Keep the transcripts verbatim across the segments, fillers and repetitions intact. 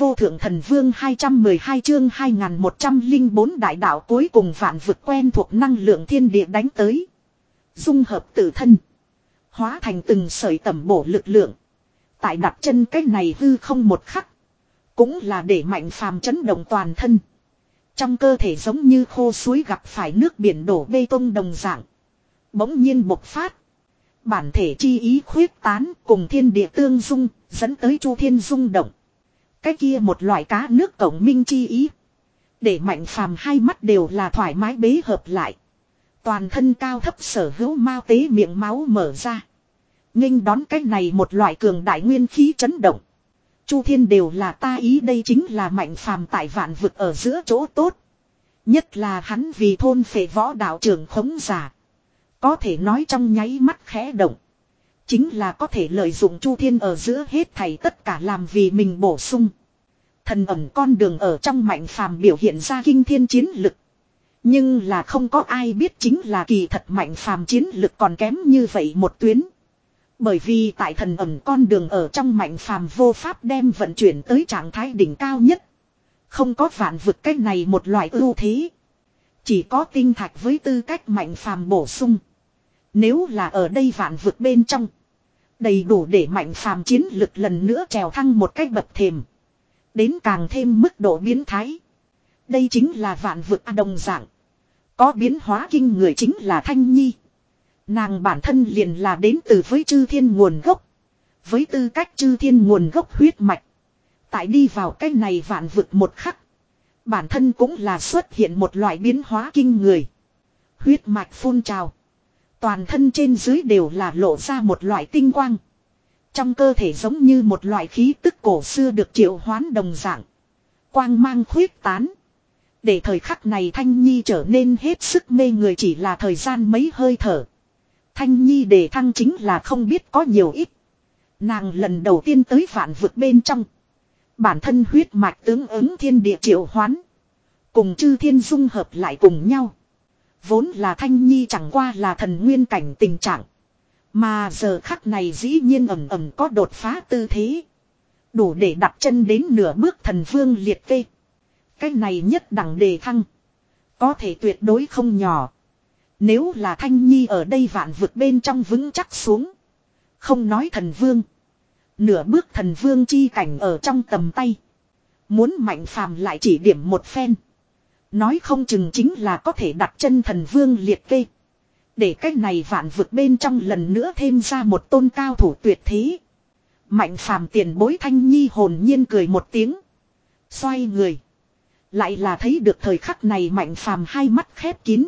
vô thượng thần vương hai trăm mười hai chương hai nghìn một trăm lẻ bốn đại đạo cuối cùng vạn vực quen thuộc năng lượng thiên địa đánh tới. Dung hợp tự thân. Hóa thành từng sợi tẩm bổ lực lượng. Tại đặt chân cái này hư không một khắc. Cũng là để Mạnh Phàm chấn động toàn thân. Trong cơ thể giống như khô suối gặp phải nước biển đổ bê tông đồng dạng. Bỗng nhiên bộc phát. Bản thể chi ý khuyết tán cùng thiên địa tương dung, dẫn tới chu thiên rung động. Cái kia một loại cá nước cổng minh chi ý. Để Mạnh Phàm hai mắt đều là thoải mái bế hợp lại. Toàn thân cao thấp sở hữu mao tế miệng máu mở ra. Nghênh đón cái này một loại cường đại nguyên khí chấn động. Chu thiên đều là ta ý, đây chính là Mạnh Phàm tại vạn vực ở giữa chỗ tốt. Nhất là hắn vì thôn phệ võ đạo trưởng khống giả. Có thể nói trong nháy mắt khẽ động. Chính là có thể lợi dụng chu thiên ở giữa hết thảy tất cả làm vì mình bổ sung. Thần ẩn con đường ở trong Mạnh Phàm biểu hiện ra kinh thiên chiến lực. Nhưng là không có ai biết chính là kỳ thật Mạnh Phàm chiến lực còn kém như vậy một tuyến. Bởi vì tại thần ẩn con đường ở trong Mạnh Phàm vô pháp đem vận chuyển tới trạng thái đỉnh cao nhất. Không có vạn vực cách này một loại ưu thế. Chỉ có tinh thạch với tư cách Mạnh Phàm bổ sung. Nếu là ở đây vạn vực bên trong. Đầy đủ để Mạnh Phàm chiến lực lần nữa trèo thăng một cách bậc thềm. Đến càng thêm mức độ biến thái. Đây chính là vạn vực đồng dạng. Có biến hóa kinh người chính là Thanh Nhi. Nàng bản thân liền là đến từ với chư thiên nguồn gốc. Với tư cách chư thiên nguồn gốc huyết mạch. Tại đi vào cái này vạn vực một khắc. Bản thân cũng là xuất hiện một loại biến hóa kinh người. Huyết mạch phun trào. Toàn thân trên dưới đều là lộ ra một loại tinh quang. Trong cơ thể giống như một loại khí tức cổ xưa được triệu hoán đồng dạng. Quang mang khuyết tán. Để thời khắc này Thanh Nhi trở nên hết sức mê người, chỉ là thời gian mấy hơi thở. Thanh Nhi đề thăng chính là không biết có nhiều ít. Nàng lần đầu tiên tới vạn vực bên trong. Bản thân huyết mạch tương ứng thiên địa triệu hoán. Cùng chư thiên dung hợp lại cùng nhau. Vốn là Thanh Nhi chẳng qua là thần nguyên cảnh tình trạng. Mà giờ khắc này dĩ nhiên ẩm ẩm có đột phá tư thế. Đủ để đặt chân đến nửa bước thần vương liệt kê. Cái này nhất đẳng đề thăng. Có thể tuyệt đối không nhỏ. Nếu là Thanh Nhi ở đây vạn vực bên trong vững chắc xuống. Không nói thần vương. Nửa bước thần vương chi cảnh ở trong tầm tay. Muốn Mạnh Phàm lại chỉ điểm một phen. Nói không chừng chính là có thể đặt chân thần vương liệt kê. Để cách này vạn vực bên trong lần nữa thêm ra một tôn cao thủ tuyệt thế. Mạnh Phàm tiền bối Thanh Nhi hồn nhiên cười một tiếng. Xoay người. Lại là thấy được thời khắc này Mạnh Phàm hai mắt khép kín.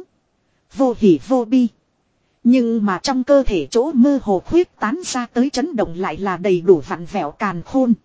Vô hỉ vô bi. Nhưng mà trong cơ thể chỗ mơ hồ khuyết tán ra tới chấn động lại là đầy đủ vặn vẹo càn khôn.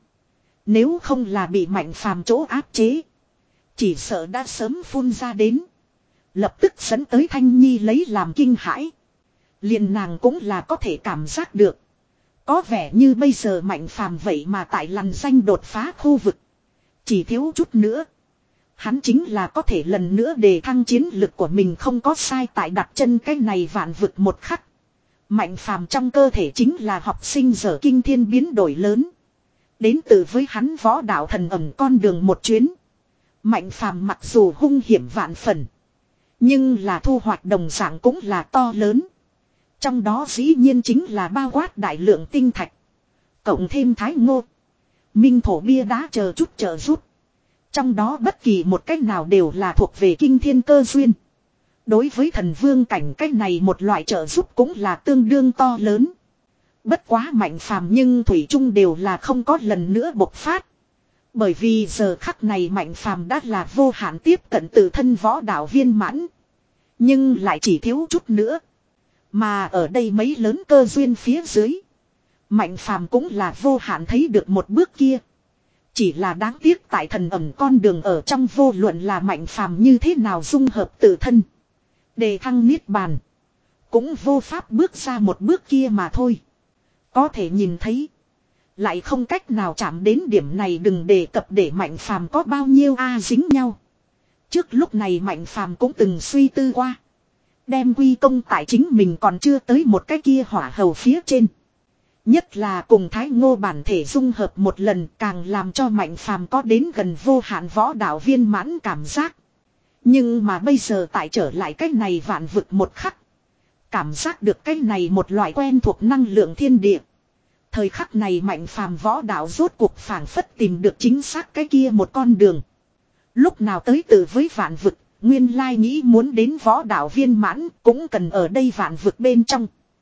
Nếu không là bị Mạnh Phàm chỗ áp chế. Chỉ sợ đã sớm phun ra đến. Lập tức dẫn tới Thanh Nhi lấy làm kinh hãi. Liền nàng cũng là có thể cảm giác được. Có vẻ như bây giờ Mạnh Phàm vậy mà tại lằn danh đột phá khu vực. Chỉ thiếu chút nữa. Hắn chính là có thể lần nữa đề thăng chiến lực của mình, không có sai tại đặt chân cái này vạn vực một khắc. Mạnh Phàm trong cơ thể chính là học sinh dở kinh thiên biến đổi lớn. Đến từ với hắn võ đạo thần ẩn con đường một chuyến. Mạnh Phàm mặc dù hung hiểm vạn phần. Nhưng là thu hoạch đồng dạng cũng là to lớn. Trong đó dĩ nhiên chính là bao quát đại lượng tinh thạch. Cộng thêm thái ngô. Minh thổ bia đá chờ chút trợ giúp. Trong đó bất kỳ một cách nào đều là thuộc về kinh thiên cơ duyên. Đối với thần vương cảnh cách này một loại trợ giúp cũng là tương đương to lớn. Bất quá Mạnh Phàm nhưng thủy chung đều là không có lần nữa bộc phát. Bởi vì giờ khắc này Mạnh Phàm đã là vô hạn tiếp cận tự thân võ đạo viên mãn. Nhưng lại chỉ thiếu chút nữa. Mà ở đây mấy lớn cơ duyên phía dưới. Mạnh Phàm cũng là vô hạn thấy được một bước kia. Chỉ là đáng tiếc tại thần ẩn con đường ở trong vô luận là Mạnh Phàm như thế nào dung hợp tự thân. Đề thăng niết bàn. Cũng vô pháp bước ra một bước kia mà thôi. Có thể nhìn thấy. Lại không cách nào chạm đến điểm này, đừng đề cập để Mạnh Phàm có bao nhiêu a dính nhau. Trước lúc này Mạnh Phàm cũng từng suy tư qua. Đem quy công tại chính mình còn chưa tới một cái kia hỏa hầu phía trên. Nhất là cùng Thái Ngô bản thể dung hợp một lần càng làm cho Mạnh Phàm có đến gần vô hạn võ đạo viên mãn cảm giác. Nhưng mà bây giờ tại trở lại cái này vạn vực một khắc. Cảm giác được cái này một loại quen thuộc năng lượng thiên địa. Thời khắc này Mạnh Phàm võ đạo rốt cuộc phảng phất tìm được chính xác cái kia một con đường. Lúc nào tới từ với vạn vực, nguyên lai nghĩ muốn đến võ đạo viên mãn cũng cần ở đây vạn vực bên trong.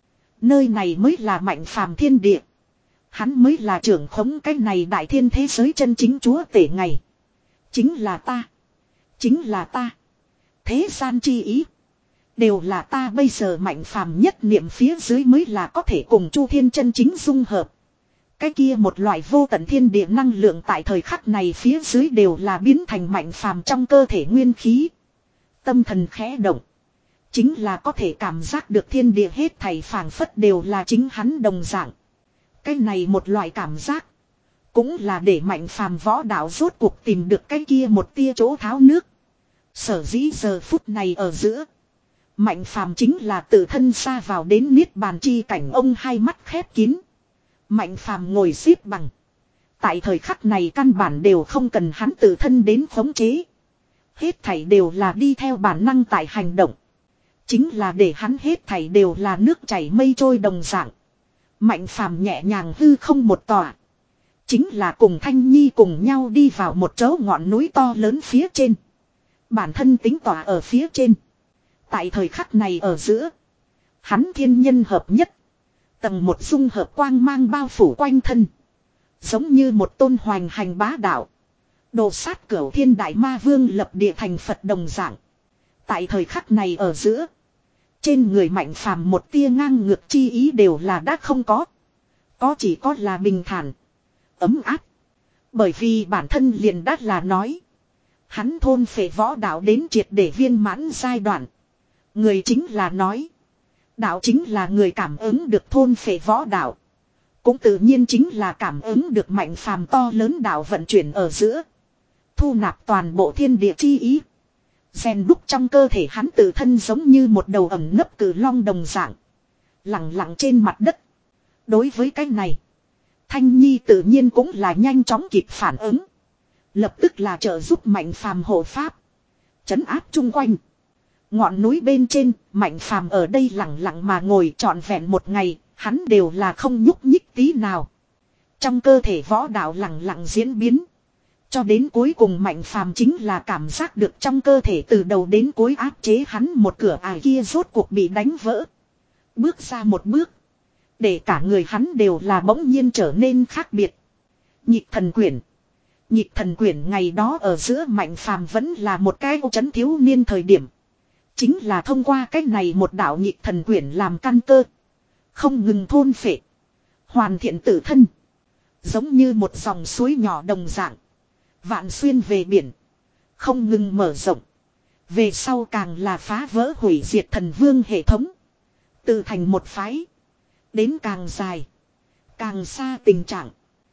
Nơi này mới là Mạnh Phàm thiên địa. Hắn mới là trưởng khống cái này đại thiên thế giới chân chính chúa tể ngày. Chính là ta. Chính là ta. Thế gian chi ý. Đều là ta bây giờ Mạnh Phàm nhất niệm phía dưới mới là có thể cùng Chu Thiên chân chính dung hợp. Cái kia một loại vô tận thiên địa năng lượng tại thời khắc này phía dưới đều là biến thành Mạnh Phàm trong cơ thể nguyên khí. Tâm thần khẽ động. Chính là có thể cảm giác được thiên địa hết thảy phảng phất đều là chính hắn đồng dạng. Cái này một loại cảm giác. Cũng là để Mạnh Phàm võ đạo rốt cuộc tìm được cái kia một tia chỗ tháo nước. Sở dĩ giờ phút này ở giữa. Mạnh Phàm chính là tự thân xa vào đến niết bàn chi cảnh, ông hai mắt khép kín. Mạnh Phàm ngồi xếp bằng. Tại thời khắc này căn bản đều không cần hắn tự thân đến khống chế. Hết thảy đều là đi theo bản năng tại hành động. Chính là để hắn hết thảy đều là nước chảy mây trôi đồng dạng. Mạnh Phàm nhẹ nhàng hư không một tòa. Chính là cùng Thanh Nhi cùng nhau đi vào một chỗ ngọn núi to lớn phía trên. Bản thân tính tỏa ở phía trên. Tại thời khắc này ở giữa. Hắn thiên nhân hợp nhất. Tầng một dung hợp quang mang bao phủ quanh thân. Giống như một tôn hoành hành bá đạo. Đồ sát cửu thiên đại ma vương lập địa thành Phật đồng dạng. Tại thời khắc này ở giữa. Trên người Mạnh Phàm một tia ngang ngược chi ý đều là đã không có. Có chỉ có là bình thản. Ấm áp. Bởi vì bản thân liền đã là nói. Hắn thôn phệ võ đạo đến triệt để viên mãn giai đoạn. Người chính là nói. Đạo chính là người cảm ứng được thôn phệ võ đạo. Cũng tự nhiên chính là cảm ứng được Mạnh Phàm to lớn đạo vận chuyển ở giữa. Thu nạp toàn bộ thiên địa chi ý. Rèn đúc trong cơ thể hắn tự thân giống như một đầu ẩm nấp cử long đồng dạng. Lặng lặng trên mặt đất. Đối với cái này. Thanh Nhi tự nhiên cũng là nhanh chóng kịp phản ứng. Lập tức là trợ giúp Mạnh Phàm hộ pháp. Trấn áp chung quanh. Ngọn núi bên trên, Mạnh Phàm ở đây lặng lặng mà ngồi trọn vẹn một ngày, hắn đều là không nhúc nhích tí nào. Trong cơ thể võ đạo lặng lặng diễn biến. Cho đến cuối cùng Mạnh Phàm chính là cảm giác được trong cơ thể từ đầu đến cuối áp chế hắn một cửa ải kia rốt cuộc bị đánh vỡ. Bước ra một bước. Để cả người hắn đều là bỗng nhiên trở nên khác biệt. Nhịp thần quyển. Nhịp thần quyển ngày đó ở giữa Mạnh Phàm vẫn là một cái ô trấn thiếu niên thời điểm. Chính là thông qua cái này một đạo nhịp thần quyển làm căn cơ. Không ngừng thôn phệ. Hoàn thiện tự thân. Giống như một dòng suối nhỏ đồng dạng. Vạn xuyên về biển. Không ngừng mở rộng. Về sau càng là phá vỡ hủy diệt thần vương hệ thống. Tự thành một phái. Đến càng dài. Càng xa tình trạng.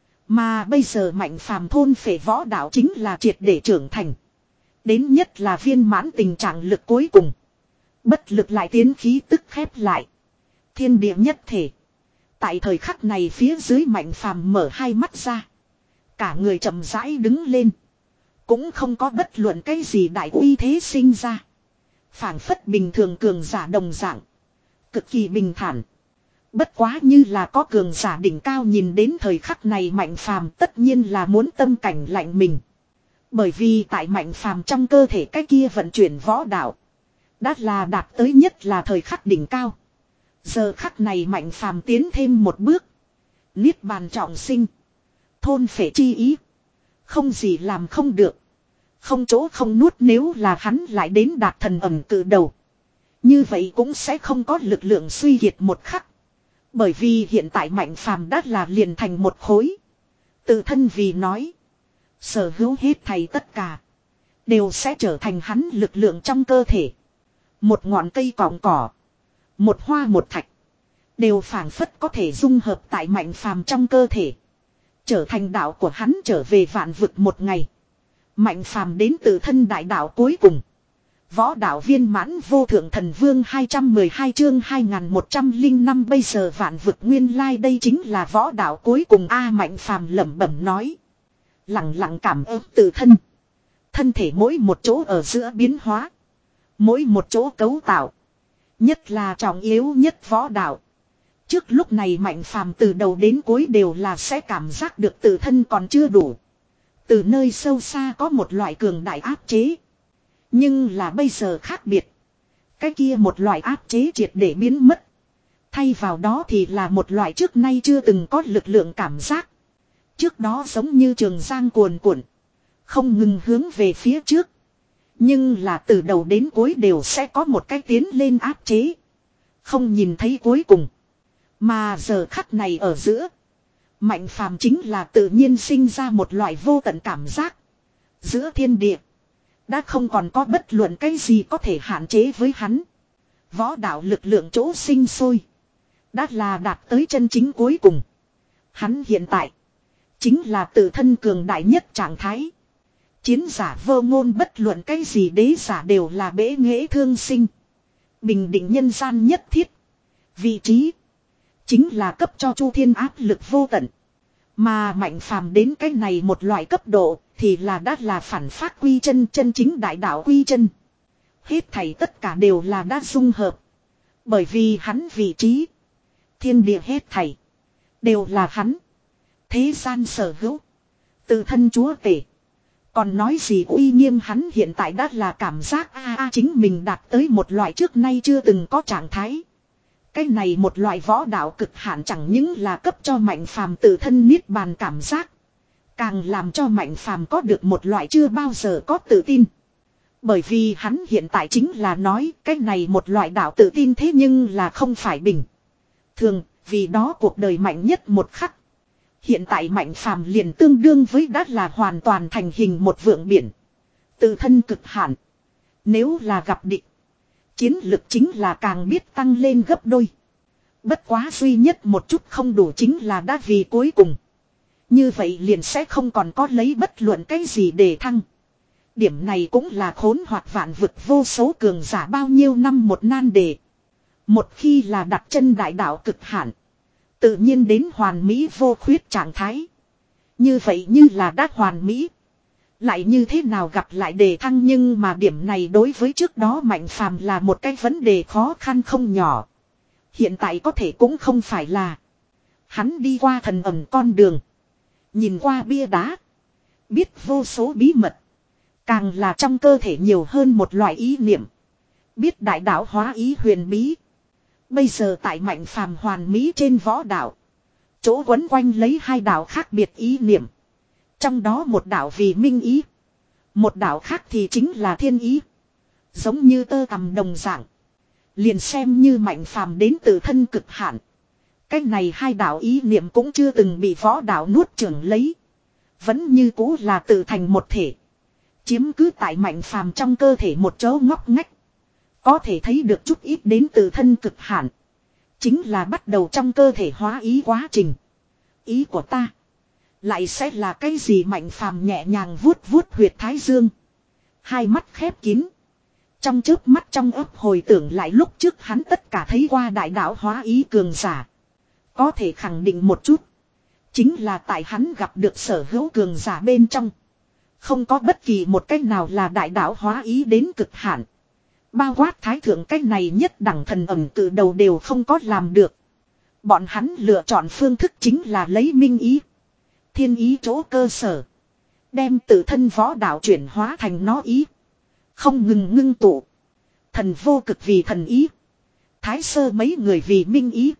Mà bây giờ Mạnh Phàm thôn phệ võ đạo chính là triệt để trưởng thành. Đến nhất là viên mãn tình trạng lực cuối cùng. Bất lực lại tiến khí tức khép lại. Thiên địa nhất thể. Tại thời khắc này phía dưới Mạnh Phàm mở hai mắt ra. Cả người chậm rãi đứng lên. Cũng không có bất luận cái gì đại uy thế sinh ra. Phảng phất bình thường cường giả đồng dạng. Cực kỳ bình thản. Bất quá như là có cường giả đỉnh cao nhìn đến thời khắc này Mạnh Phàm tất nhiên là muốn tâm cảnh lạnh mình. Bởi vì tại Mạnh Phàm trong cơ thể cái kia vận chuyển võ đạo. Đã là đạt tới nhất là thời khắc đỉnh cao. Giờ khắc này Mạnh Phàm tiến thêm một bước. Niết bàn trọng sinh. Thôn phệ chi ý. Không gì làm không được. Không chỗ không nuốt nếu là hắn lại đến đạt thần ẩm cự đầu. Như vậy cũng sẽ không có lực lượng suy kiệt một khắc. Bởi vì hiện tại Mạnh Phàm đã là liền thành một khối. Tự thân vì nói. Sở hữu hết thầy tất cả. Đều sẽ trở thành hắn lực lượng trong cơ thể. Một ngọn cây cọng cỏ. Một hoa một thạch. Đều phảng phất có thể dung hợp tại Mạnh Phàm trong cơ thể. Trở thành đạo của hắn trở về vạn vực một ngày. Mạnh Phàm đến từ thân đại đạo cuối cùng. Võ đạo viên mãn vô thượng thần vương hai trăm mười hai chương hai nghìn một trăm lẻ năm bây giờ vạn vực nguyên lai đây chính là võ đạo cuối cùng A Mạnh Phàm lẩm bẩm nói. Lặng lặng cảm ơn tự thân. Thân thể mỗi một chỗ ở giữa biến hóa. Mỗi một chỗ cấu tạo. Nhất là trọng yếu nhất võ đạo. Trước lúc này Mạnh Phàm từ đầu đến cuối đều là sẽ cảm giác được tự thân còn chưa đủ. Từ nơi sâu xa có một loại cường đại áp chế. Nhưng là bây giờ khác biệt. Cái kia một loại áp chế triệt để biến mất. Thay vào đó thì là một loại trước nay chưa từng có lực lượng cảm giác. Trước đó giống như trường giang cuồn cuộn. Không ngừng hướng về phía trước. Nhưng là từ đầu đến cuối đều sẽ có một cái tiến lên áp chế. Không nhìn thấy cuối cùng. Mà giờ khắc này ở giữa. Mạnh Phàm chính là tự nhiên sinh ra một loại vô tận cảm giác. Giữa thiên địa. Đã không còn có bất luận cái gì có thể hạn chế với hắn. Võ đạo lực lượng chỗ sinh sôi. Đã là đạt tới chân chính cuối cùng. Hắn hiện tại. Chính là tự thân cường đại nhất trạng thái. Chiến giả vô ngôn bất luận cái gì đế giả đều là bế nghệ thương sinh. Bình định nhân gian nhất thiết. Vị trí. Chính là cấp cho Chu Thiên áp lực vô tận. Mà Mạnh Phàm đến cái này một loại cấp độ. Thì là đã là phản phát quy chân chân chính đại đạo quy chân. Hết thảy tất cả đều là đã dung hợp. Bởi vì hắn vị trí. Thiên địa hết thảy. Đều là hắn. Thế gian sở hữu. Tự thân chúa tể. Còn nói gì uy nghiêm hắn hiện tại đã là cảm giác a a chính mình đạt tới một loại trước nay chưa từng có trạng thái. Cái này một loại võ đạo cực hạn chẳng những là cấp cho Mạnh Phàm tự thân niết bàn cảm giác. Càng làm cho Mạnh Phàm có được một loại chưa bao giờ có tự tin. Bởi vì hắn hiện tại chính là nói cái này một loại đạo tự tin thế nhưng là không phải bình thường, vì đó cuộc đời mạnh nhất một khắc. Hiện tại Mạnh Phàm liền tương đương với đã là hoàn toàn thành hình một vượng biển. Tự thân cực hạn. Nếu là gặp địch. Chiến lực chính là càng biết tăng lên gấp đôi. Bất quá duy nhất một chút không đủ chính là đã vì cuối cùng. Như vậy liền sẽ không còn có lấy bất luận cái gì để thăng. Điểm này cũng là khốn hoặc vạn vực vô số cường giả bao nhiêu năm một nan đề. Một khi là đặt chân đại đạo cực hạn. Tự nhiên đến hoàn mỹ vô khuyết trạng thái. Như vậy như là đã hoàn mỹ. Lại như thế nào gặp lại đề thăng nhưng mà điểm này đối với trước đó Mạnh Phàm là một cái vấn đề khó khăn không nhỏ. Hiện tại có thể cũng không phải là. Hắn đi qua thần ẩm con đường. Nhìn qua bia đá. Biết vô số bí mật. Càng là trong cơ thể nhiều hơn một loại ý niệm. Biết đại đạo hóa ý huyền bí. Bây giờ tại Mạnh Phàm hoàn mỹ trên võ đạo. Chỗ quấn quanh lấy hai đạo khác biệt ý niệm. Trong đó một đạo vì minh ý. Một đạo khác thì chính là thiên ý. Giống như tơ tằm đồng dạng. Liền xem như Mạnh Phàm đến từ thân cực hạn. Cái này hai đạo ý niệm cũng chưa từng bị võ đạo nuốt chửng lấy. Vẫn như cũ là tự thành một thể. Chiếm cứ tại Mạnh Phàm trong cơ thể một chỗ ngóc ngách. Có thể thấy được chút ít đến từ thân cực hạn. Chính là bắt đầu trong cơ thể hóa ý quá trình. Ý của ta. Lại sẽ là cái gì Mạnh Phàm nhẹ nhàng vuốt vuốt huyệt thái dương. Hai mắt khép kín. Trong chớp mắt trong ấp hồi tưởng lại lúc trước hắn tất cả thấy qua đại đạo hóa ý cường giả. Có thể khẳng định một chút. Chính là tại hắn gặp được sở hữu cường giả bên trong. Không có bất kỳ một cách nào là đại đạo hóa ý đến cực hạn. Bao quát thái thượng cách này nhất đẳng thần ẩm từ đầu đều không có làm được. Bọn hắn lựa chọn phương thức chính là lấy minh ý. Thiên ý chỗ cơ sở. Đem tự thân võ đạo chuyển hóa thành nó ý. Không ngừng ngưng tụ. Thần vô cực vì thần ý. Thái sơ mấy người vì minh ý.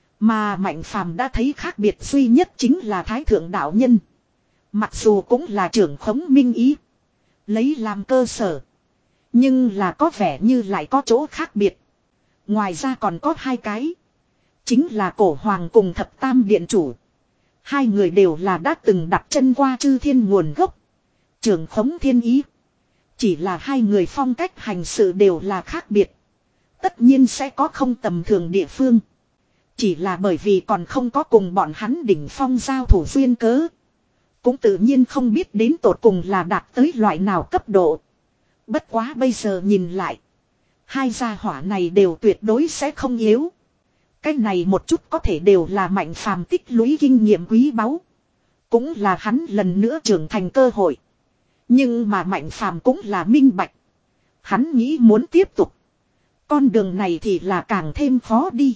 Mà Mạnh Phàm đã thấy khác biệt duy nhất chính là thái thượng đạo nhân. Mặc dù cũng là trưởng khống minh ý. Lấy làm cơ sở. Nhưng là có vẻ như lại có chỗ khác biệt. Ngoài ra còn có hai cái. Chính là cổ hoàng cùng thập tam điện chủ. Hai người đều là đã từng đặt chân qua chư thiên nguồn gốc. Trưởng khống thiên ý. Chỉ là hai người phong cách hành sự đều là khác biệt. Tất nhiên sẽ có không tầm thường địa phương. Chỉ là bởi vì còn không có cùng bọn hắn đỉnh phong giao thủ duyên cớ. Cũng tự nhiên không biết đến tột cùng là đạt tới loại nào cấp độ. Bất quá bây giờ nhìn lại. Hai gia hỏa này đều tuyệt đối sẽ không yếu. Cái này một chút có thể đều là Mạnh Phàm tích lũy kinh nghiệm quý báu. Cũng là hắn lần nữa trưởng thành cơ hội. Nhưng mà Mạnh Phàm cũng là minh bạch. Hắn nghĩ muốn tiếp tục. Con đường này thì là càng thêm khó đi.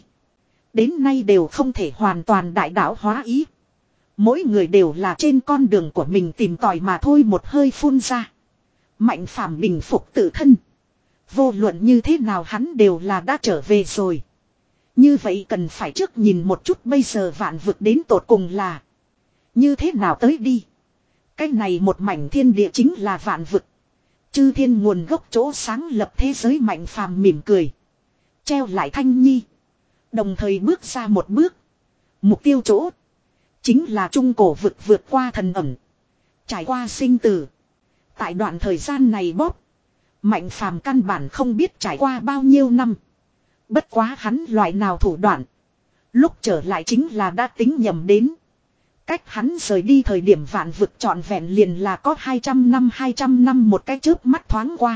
Đến nay đều không thể hoàn toàn đại đạo hóa ý. Mỗi người đều là trên con đường của mình tìm tòi mà thôi, một hơi phun ra. Mạnh Phàm bình phục tự thân. Vô luận như thế nào hắn đều là đã trở về rồi. Như vậy cần phải trước nhìn một chút bây giờ vạn vực đến tột cùng là như thế nào tới đi. Cái này một mảnh thiên địa chính là vạn vực. Chư thiên nguồn gốc chỗ sáng lập thế giới. Mạnh Phàm mỉm cười. Treo lại thanh nhi. Đồng thời bước ra một bước. Mục tiêu chỗ. Chính là trung cổ vực vượt qua thần ẩn. Trải qua sinh tử. Tại đoạn thời gian này bóp. Mạnh Phàm căn bản không biết trải qua bao nhiêu năm. Bất quá hắn loại nào thủ đoạn. Lúc trở lại chính là đã tính nhầm đến. Cách hắn rời đi thời điểm vạn vực trọn vẹn liền là có hai trăm năm hai trăm năm một cái chớp mắt thoáng qua.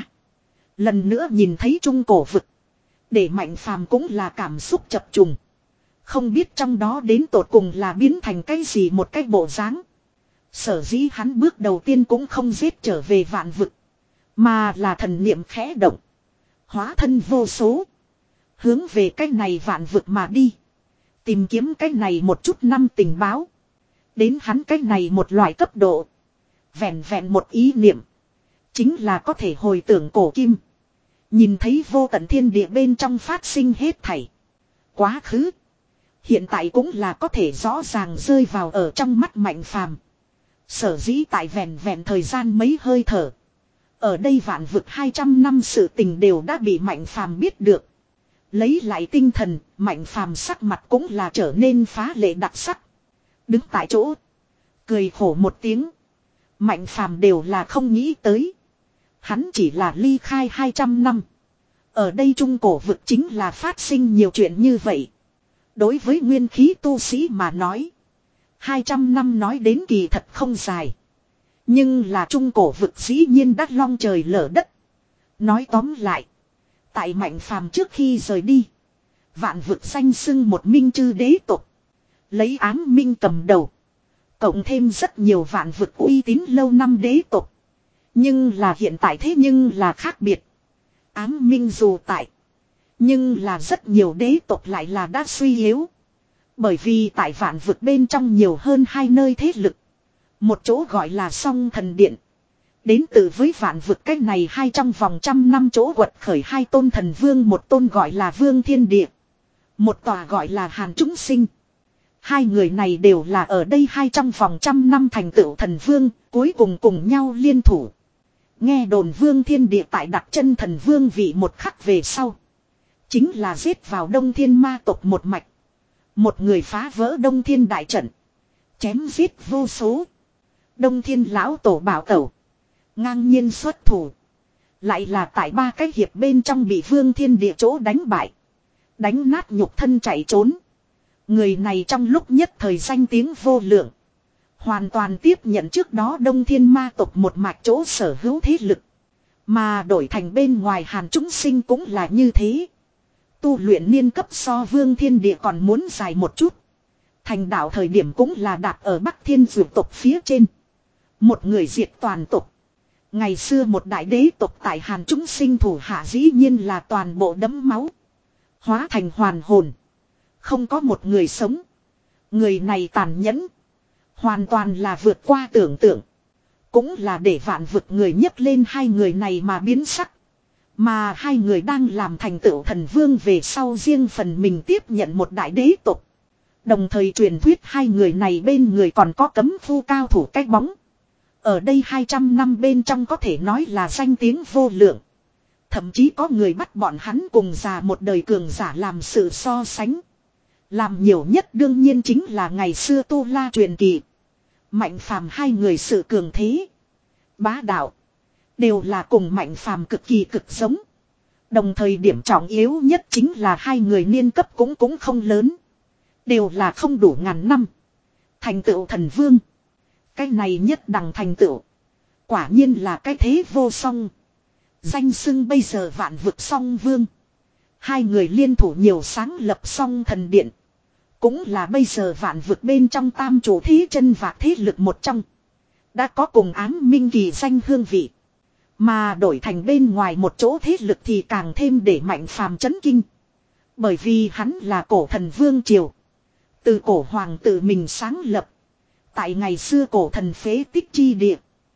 Lần nữa nhìn thấy trung cổ vực. Để Mạnh Phàm cũng là cảm xúc chập trùng. Không biết trong đó đến tột cùng là biến thành cái gì một cái bộ dáng. Sở dĩ hắn bước đầu tiên cũng không giết trở về vạn vực. Mà là thần niệm khẽ động. Hóa thân vô số. Hướng về cái này vạn vực mà đi. Tìm kiếm cái này một chút năm tình báo. Đến hắn cái này một loại cấp độ. Vẹn vẹn một ý niệm. Chính là có thể hồi tưởng cổ kim. Nhìn thấy vô tận thiên địa bên trong phát sinh hết thảy. Quá khứ. Hiện tại cũng là có thể rõ ràng rơi vào ở trong mắt Mạnh Phàm. Sở dĩ tại vẹn vẹn thời gian mấy hơi thở. Ở đây vạn vực hai trăm năm sự tình đều đã bị Mạnh Phàm biết được. Lấy lại tinh thần, Mạnh Phàm sắc mặt cũng là trở nên phá lệ đặc sắc. Đứng tại chỗ. Cười khổ một tiếng. Mạnh Phàm đều là không nghĩ tới. Hắn chỉ là ly khai hai trăm năm. Ở đây trung cổ vực chính là phát sinh nhiều chuyện như vậy. Đối với nguyên khí tu sĩ mà nói. hai trăm năm nói đến kỳ thật không dài. Nhưng là trung cổ vực dĩ nhiên đắt long trời lở đất. Nói tóm lại. Tại Mạnh Phàm trước khi rời đi. Vạn vực danh xưng một minh chư đế tộc. Lấy ám minh cầm đầu. Cộng thêm rất nhiều vạn vực uy tín lâu năm đế tộc. Nhưng là hiện tại thế nhưng là khác biệt. Ám minh dù tại. Nhưng là rất nhiều đế tộc lại là đã suy yếu. Bởi vì tại vạn vực bên trong nhiều hơn hai nơi thế lực. Một chỗ gọi là Song Thần Điện. Đến từ với vạn vực cách này hai trong vòng trăm năm chỗ quật khởi hai tôn thần vương. Một tôn gọi là Vương Thiên Địa. Một tòa gọi là Hàn Chúng Sinh. Hai người này đều là ở đây hai trong vòng trăm năm thành tựu thần vương. Cuối cùng cùng nhau liên thủ. Nghe đồn Vương Thiên Địa tại đặt chân thần vương vị một khắc về sau. Chính là giết vào Đông Thiên ma tộc một mạch. Một người phá vỡ Đông Thiên đại trận. Chém giết vô số. Đông Thiên lão tổ bảo tẩu. Ngang nhiên xuất thủ. Lại là tại ba cái hiệp bên trong bị Vương Thiên Địa chỗ đánh bại. Đánh nát nhục thân chạy trốn. Người này trong lúc nhất thời danh tiếng vô lượng. Hoàn toàn tiếp nhận trước đó Đông Thiên ma tộc một mạch chỗ sở hữu thế lực. Mà đổi thành bên ngoài Hàn Chúng Sinh cũng là như thế. Tu luyện niên cấp so Vương Thiên Địa còn muốn dài một chút. Thành đạo thời điểm cũng là đạp ở Bắc Thiên Dược tộc phía trên. Một người diệt toàn tộc. Ngày xưa một đại đế tộc tại Hàn Chúng Sinh thủ hạ dĩ nhiên là toàn bộ đẫm máu. Hóa thành hoàn hồn. Không có một người sống. Người này tàn nhẫn. Hoàn toàn là vượt qua tưởng tượng. Cũng là để vạn vực người nhấc lên hai người này mà biến sắc. Mà hai người đang làm thành tựu thần vương về sau riêng phần mình tiếp nhận một đại đế tộc. Đồng thời truyền thuyết hai người này bên người còn có cấm phu cao thủ cách bóng. Ở đây hai trăm năm bên trong có thể nói là danh tiếng vô lượng. Thậm chí có người bắt bọn hắn cùng già một đời cường giả làm sự so sánh. Làm nhiều nhất đương nhiên chính là ngày xưa Tu La truyền kỳ. Mạnh Phàm hai người sự cường thế. Bá đạo. Đều là cùng Mạnh Phàm cực kỳ cực giống. Đồng thời điểm trọng yếu nhất chính là hai người niên cấp cũng cũng không lớn. Đều là không đủ ngàn năm. Thành tựu thần vương. Cái này nhất đẳng thành tựu. Quả nhiên là cái thế vô song. Danh xưng bây giờ vạn vực song vương. Hai người liên thủ nhiều sáng lập song thần điện. Cũng là bây giờ vạn vực bên trong tam chủ thế chân vạc thế lực một trong. Đã có cùng ám minh kỳ danh hương vị. Mà đổi thành bên ngoài một chỗ thế lực thì càng thêm để Mạnh Phàm chấn kinh. Bởi vì hắn là cổ thần vương triều. Từ cổ hoàng tự mình sáng lập. Tại ngày xưa cổ thần phế tích chi địa.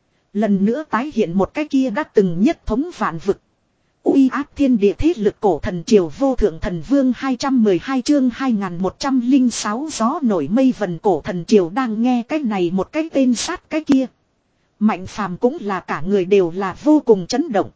Lần nữa tái hiện một cái kia đã từng nhất thống vạn vực. Uy áp thiên địa thế lực cổ thần triều vô thượng thần vương hai trăm mười hai chương hai nghìn một trăm lẻ sáu gió nổi mây vần cổ thần triều đang nghe cái này một cái tên sát cái kia. Mạnh Phàm cũng là cả người đều là vô cùng chấn động.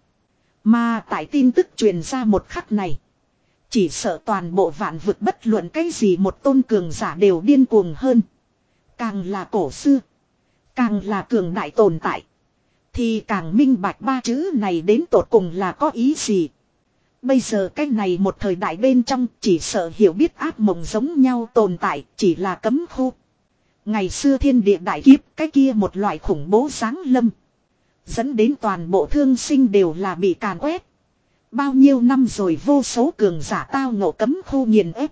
Mà tại tin tức truyền ra một khắc này. Chỉ sợ toàn bộ vạn vực bất luận cái gì một tôn cường giả đều điên cuồng hơn. Càng là cổ xưa. Càng là cường đại tồn tại. Thì càng minh bạch ba chữ này đến tột cùng là có ý gì. Bây giờ cái này một thời đại bên trong chỉ sợ hiểu biết ác mộng giống nhau tồn tại chỉ là cấm khu. Ngày xưa thiên địa đại kiếp cái kia một loại khủng bố giáng lâm. Dẫn đến toàn bộ thương sinh đều là bị càn quét. Bao nhiêu năm rồi vô số cường giả tao ngộ cấm khu nghiền ép.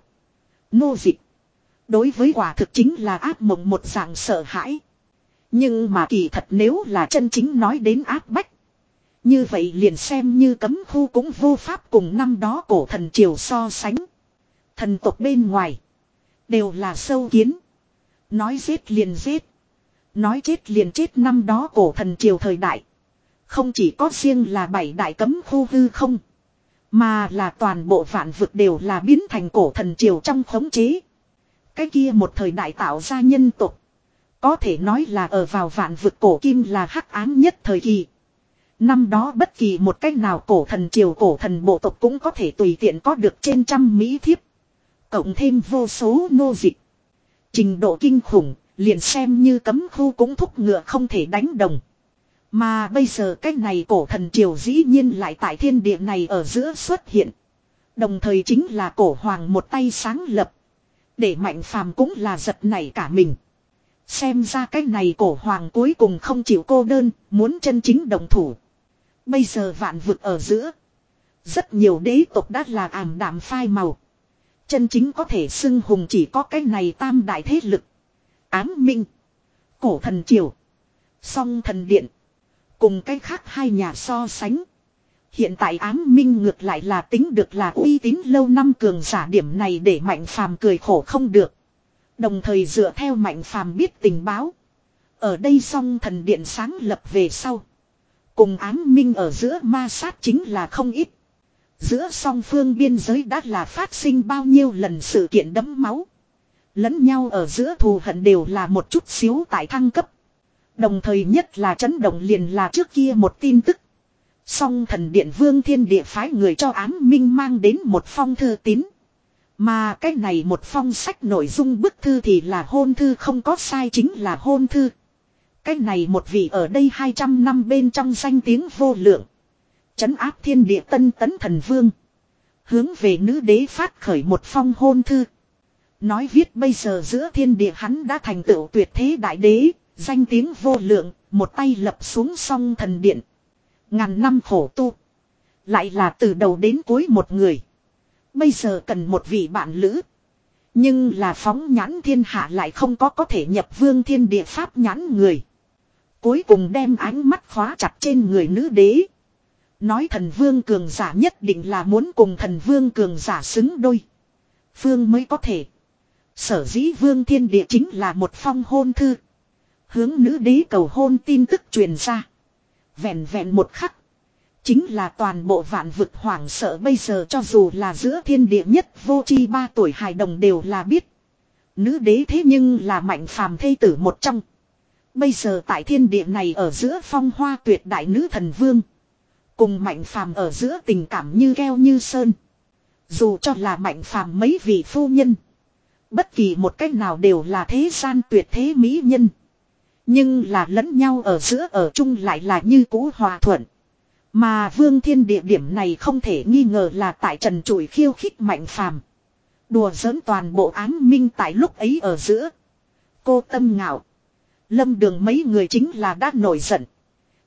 Nô dịch. Đối với quả thực chính là ác mộng một dạng sợ hãi. Nhưng mà kỳ thật nếu là chân chính nói đến áp bách. Như vậy liền xem như cấm khu cũng vô pháp cùng năm đó cổ thần triều so sánh. Thần tộc bên ngoài. Đều là sâu kiến. Nói giết liền giết. Nói chết liền chết năm đó cổ thần triều thời đại. Không chỉ có riêng là bảy đại cấm khu hư không. Mà là toàn bộ vạn vực đều là biến thành cổ thần triều trong khống chế. Cái kia một thời đại tạo ra nhân tộc. Có thể nói là ở vào vạn vực cổ kim là hắc ám nhất thời kỳ. Năm đó bất kỳ một cách nào cổ thần triều cổ thần bộ tộc cũng có thể tùy tiện có được trên trăm mỹ thiếp. Cộng thêm vô số nô dịch. Trình độ kinh khủng, liền xem như cấm khu cũng thúc ngựa không thể đánh đồng. Mà bây giờ cách này cổ thần triều dĩ nhiên lại tại thiên địa này ở giữa xuất hiện. Đồng thời chính là cổ hoàng một tay sáng lập. Để Mạnh Phàm cũng là giật nảy cả mình. Xem ra cái này cổ hoàng cuối cùng không chịu cô đơn, muốn chân chính đồng thủ. Bây giờ vạn vực ở giữa. Rất nhiều đế tộc đã là ảm đạm phai màu. Chân chính có thể xưng hùng chỉ có cái này tam đại thế lực. Ám minh. Cổ thần triều. Song thần điện. Cùng cái khác hai nhà so sánh. Hiện tại ám minh ngược lại là tính được là uy tín lâu năm cường giả điểm này để Mạnh Phàm cười khổ không được. Đồng thời dựa theo Mạnh Phàm biết tình báo. Ở đây song thần điện sáng lập về sau. Cùng ám minh ở giữa ma sát chính là không ít. Giữa song phương biên giới đã là phát sinh bao nhiêu lần sự kiện đẫm máu. Lẫn nhau ở giữa thù hận đều là một chút xíu tại thăng cấp. Đồng thời nhất là chấn động liền là trước kia một tin tức. Song thần điện Vương Thiên Địa phái người cho ám minh mang đến một phong thư tín. Mà cái này một phong sách nội dung bức thư thì là hôn thư không có sai chính là hôn thư. Cái này một vị ở đây hai trăm năm bên trong danh tiếng vô lượng. Trấn áp thiên địa tân tấn thần vương. Hướng về nữ đế phát khởi một phong hôn thư. Nói viết bây giờ giữa thiên địa hắn đã thành tựu tuyệt thế đại đế. Danh tiếng vô lượng, một tay lập xuống song thần điện. Ngàn năm khổ tu. Lại là từ đầu đến cuối một người. Bây giờ cần một vị bạn lữ. Nhưng là phóng nhãn thiên hạ lại không có có thể nhập vương thiên địa pháp nhãn người. Cuối cùng đem ánh mắt khóa chặt trên người nữ đế. Nói thần vương cường giả nhất định là muốn cùng thần vương cường giả xứng đôi. Phương mới có thể. Sở dĩ vương thiên địa chính là một phong hôn thư. Hướng nữ đế cầu hôn tin tức truyền ra. Vẹn vẹn một khắc. Chính là toàn bộ vạn vực hoảng sợ bây giờ cho dù là giữa thiên địa nhất vô chi ba tuổi hài đồng đều là biết. Nữ đế thế nhưng là Mạnh Phàm thê tử một trong. Bây giờ tại thiên địa này ở giữa phong hoa tuyệt đại nữ thần vương. Cùng Mạnh Phàm ở giữa tình cảm như keo như sơn. Dù cho là Mạnh Phàm mấy vị phu nhân. Bất kỳ một cách nào đều là thế gian tuyệt thế mỹ nhân. Nhưng là lẫn nhau ở giữa ở chung lại là như cũ hòa thuận. Mà Vương Thiên Địa điểm này không thể nghi ngờ là tại trần trụi khiêu khích Mạnh Phàm. Đùa giỡn toàn bộ ám minh tại lúc ấy ở giữa. Cô Tâm Ngạo. Lâm Đường mấy người chính là đã nổi giận.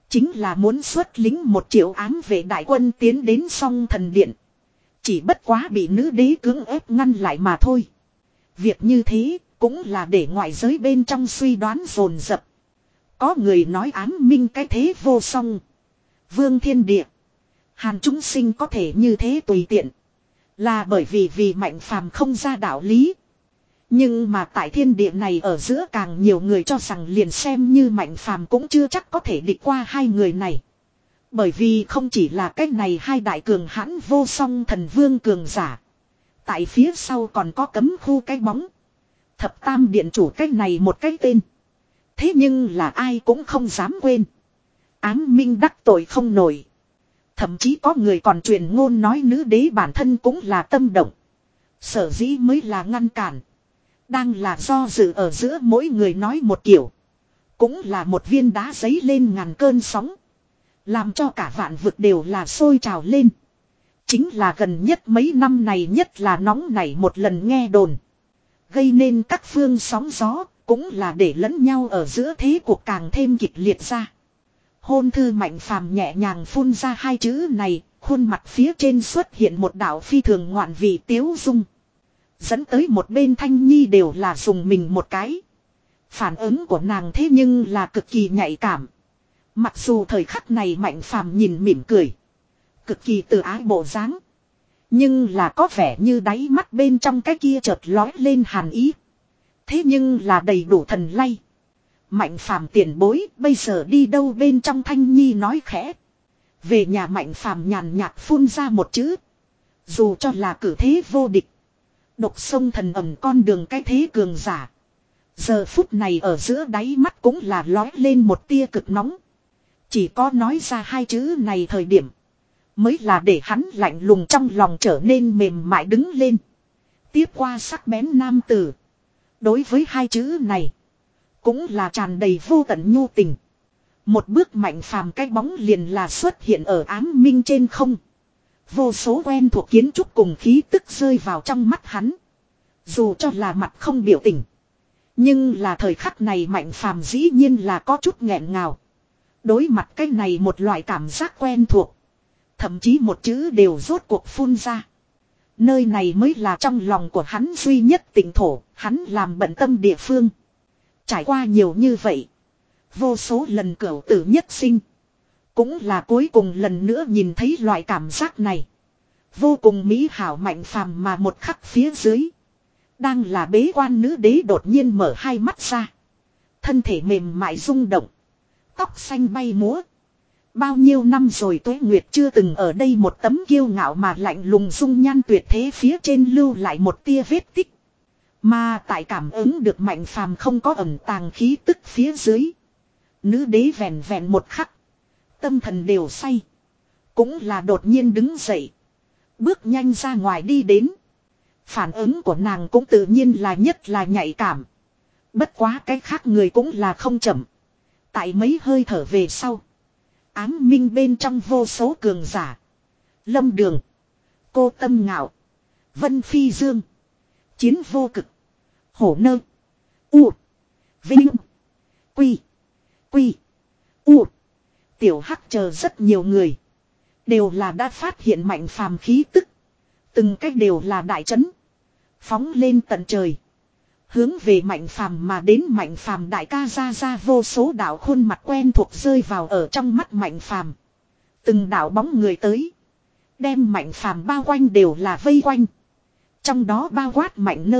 Chính là muốn xuất lính một triệu ám vệ đại quân tiến đến Song Thần Điện. Chỉ bất quá bị nữ đế cưỡng ép ngăn lại mà thôi. Việc như thế cũng là để ngoại giới bên trong suy đoán dồn dập. Có người nói ám minh cái thế vô song. Vương thiên địa. Hàn chúng sinh có thể như thế tùy tiện. Là bởi vì vì Mạnh Phàm không ra đạo lý. Nhưng mà tại thiên địa này ở giữa càng nhiều người cho rằng liền xem như Mạnh Phàm cũng chưa chắc có thể địch qua hai người này. Bởi vì không chỉ là cái này hai đại cường hãn vô song thần vương cường giả. Tại phía sau còn có cấm khu cái bóng. Thập tam điện chủ cái này một cái tên. Thế nhưng là ai cũng không dám quên. Ám minh đắc tội không nổi. Thậm chí có người còn truyền ngôn nói nữ đế bản thân cũng là tâm động. Sở dĩ mới là ngăn cản. Đang là do dự ở giữa mỗi người nói một kiểu. Cũng là một viên đá giấy lên ngàn cơn sóng. Làm cho cả vạn vực đều là sôi trào lên. Chính là gần nhất mấy năm này nhất là nóng nảy một lần nghe đồn. Gây nên các phương sóng gió. Cũng là để lẫn nhau ở giữa thế cuộc càng thêm kịch liệt ra. Hôn thư Mạnh Phàm nhẹ nhàng phun ra hai chữ này. Khuôn mặt phía trên xuất hiện một đạo phi thường ngoạn vị tiếu dung. Dẫn tới một bên Thanh Nhi đều là dùng mình một cái. Phản ứng của nàng thế nhưng là cực kỳ nhạy cảm. Mặc dù thời khắc này Mạnh Phàm nhìn mỉm cười. Cực kỳ từ ái bộ dáng. Nhưng là có vẻ như đáy mắt bên trong cái kia chợt lói lên hàn ý. Thế nhưng là đầy đủ thần lay. Mạnh Phàm tiền bối bây giờ đi đâu bên trong Thanh Nhi nói khẽ. Về nhà Mạnh Phàm nhàn nhạt phun ra một chữ. Dù cho là cử thế vô địch. Độc sông thần ẩm con đường cái thế cường giả. Giờ phút này ở giữa đáy mắt cũng là lói lên một tia cực nóng. Chỉ có nói ra hai chữ này thời điểm. Mới là để hắn lạnh lùng trong lòng trở nên mềm mại đứng lên. Tiếp qua sắc bén nam tử. Đối với hai chữ này. Cũng là tràn đầy vô tận nhu tình. Một bước Mạnh Phàm cái bóng liền là xuất hiện ở ám minh trên không. Vô số quen thuộc kiến trúc cùng khí tức rơi vào trong mắt hắn. Dù cho là mặt không biểu tình. Nhưng là thời khắc này Mạnh Phàm dĩ nhiên là có chút nghẹn ngào. Đối mặt cái này một loại cảm giác quen thuộc. Thậm chí một chữ đều rốt cuộc phun ra. Nơi này mới là trong lòng của hắn duy nhất tỉnh thổ. Hắn làm bận tâm địa phương. Trải qua nhiều như vậy. Vô số lần cửu tử nhất sinh. Cũng là cuối cùng lần nữa nhìn thấy loại cảm giác này. Vô cùng mỹ hảo Mạnh Phàm mà một khắc phía dưới. Đang là bế quan nữ đế đột nhiên mở hai mắt ra. Thân thể mềm mại rung động. Tóc xanh bay múa. Bao nhiêu năm rồi Tuế Nguyệt chưa từng ở đây một tấm kiêu ngạo mà lạnh lùng dung nhan tuyệt thế phía trên lưu lại một tia vết tích. Mà tại cảm ứng được Mạnh Phàm không có ẩn tàng khí tức phía dưới. Nữ đế vẹn vẹn một khắc. Tâm thần đều say. Cũng là đột nhiên đứng dậy. Bước nhanh ra ngoài đi đến. Phản ứng của nàng cũng tự nhiên là nhất là nhạy cảm. Bất quá cái khác người cũng là không chậm. Tại mấy hơi thở về sau. Ám minh bên trong vô số cường giả. Lâm Đường. Cô Tâm Ngạo. Vân Phi Dương. Chiến Vô Cực. Hổ Nơ. U. Vinh. Quy. Quy. U. Tiểu Hắc chờ rất nhiều người. Đều là đã phát hiện Mạnh Phàm khí tức. Từng cách đều là đại trấn. Phóng lên tận trời. Hướng về Mạnh Phàm mà đến Mạnh Phàm đại ca ra ra vô số đạo khuôn mặt quen thuộc rơi vào ở trong mắt Mạnh Phàm. Từng đạo bóng người tới. Đem Mạnh Phàm bao quanh đều là vây quanh. Trong đó bao quát Mạnh Nơ.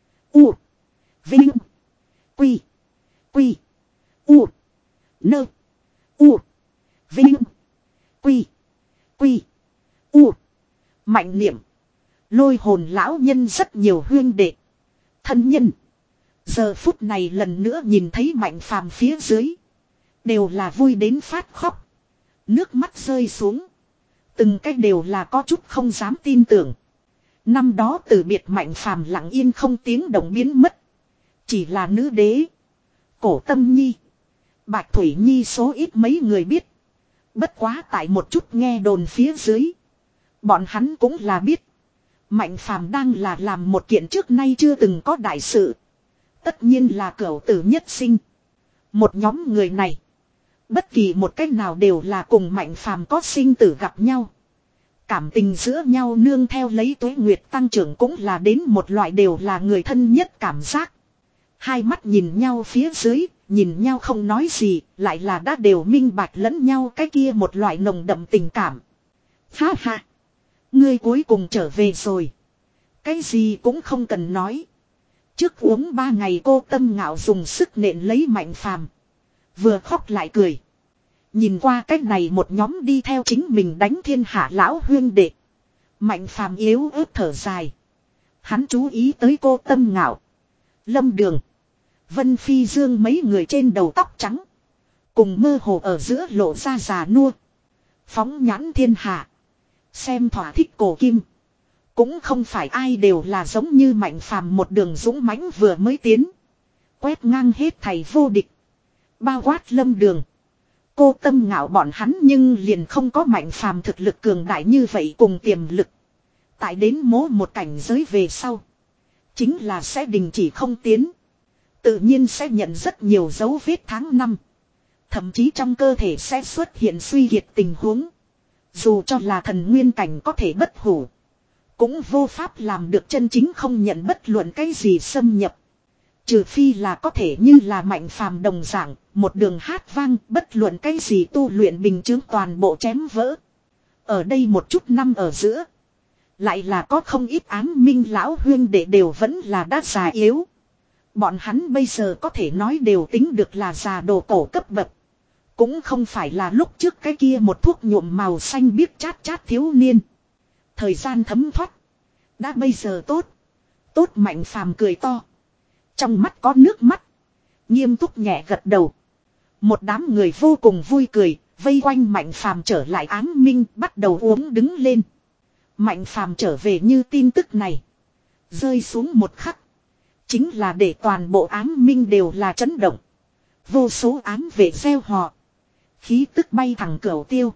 U. Vinh. Quy. Quy. U. Nơ. U. Vinh. Quy. Quy. U. Mạnh Niệm. Lôi hồn lão nhân rất nhiều huyên đệ. Thân nhân. Giờ phút này lần nữa nhìn thấy Mạnh Phàm phía dưới. Đều là vui đến phát khóc. Nước mắt rơi xuống. Từng cách đều là có chút không dám tin tưởng. Năm đó từ biệt Mạnh Phàm lặng yên không tiếng động biến mất. Chỉ là nữ đế. Cổ Tâm Nhi. Bạch Thủy Nhi số ít mấy người biết. Bất quá tại một chút nghe đồn phía dưới. Bọn hắn cũng là biết. Mạnh Phàm đang là làm một kiện trước nay chưa từng có đại sự. Tất nhiên là cửu tử nhất sinh. Một nhóm người này. Bất kỳ một cách nào đều là cùng Mạnh Phàm có sinh tử gặp nhau. Cảm tình giữa nhau nương theo lấy tuế nguyệt tăng trưởng cũng là đến một loại đều là người thân nhất cảm giác. Hai mắt nhìn nhau phía dưới, nhìn nhau không nói gì, lại là đã đều minh bạch lẫn nhau cái kia một loại nồng đậm tình cảm. Ha ha! Ngươi cuối cùng trở về rồi. Cái gì cũng không cần nói. Trước uống ba ngày cô Tâm Ngạo dùng sức nện lấy Mạnh Phàm. Vừa khóc lại cười. Nhìn qua cách này một nhóm đi theo chính mình đánh thiên hạ lão huyên đệ. Mạnh Phàm yếu ớt thở dài. Hắn chú ý tới cô Tâm Ngạo, Lâm Đường, Vân Phi Dương mấy người trên đầu tóc trắng. Cùng mơ hồ ở giữa lộ ra già nua. Phóng nhãn thiên hạ. Xem thỏa thích cổ kim. Cũng không phải ai đều là giống như Mạnh Phàm một đường dũng mãnh vừa mới tiến. Quét ngang hết thầy vô địch. Bao quát Lâm Đường, cô Tâm Ngạo bọn hắn nhưng liền không có Mạnh Phàm thực lực cường đại như vậy cùng tiềm lực. Tại đến mố một cảnh giới về sau. Chính là sẽ đình chỉ không tiến. Tự nhiên sẽ nhận rất nhiều dấu vết tháng năm. Thậm chí trong cơ thể sẽ xuất hiện suy kiệt tình huống. Dù cho là thần nguyên cảnh có thể bất hủ. Cũng vô pháp làm được chân chính không nhận bất luận cái gì xâm nhập. Trừ phi là có thể như là Mạnh Phàm đồng dạng, một đường hát vang, bất luận cái gì tu luyện bình chứng toàn bộ chém vỡ. Ở đây một chút năm ở giữa. Lại là có không ít ám minh lão huyên đệ đều vẫn là đã già yếu. Bọn hắn bây giờ có thể nói đều tính được là già đồ cổ cấp bậc. Cũng không phải là lúc trước cái kia một thuốc nhuộm màu xanh biếc chát chát thiếu niên. Thời gian thấm thoát. Đã bây giờ tốt. Tốt Mạnh Phàm cười to. Trong mắt có nước mắt. Nghiêm túc nhẹ gật đầu. Một đám người vô cùng vui cười. Vây quanh Mạnh Phàm trở lại ám minh bắt đầu uống đứng lên. Mạnh Phàm trở về như tin tức này. Rơi xuống một khắc. Chính là để toàn bộ ám minh đều là chấn động. Vô số ám vệ gieo họ. Khí tức bay thẳng cửu tiêu.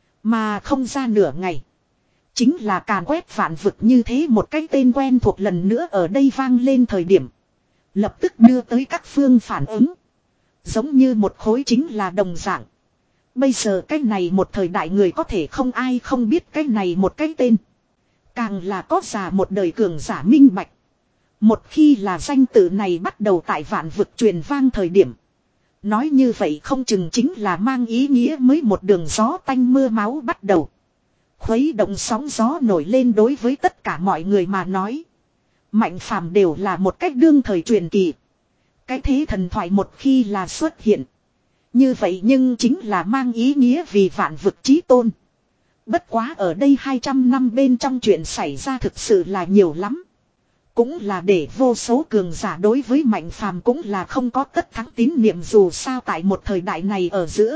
Mà không ra nửa ngày. Chính là càn quét vạn vực như thế một cái tên quen thuộc lần nữa ở đây vang lên thời điểm. Lập tức đưa tới các phương phản ứng. Giống như một khối chính là đồng dạng. Bây giờ cái này một thời đại người có thể không ai không biết cái này một cái tên. Càng là có giả một đời cường giả minh bạch. Một khi là danh tự này bắt đầu tại vạn vực truyền vang thời điểm. Nói như vậy không chừng chính là mang ý nghĩa mới một đường gió tanh mưa máu bắt đầu. Khuấy động sóng gió nổi lên đối với tất cả mọi người mà nói. Mạnh Phàm đều là một cách đương thời truyền kỳ. Cái thế thần thoại một khi là xuất hiện. Như vậy nhưng chính là mang ý nghĩa vì vạn vực chí tôn. Bất quá ở đây hai trăm năm bên trong chuyện xảy ra thực sự là nhiều lắm. Cũng là để vô số cường giả đối với Mạnh Phàm cũng là không có tất thắng tín niệm dù sao tại một thời đại này ở giữa.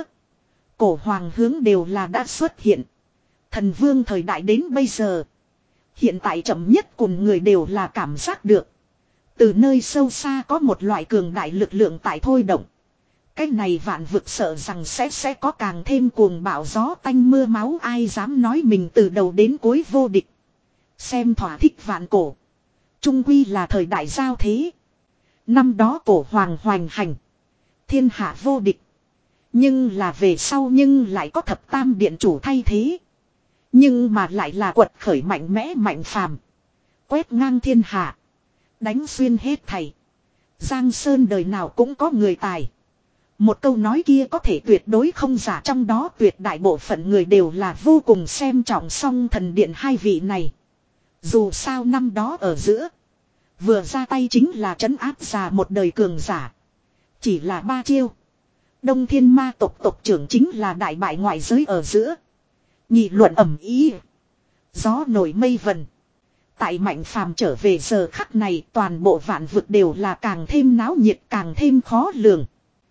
Cổ hoàng hướng đều là đã xuất hiện. Thần vương thời đại đến bây giờ. Hiện tại chậm nhất cùng người đều là cảm giác được. Từ nơi sâu xa có một loại cường đại lực lượng tại thôi động. Cái này vạn vực sợ rằng sẽ sẽ có càng thêm cuồng bạo gió tanh mưa máu ai dám nói mình từ đầu đến cuối vô địch. Xem thỏa thích vạn cổ. Trung quy là thời đại giao thế. Năm đó cổ hoàng hoành hành. Thiên hạ vô địch. Nhưng là về sau nhưng lại có thập tam điện chủ thay thế. Nhưng mà lại là quật khởi mạnh mẽ Mạnh Phàm. Quét ngang thiên hạ. Đánh xuyên hết thầy. Giang Sơn đời nào cũng có người tài. Một câu nói kia có thể tuyệt đối không giả trong đó tuyệt đại bộ phận người đều là vô cùng xem trọng song thần điện hai vị này. Dù sao năm đó ở giữa. Vừa ra tay chính là trấn áp già một đời cường giả. Chỉ là ba chiêu. Đông Thiên Ma tộc tộc trưởng chính là đại bại ngoại giới ở giữa. Nghị luận ầm ý. Gió nổi mây vần. Tại Mạnh Phàm trở về giờ khắc này toàn bộ vạn vực đều là càng thêm náo nhiệt càng thêm khó lường.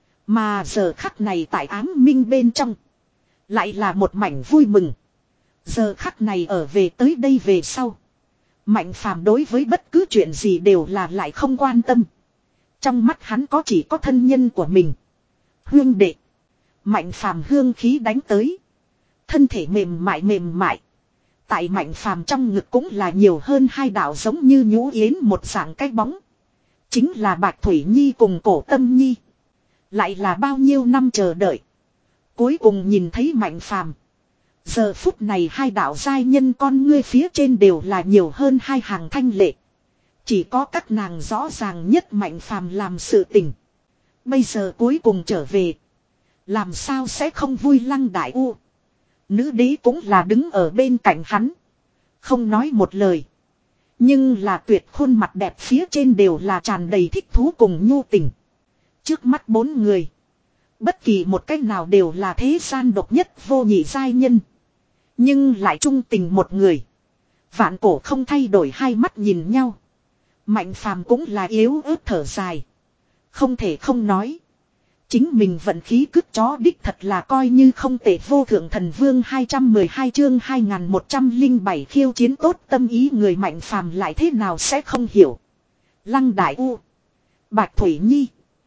Mà giờ khắc này tại ám minh bên trong. Lại là một mảnh vui mừng. Giờ khắc này ở về tới đây về sau. Mạnh Phàm đối với bất cứ chuyện gì đều là lại không quan tâm. Trong mắt hắn có chỉ có thân nhân của mình. Huyên đệ. Mạnh Phàm hương khí đánh tới. Thân thể mềm mại mềm mại. Tại Mạnh Phàm trong ngực cũng là nhiều hơn hai đạo giống như nhũ yến một dạng cái bóng. Chính là Bạch Thủy Nhi cùng Cổ Tâm Nhi. Lại là bao nhiêu năm chờ đợi. Cuối cùng nhìn thấy Mạnh Phàm. Giờ phút này hai đạo giai nhân con ngươi phía trên đều là nhiều hơn hai hàng thanh lệ. Chỉ có các nàng rõ ràng nhất Mạnh Phàm làm sự tình. Bây giờ cuối cùng trở về. Làm sao sẽ không vui Lăng Đại U. Nữ đế cũng là đứng ở bên cạnh hắn. Không nói một lời. Nhưng là tuyệt khuôn mặt đẹp phía trên đều là tràn đầy thích thú cùng nhu tình. Trước mắt bốn người. Bất kỳ một cách nào đều là thế gian độc nhất vô nhị giai nhân. Nhưng lại trung tình một người. Vạn cổ không thay đổi hai mắt nhìn nhau. Mạnh Phàm cũng là yếu ớt thở dài. Không thể không nói. Chính mình vận khí cứt chó đích thật là coi như không tệ. Vô thượng thần vương hai trăm mười hai chương hai nghìn một trăm lẻ bảy khiêu chiến tốt tâm ý người Mạnh Phàm lại thế nào sẽ không hiểu. Lăng Đại U. Bạch Thủy Nhi.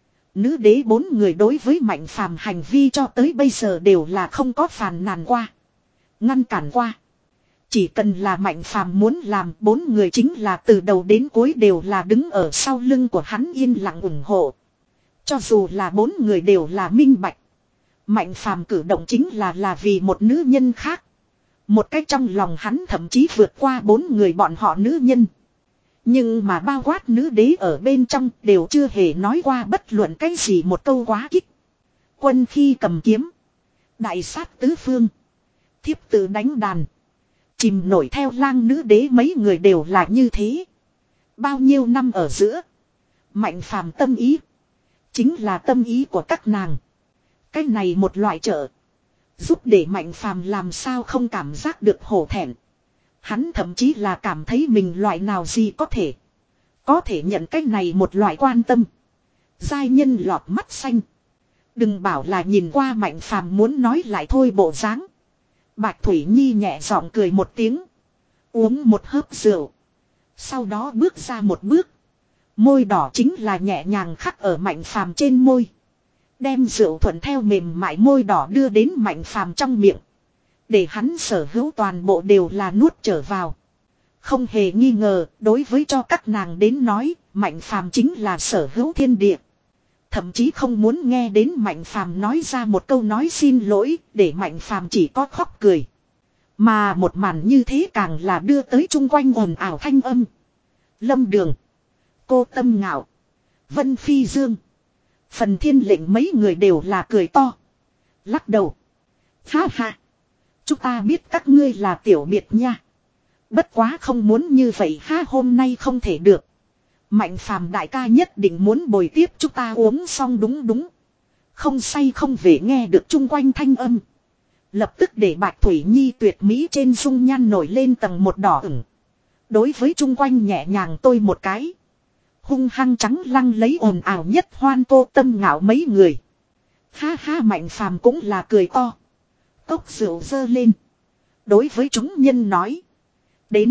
Nữ đế bốn người đối với Mạnh Phàm hành vi cho tới bây giờ đều là không có phàn nàn qua. Ngăn cản qua. Chỉ cần là Mạnh Phàm muốn làm, bốn người chính là từ đầu đến cuối đều là đứng ở sau lưng của hắn yên lặng ủng hộ. Cho dù là bốn người đều là minh bạch. Mạnh Phàm cử động chính là là vì một nữ nhân khác. Một cách trong lòng hắn thậm chí vượt qua bốn người bọn họ nữ nhân. Nhưng mà bao quát nữ đế ở bên trong đều chưa hề nói qua bất luận cái gì một câu quá kích. Quân khi cầm kiếm. Đại sát tứ phương. Thiếp tự đánh đàn. Chìm nổi theo lang nữ đế mấy người đều là như thế. Bao nhiêu năm ở giữa. Mạnh Phàm tâm ý. Chính là tâm ý của các nàng. Cái này một loại trợ. Giúp để Mạnh Phàm làm sao không cảm giác được hổ thẹn. Hắn thậm chí là cảm thấy mình loại nào gì có thể. Có thể nhận cái này một loại quan tâm. Giai nhân lọt mắt xanh. Đừng bảo là nhìn qua Mạnh Phàm muốn nói lại thôi bộ dáng. Bạch Thủy Nhi nhẹ giọng cười một tiếng. Uống một hớp rượu. Sau đó bước ra một bước. Môi đỏ chính là nhẹ nhàng khắc ở Mạnh Phàm trên môi. Đem rượu thuận theo mềm mại môi đỏ đưa đến Mạnh Phàm trong miệng. Để hắn sở hữu toàn bộ đều là nuốt trở vào. Không hề nghi ngờ, đối với cho các nàng đến nói, Mạnh Phàm chính là sở hữu thiên địa. Thậm chí không muốn nghe đến Mạnh Phàm nói ra một câu nói xin lỗi, để Mạnh Phàm chỉ có khóc cười. Mà một màn như thế càng là đưa tới chung quanh ồn ào thanh âm. Lâm Đường, Cô Tâm Ngạo, Vân Phi Dương, Phần Thiên Lệnh mấy người đều là cười to. Lắc đầu. Ha ha. Chúng ta biết các ngươi là tiểu biệt nha. Bất quá không muốn như vậy ha, hôm nay không thể được. Mạnh Phàm đại ca nhất định muốn bồi tiếp chúng ta uống xong đúng đúng. Không say không về nghe được chung quanh thanh âm. Lập tức để Bạch Thủy Nhi tuyệt mỹ trên dung nhan nổi lên tầng một đỏ ửng. Đối với chung quanh nhẹ nhàng tôi một cái. Hung hăng trắng lăng lấy ồn ào nhất Hoan Cô Tâm Ngạo mấy người. Ha ha, Mạnh Phàm cũng là cười to. Cốc rượu dơ lên. Đối với chúng nhân nói. Đến.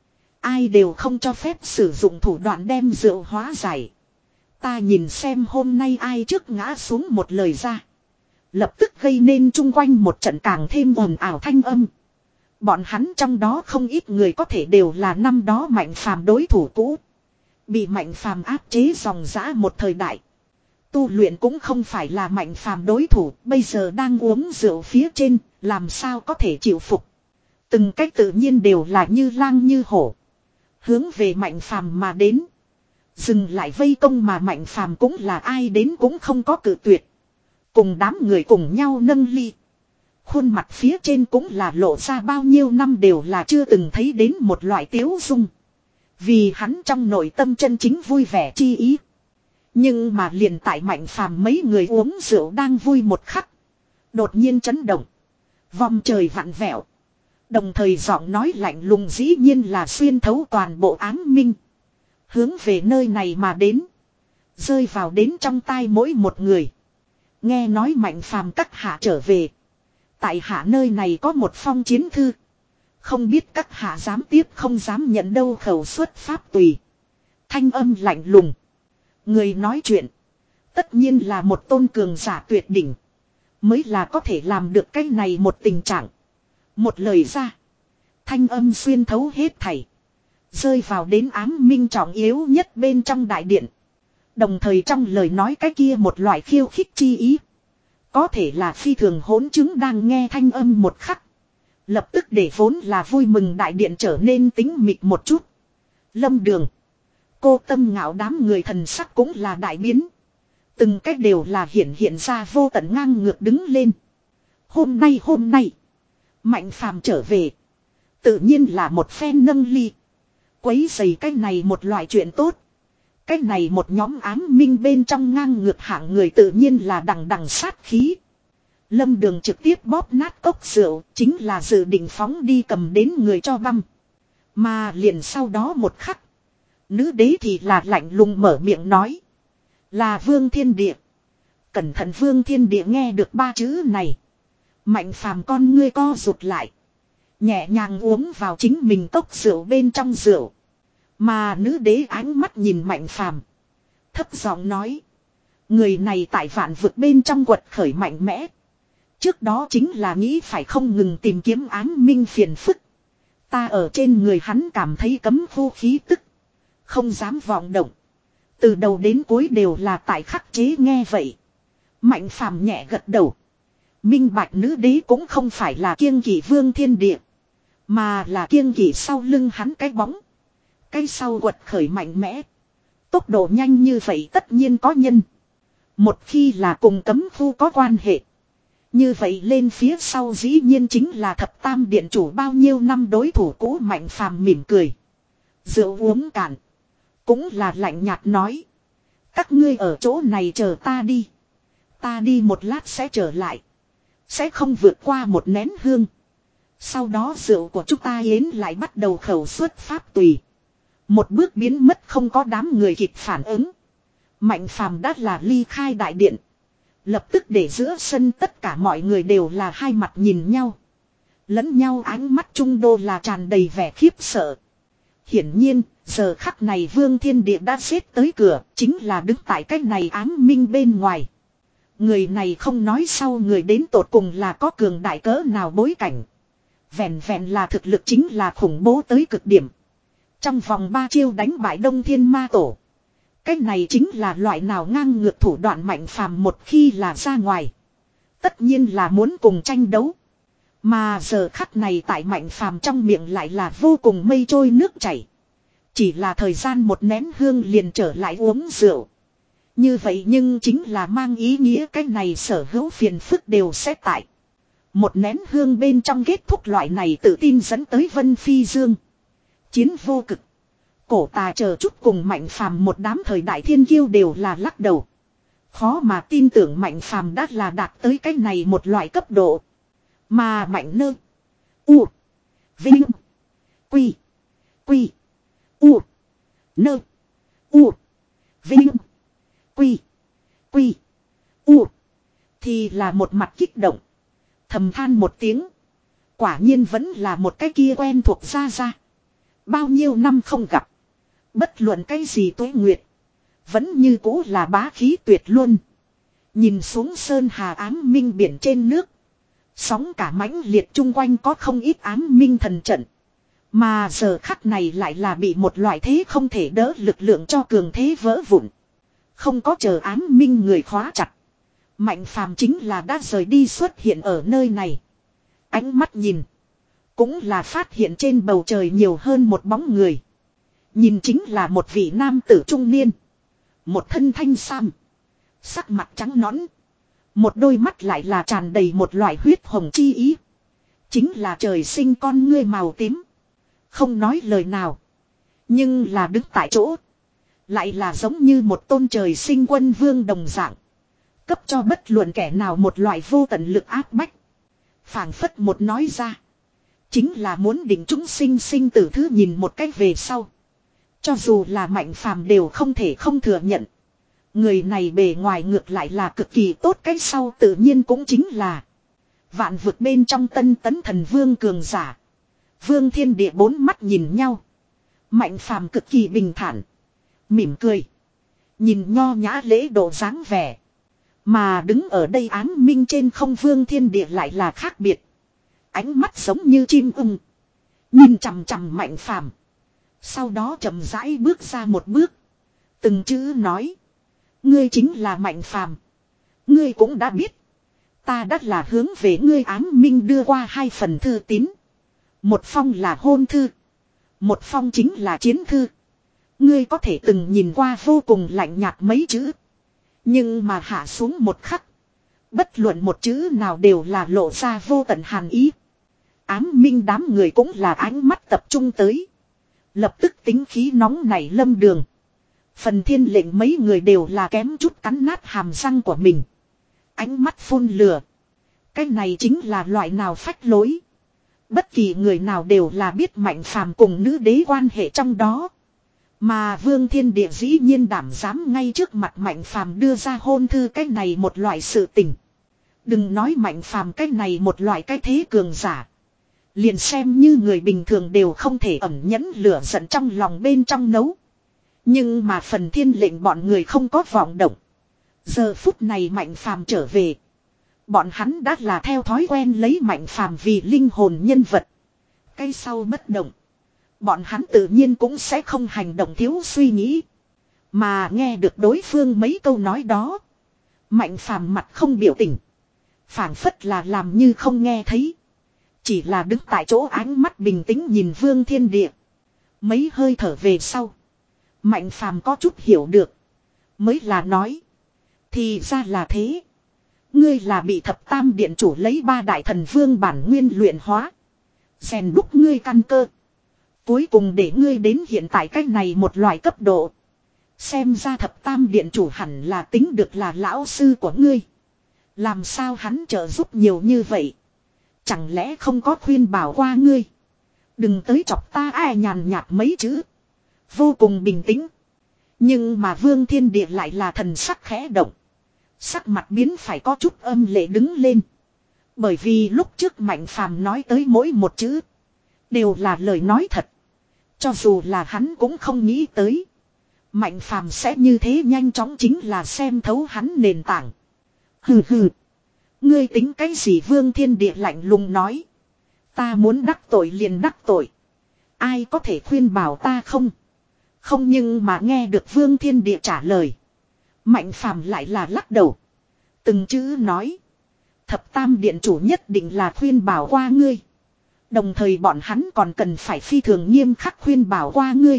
Ai đều không cho phép sử dụng thủ đoạn đem rượu hóa giải. Ta nhìn xem hôm nay ai trước ngã xuống một lời ra. Lập tức gây nên chung quanh một trận càng thêm ồn ào thanh âm. Bọn hắn trong đó không ít người có thể đều là năm đó Mạnh Phàm đối thủ cũ. Bị Mạnh Phàm áp chế dòng dã một thời đại. Tu luyện cũng không phải là Mạnh Phàm đối thủ, bây giờ đang uống rượu phía trên, làm sao có thể chịu phục. Từng cách tự nhiên đều là như lang như hổ. Hướng về Mạnh Phàm mà đến. Dừng lại vây công mà Mạnh Phàm cũng là ai đến cũng không có cự tuyệt. Cùng đám người cùng nhau nâng ly. Khuôn mặt phía trên cũng là lộ ra bao nhiêu năm đều là chưa từng thấy đến một loại tiếu dung. Vì hắn trong nội tâm chân chính vui vẻ chi ý. Nhưng mà liền tại Mạnh Phàm mấy người uống rượu đang vui một khắc. Đột nhiên chấn động. Vòng trời vặn vẹo. Đồng thời giọng nói lạnh lùng dĩ nhiên là xuyên thấu toàn bộ áng minh. Hướng về nơi này mà đến. Rơi vào đến trong tai mỗi một người. Nghe nói Mạnh Phàm các hạ trở về. Tại hạ nơi này có một phong chiến thư. Không biết các hạ dám tiếp không dám nhận đâu, khẩu xuất pháp tùy. Thanh âm lạnh lùng. Người nói chuyện. Tất nhiên là một tôn cường giả tuyệt đỉnh. Mới là có thể làm được cái này một tình trạng. Một lời ra. Thanh âm xuyên thấu hết thảy. Rơi vào đến ám minh trọng yếu nhất bên trong đại điện. Đồng thời trong lời nói cái kia một loại khiêu khích chi ý. Có thể là phi thường hỗn chứng đang nghe thanh âm một khắc. Lập tức để vốn là vui mừng đại điện trở nên tính mịt một chút. Lâm Đường. Cô Tâm Ngạo đám người thần sắc cũng là đại biến. Từng cách đều là hiện hiện ra vô tận ngang ngược đứng lên. Hôm nay hôm nay. Mạnh Phàm trở về. Tự nhiên là một phen nâng ly. Quấy dày cái này một loại chuyện tốt. Cái này một nhóm ám minh bên trong ngang ngược hạng người tự nhiên là đằng đằng sát khí. Lâm Đường trực tiếp bóp nát cốc rượu, chính là dự định phóng đi cầm đến người cho băm. Mà liền sau đó một khắc. Nữ đế thì là lạnh lùng mở miệng nói. Là Vương Thiên Địa. Cẩn thận Vương Thiên Địa nghe được ba chữ này. Mạnh Phàm con ngươi co rụt lại. Nhẹ nhàng uống vào chính mình cốc rượu bên trong rượu. Mà nữ đế ánh mắt nhìn Mạnh Phàm, thấp giọng nói. Người này tại vạn vực bên trong quật khởi mạnh mẽ. Trước đó chính là nghĩ phải không ngừng tìm kiếm ám minh phiền phức. Ta ở trên người hắn cảm thấy cấm vô khí tức. Không dám vọng động. Từ đầu đến cuối đều là tại khắc chế nghe vậy. Mạnh Phàm nhẹ gật đầu. Minh bạch nữ đế cũng không phải là kiêng kỵ Vương Thiên Địa. Mà là kiêng kỵ sau lưng hắn cái bóng. Cái sau quật khởi mạnh mẽ. Tốc độ nhanh như vậy tất nhiên có nhân. Một khi là cùng cấm khu có quan hệ. Như vậy lên phía sau dĩ nhiên chính là thập tam điện chủ bao nhiêu năm đối thủ cũ. Mạnh Phàm mỉm cười. Rượu uống cạn. Cũng là lạnh nhạt nói. Các ngươi ở chỗ này chờ ta đi. Ta đi một lát sẽ trở lại. Sẽ không vượt qua một nén hương. Sau đó rượu của chúng ta yến lại bắt đầu khẩu xuất pháp tùy. Một bước biến mất không có đám người kịp phản ứng. Mạnh Phàm đã là ly khai đại điện. Lập tức để giữa sân tất cả mọi người đều là hai mặt nhìn nhau. Lẫn nhau ánh mắt trung đô là tràn đầy vẻ khiếp sợ. Hiển nhiên, giờ khắc này Vương Thiên Địa đã xếp tới cửa, chính là đứng tại cách này ám minh bên ngoài. Người này không nói sau người đến tột cùng là có cường đại cỡ nào bối cảnh. Vẹn vẹn là thực lực chính là khủng bố tới cực điểm. Trong vòng ba chiêu đánh bại Đông Thiên Ma Tổ. Cái này chính là loại nào ngang ngược thủ đoạn. Mạnh Phàm một khi là ra ngoài. Tất nhiên là muốn cùng tranh đấu. Mà giờ khắc này tại Mạnh Phàm trong miệng lại là vô cùng mây trôi nước chảy. Chỉ là thời gian một nén hương liền trở lại uống rượu. Như vậy nhưng chính là mang ý nghĩa cái này sở hữu phiền phức đều sẽ tại. Một nén hương bên trong kết thúc loại này tự tin dẫn tới Vân Phi Dương. Chiến vô cực. Cổ Tà chờ chút cùng Mạnh Phàm một đám thời đại thiên kiêu đều là lắc đầu. Khó mà tin tưởng Mạnh Phàm đã là đạt tới cái này một loại cấp độ. Mà Mạnh Nơ. U. Vinh. Quy. Quy. U. Nơ. U. Vinh. Quy. Quy. U. Thì là một mặt kích động. Thầm than một tiếng. Quả nhiên vẫn là một cái kia quen thuộc ra ra. Bao nhiêu năm không gặp. Bất luận cái gì tuế nguyệt. Vẫn như cũ là bá khí tuyệt luôn. Nhìn xuống sơn hà ám minh biển trên nước. Sóng cả mãnh liệt chung quanh có không ít ám minh thần trận. Mà giờ khắc này lại là bị một loại thế không thể đỡ lực lượng cho cường thế vỡ vụn. Không có chờ ám minh người khóa chặt. Mạnh Phàm chính là đã rời đi xuất hiện ở nơi này. Ánh mắt nhìn. Cũng là phát hiện trên bầu trời nhiều hơn một bóng người. Nhìn chính là một vị nam tử trung niên. Một thân thanh sam. Sắc mặt trắng nõn. Một đôi mắt lại là tràn đầy một loại huyết hồng chi ý. Chính là trời sinh con ngươi màu tím. Không nói lời nào. Nhưng là đứng tại chỗ. Lại là giống như một tôn trời sinh quân vương đồng dạng. Cấp cho bất luận kẻ nào một loại vô tận lực áp bách. Phảng phất một nói ra. Chính là muốn định chúng sinh sinh tử thứ nhìn một cách về sau. Cho dù là Mạnh Phàm đều không thể không thừa nhận. Người này bề ngoài ngược lại là cực kỳ tốt, cách sau tự nhiên cũng chính là vạn vực bên trong tân tấn thần vương cường giả. Vương Thiên Địa bốn mắt nhìn nhau. Mạnh Phàm cực kỳ bình thản. Mỉm cười. Nhìn nho nhã lễ độ dáng vẻ. Mà đứng ở đây án minh trên không Vương Thiên Địa lại là khác biệt. Ánh mắt giống như chim ưng. Nhìn chằm chằm Mạnh Phàm. Sau đó chậm rãi bước ra một bước. Từng chữ nói. Ngươi chính là Mạnh Phàm. Ngươi cũng đã biết. Ta đắt là hướng về ngươi ám minh đưa qua hai phần thư tín. Một phong là hôn thư. Một phong chính là chiến thư. Ngươi có thể từng nhìn qua vô cùng lạnh nhạt mấy chữ. Nhưng mà hạ xuống một khắc. Bất luận một chữ nào đều là lộ ra vô tận hàn ý. Ám minh đám người cũng là ánh mắt tập trung tới. Lập tức tính khí nóng nảy lâm đường. Phần thiên lệnh mấy người đều là kém chút cắn nát hàm răng của mình. Ánh mắt phun lửa. Cái này chính là loại nào phách lối. Bất kỳ người nào đều là biết Mạnh Phàm cùng nữ đế quan hệ trong đó. Mà Vương Thiên Địa dĩ nhiên đảm dám ngay trước mặt Mạnh Phàm đưa ra hôn thư cái này một loại sự tình. Đừng nói Mạnh Phàm cái này một loại cái thế cường giả. Liền xem như người bình thường đều không thể ẩn nhẫn lửa giận trong lòng bên trong nấu. Nhưng mà phần thiên lệnh bọn người không có vọng động. Giờ phút này Mạnh Phàm trở về. Bọn hắn đã là theo thói quen lấy Mạnh Phàm vì linh hồn nhân vật. Cái sau bất động. Bọn hắn tự nhiên cũng sẽ không hành động thiếu suy nghĩ. Mà nghe được đối phương mấy câu nói đó. Mạnh Phàm mặt không biểu tình. Phảng phất là làm như không nghe thấy. Chỉ là đứng tại chỗ ánh mắt bình tĩnh nhìn Vương Thiên Địa. Mấy hơi thở về sau. Mạnh Phàm có chút hiểu được. Mới là nói. Thì ra là thế. Ngươi là bị thập tam điện chủ lấy ba đại thần vương bản nguyên luyện hóa. Rèn đúc ngươi căn cơ. Cuối cùng để ngươi đến hiện tại cách này một loại cấp độ. Xem ra thập tam điện chủ hẳn là tính được là lão sư của ngươi. Làm sao hắn trợ giúp nhiều như vậy. Chẳng lẽ không có khuyên bảo qua ngươi. Đừng tới chọc ta ai nhàn nhạt mấy chữ. Vô cùng bình tĩnh. Nhưng mà Vương Thiên Địa lại là thần sắc khẽ động. Sắc mặt biến phải có chút âm lệ đứng lên. Bởi vì lúc trước Mạnh Phàm nói tới mỗi một chữ. Đều là lời nói thật. Cho dù là hắn cũng không nghĩ tới. Mạnh Phàm sẽ như thế nhanh chóng chính là xem thấu hắn nền tảng. Hừ hừ. Ngươi tính cái gì Vương Thiên Địa lạnh lùng nói. Ta muốn đắc tội liền đắc tội. Ai có thể khuyên bảo ta không? Không nhưng mà nghe được Vương Thiên Địa trả lời. Mạnh Phàm lại là lắc đầu. Từng chữ nói. Thập tam điện chủ nhất định là khuyên bảo qua ngươi. Đồng thời bọn hắn còn cần phải phi thường nghiêm khắc khuyên bảo qua ngươi.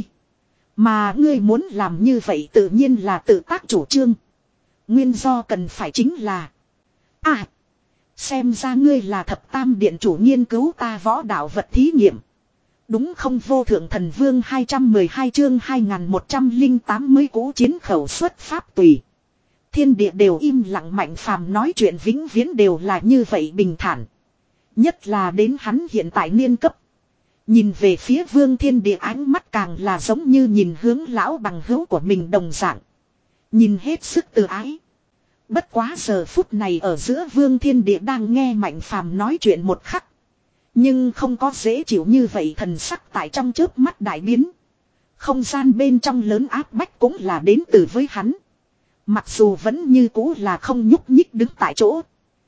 Mà ngươi muốn làm như vậy tự nhiên là tự tác chủ trương. Nguyên do cần phải chính là. À. Xem ra ngươi là thập tam điện chủ nghiên cứu ta võ đạo vật thí nghiệm. Đúng không vô thượng thần vương hai trăm mười hai chương hai nghìn một trăm lẻ tám mới cũ chiến khẩu xuất pháp tùy. Thiên địa đều im lặng Mạnh Phàm nói chuyện vĩnh viễn đều là như vậy bình thản. Nhất là đến hắn hiện tại niên cấp. Nhìn về phía Vương Thiên Địa ánh mắt càng là giống như nhìn hướng lão bằng hữu của mình đồng dạng. Nhìn hết sức từ ái. Bất quá giờ phút này ở giữa Vương Thiên Địa đang nghe Mạnh Phàm nói chuyện một khắc. Nhưng không có dễ chịu như vậy thần sắc tại trong chớp mắt đại biến. Không gian bên trong lớn áp bách cũng là đến từ với hắn. Mặc dù vẫn như cũ là không nhúc nhích đứng tại chỗ.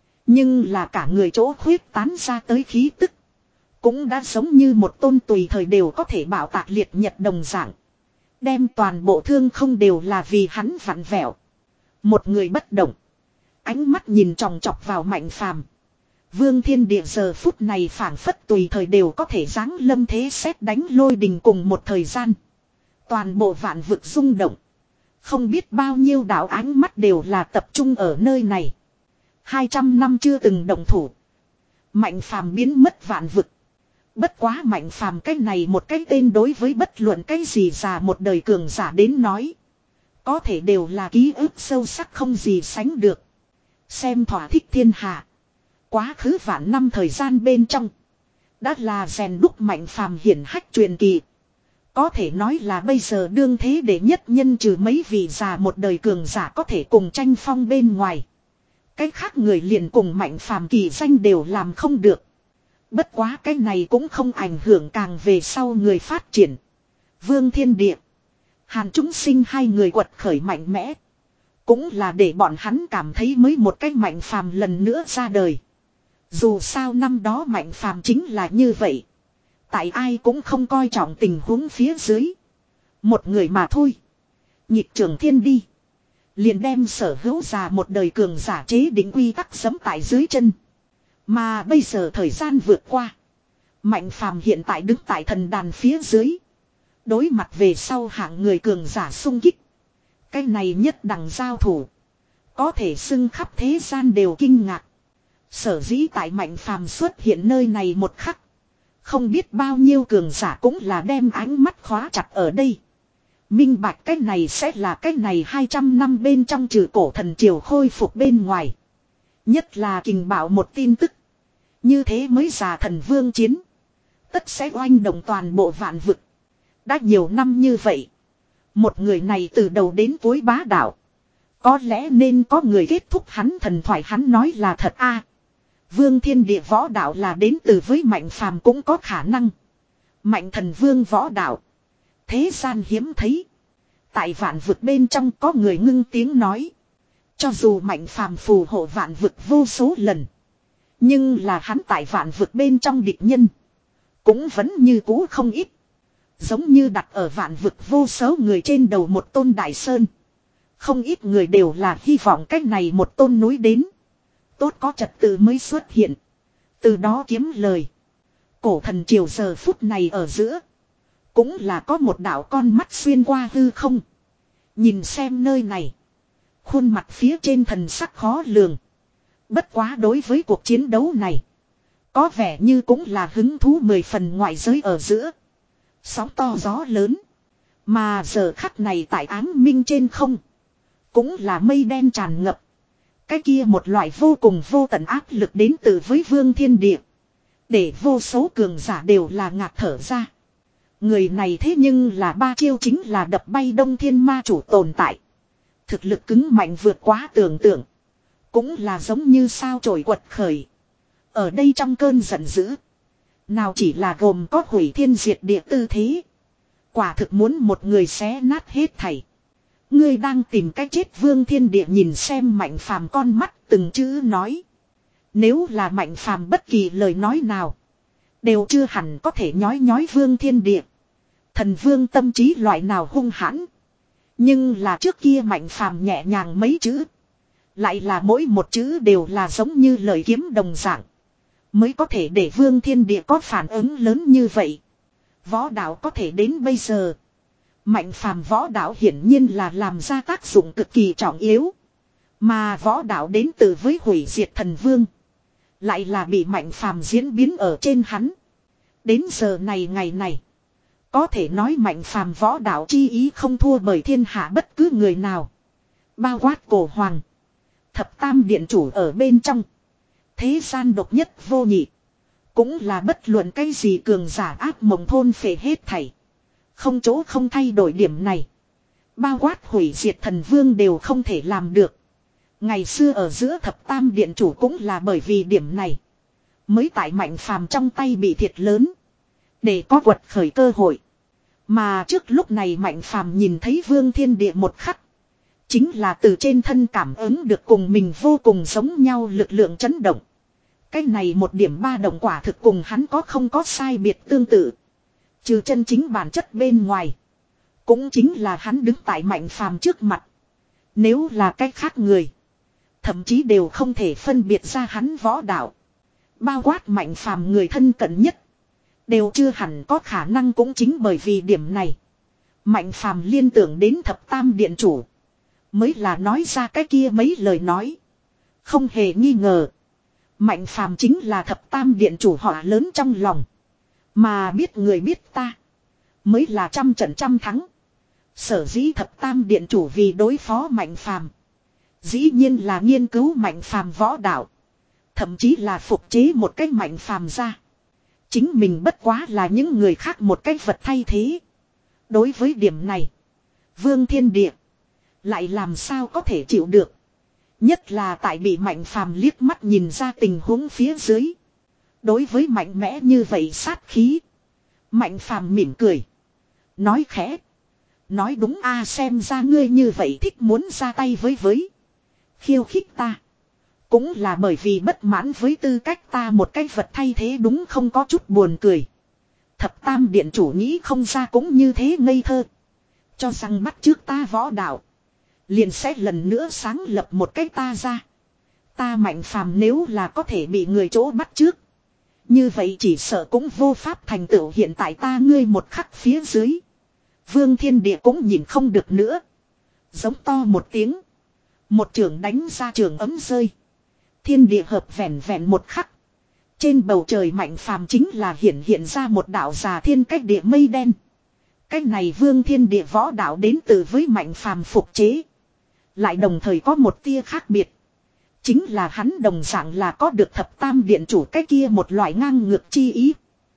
Nhưng là cả người chỗ khuyết tán ra tới khí tức. Cũng đã giống như một tôn tùy thời đều có thể bảo tạc liệt nhật đồng dạng. Đem toàn bộ thương không đều là vì hắn vặn vẹo. Một người bất động. Ánh mắt nhìn tròng trọc vào Mạnh Phàm. Vương Thiên Địa giờ phút này phảng phất tùy thời đều có thể giáng lâm thế xét đánh lôi đình cùng một thời gian. Toàn bộ vạn vực rung động. Không biết bao nhiêu đạo ánh mắt đều là tập trung ở nơi này. Hai trăm năm chưa từng động thủ. Mạnh Phàm biến mất vạn vực. Bất quá Mạnh Phàm cái này một cái tên đối với bất luận cái gì già một đời cường giả đến nói. Có thể đều là ký ức sâu sắc không gì sánh được. Xem thỏa thích thiên hạ. Quá khứ vạn năm thời gian bên trong. Đã là rèn đúc Mạnh Phàm hiển hách truyền kỳ. Có thể nói là bây giờ đương thế để nhất nhân trừ mấy vị già một đời cường giả có thể cùng tranh phong bên ngoài. Cái khác người liền cùng Mạnh Phàm kỳ danh đều làm không được. Bất quá cái này cũng không ảnh hưởng càng về sau người phát triển. Vương Thiên Địa. Hàn Chúng Sinh hai người quật khởi mạnh mẽ. Cũng là để bọn hắn cảm thấy mới một cái Mạnh Phàm lần nữa ra đời. Dù sao năm đó Mạnh Phàm chính là như vậy. Tại ai cũng không coi trọng tình huống phía dưới. Một người mà thôi. Nhịp trường thiên đi. liền đem sở hữu già một đời cường giả chế định quy tắc giẫm tại dưới chân. Mà bây giờ thời gian vượt qua. Mạnh phàm hiện tại đứng tại thần đàn phía dưới. Đối mặt về sau hạng người cường giả xung kích. Cái này nhất đẳng giao thủ. Có thể xưng khắp thế gian đều kinh ngạc. Sở dĩ tại mạnh phàm xuất hiện nơi này một khắc. Không biết bao nhiêu cường giả cũng là đem ánh mắt khóa chặt ở đây. Minh bạch cái này sẽ là cái này hai trăm năm bên trong trừ cổ thần triều khôi phục bên ngoài. Nhất là kình bảo một tin tức. Như thế mới già thần vương chiến. Tất sẽ oanh động toàn bộ vạn vực. Đã nhiều năm như vậy. Một người này từ đầu đến cuối bá đạo. Có lẽ nên có người kết thúc hắn thần thoại, hắn nói là thật a. Vương thiên địa võ đạo là đến từ với mạnh phàm cũng có khả năng. Mạnh thần vương võ đạo. Thế gian hiếm thấy. Tại vạn vực bên trong có người ngưng tiếng nói. Cho dù mạnh phàm phù hộ vạn vực vô số lần. Nhưng là hắn tại vạn vực bên trong địch nhân. Cũng vẫn như cũ không ít. Giống như đặt ở vạn vực vô số người trên đầu một tôn đại sơn. Không ít người đều là hy vọng cách này một tôn núi đến. Tốt có trật tự mới xuất hiện. Từ đó kiếm lời. Cổ thần triều giờ phút này ở giữa. Cũng là có một đạo con mắt xuyên qua hư không. Nhìn xem nơi này. Khuôn mặt phía trên thần sắc khó lường. Bất quá đối với cuộc chiến đấu này. Có vẻ như cũng là hứng thú mười phần ngoại giới ở giữa. Sóng to gió lớn. Mà giờ khắc này tại áng minh trên không. Cũng là mây đen tràn ngập. Cái kia một loại vô cùng vô tận áp lực đến từ với vương thiên địa. Để vô số cường giả đều là ngạt thở ra. Người này thế nhưng là ba chiêu chính là đập bay đông thiên ma chủ tồn tại. Thực lực cứng mạnh vượt quá tưởng tượng. Cũng là giống như sao trổi quật khởi. Ở đây trong cơn giận dữ. Nào chỉ là gồm có hủy thiên diệt địa tư thế. Quả thực muốn một người xé nát hết thảy. Ngươi đang tìm cách chết vương thiên địa nhìn xem mạnh phàm con mắt từng chữ nói. Nếu là mạnh phàm bất kỳ lời nói nào. Đều chưa hẳn có thể nhói nhói vương thiên địa. Thần vương tâm trí loại nào hung hãn. Nhưng là trước kia mạnh phàm nhẹ nhàng mấy chữ. Lại là mỗi một chữ đều là giống như lời kiếm đồng dạng. Mới có thể để vương thiên địa có phản ứng lớn như vậy. Võ đạo có thể đến bây giờ. Mạnh phàm võ đạo hiển nhiên là làm ra tác dụng cực kỳ trọng yếu. Mà võ đạo đến từ với hủy diệt thần vương. Lại là bị mạnh phàm diễn biến ở trên hắn. Đến giờ này ngày này. Có thể nói mạnh phàm võ đạo chi ý không thua bởi thiên hạ bất cứ người nào. Bao quát cổ hoàng. Thập tam điện chủ ở bên trong. Thế gian độc nhất vô nhị. Cũng là bất luận cái gì cường giả ác mộng thôn phệ hết thảy. Không chỗ không thay đổi điểm này. Bao quát hủy diệt thần vương đều không thể làm được. Ngày xưa ở giữa thập tam điện chủ cũng là bởi vì điểm này. Mới tại mạnh phàm trong tay bị thiệt lớn. Để có quật khởi cơ hội. Mà trước lúc này mạnh phàm nhìn thấy vương thiên địa một khắc. Chính là từ trên thân cảm ứng được cùng mình vô cùng giống nhau lực lượng chấn động. Cái này một điểm ba động quả thực cùng hắn có không có sai biệt tương tự. Trừ chân chính bản chất bên ngoài. Cũng chính là hắn đứng tại mạnh phàm trước mặt. Nếu là cách khác người. Thậm chí đều không thể phân biệt ra hắn võ đạo. Bao quát mạnh phàm người thân cận nhất. Đều chưa hẳn có khả năng cũng chính bởi vì điểm này. Mạnh phàm liên tưởng đến thập tam điện chủ. Mới là nói ra cái kia mấy lời nói. Không hề nghi ngờ. Mạnh phàm chính là thập tam điện chủ họ lớn trong lòng. Mà biết người biết ta. Mới là trăm trận trăm thắng. Sở dĩ thập tam điện chủ vì đối phó mạnh phàm. Dĩ nhiên là nghiên cứu mạnh phàm võ đạo. Thậm chí là phục chế một cách mạnh phàm ra. Chính mình bất quá là những người khác một cách vật thay thế. Đối với điểm này. Vương thiên địa. Lại làm sao có thể chịu được. Nhất là tại bị mạnh phàm liếc mắt nhìn ra tình huống phía dưới. Đối với mạnh mẽ như vậy sát khí. Mạnh phàm mỉm cười. Nói khẽ. Nói đúng a xem ra ngươi như vậy thích muốn ra tay với với. Khiêu khích ta. Cũng là bởi vì bất mãn với tư cách ta một cái vật thay thế đúng không có chút buồn cười. Thập tam điện chủ nghĩ không ra cũng như thế ngây thơ. Cho rằng bắt trước ta võ đạo. liền sẽ lần nữa sáng lập một cái ta ra. Ta Mạnh Phàm nếu là có thể bị người chỗ bắt trước. Như vậy chỉ sợ cũng vô pháp thành tựu hiện tại ta ngươi một khắc phía dưới. Vương Thiên Địa cũng nhìn không được nữa. Giống to một tiếng. Một trường đánh ra trường ấm rơi. Thiên địa hợp vẹn vẹn một khắc. Trên bầu trời Mạnh Phàm chính là hiện hiện ra một đạo già thiên cách địa mây đen. Cách này Vương Thiên Địa võ đạo đến từ với Mạnh Phàm phục chế. Lại đồng thời có một tia khác biệt. Chính là hắn đồng dạng là có được thập tam điện chủ cái kia một loại ngang ngược chi ý.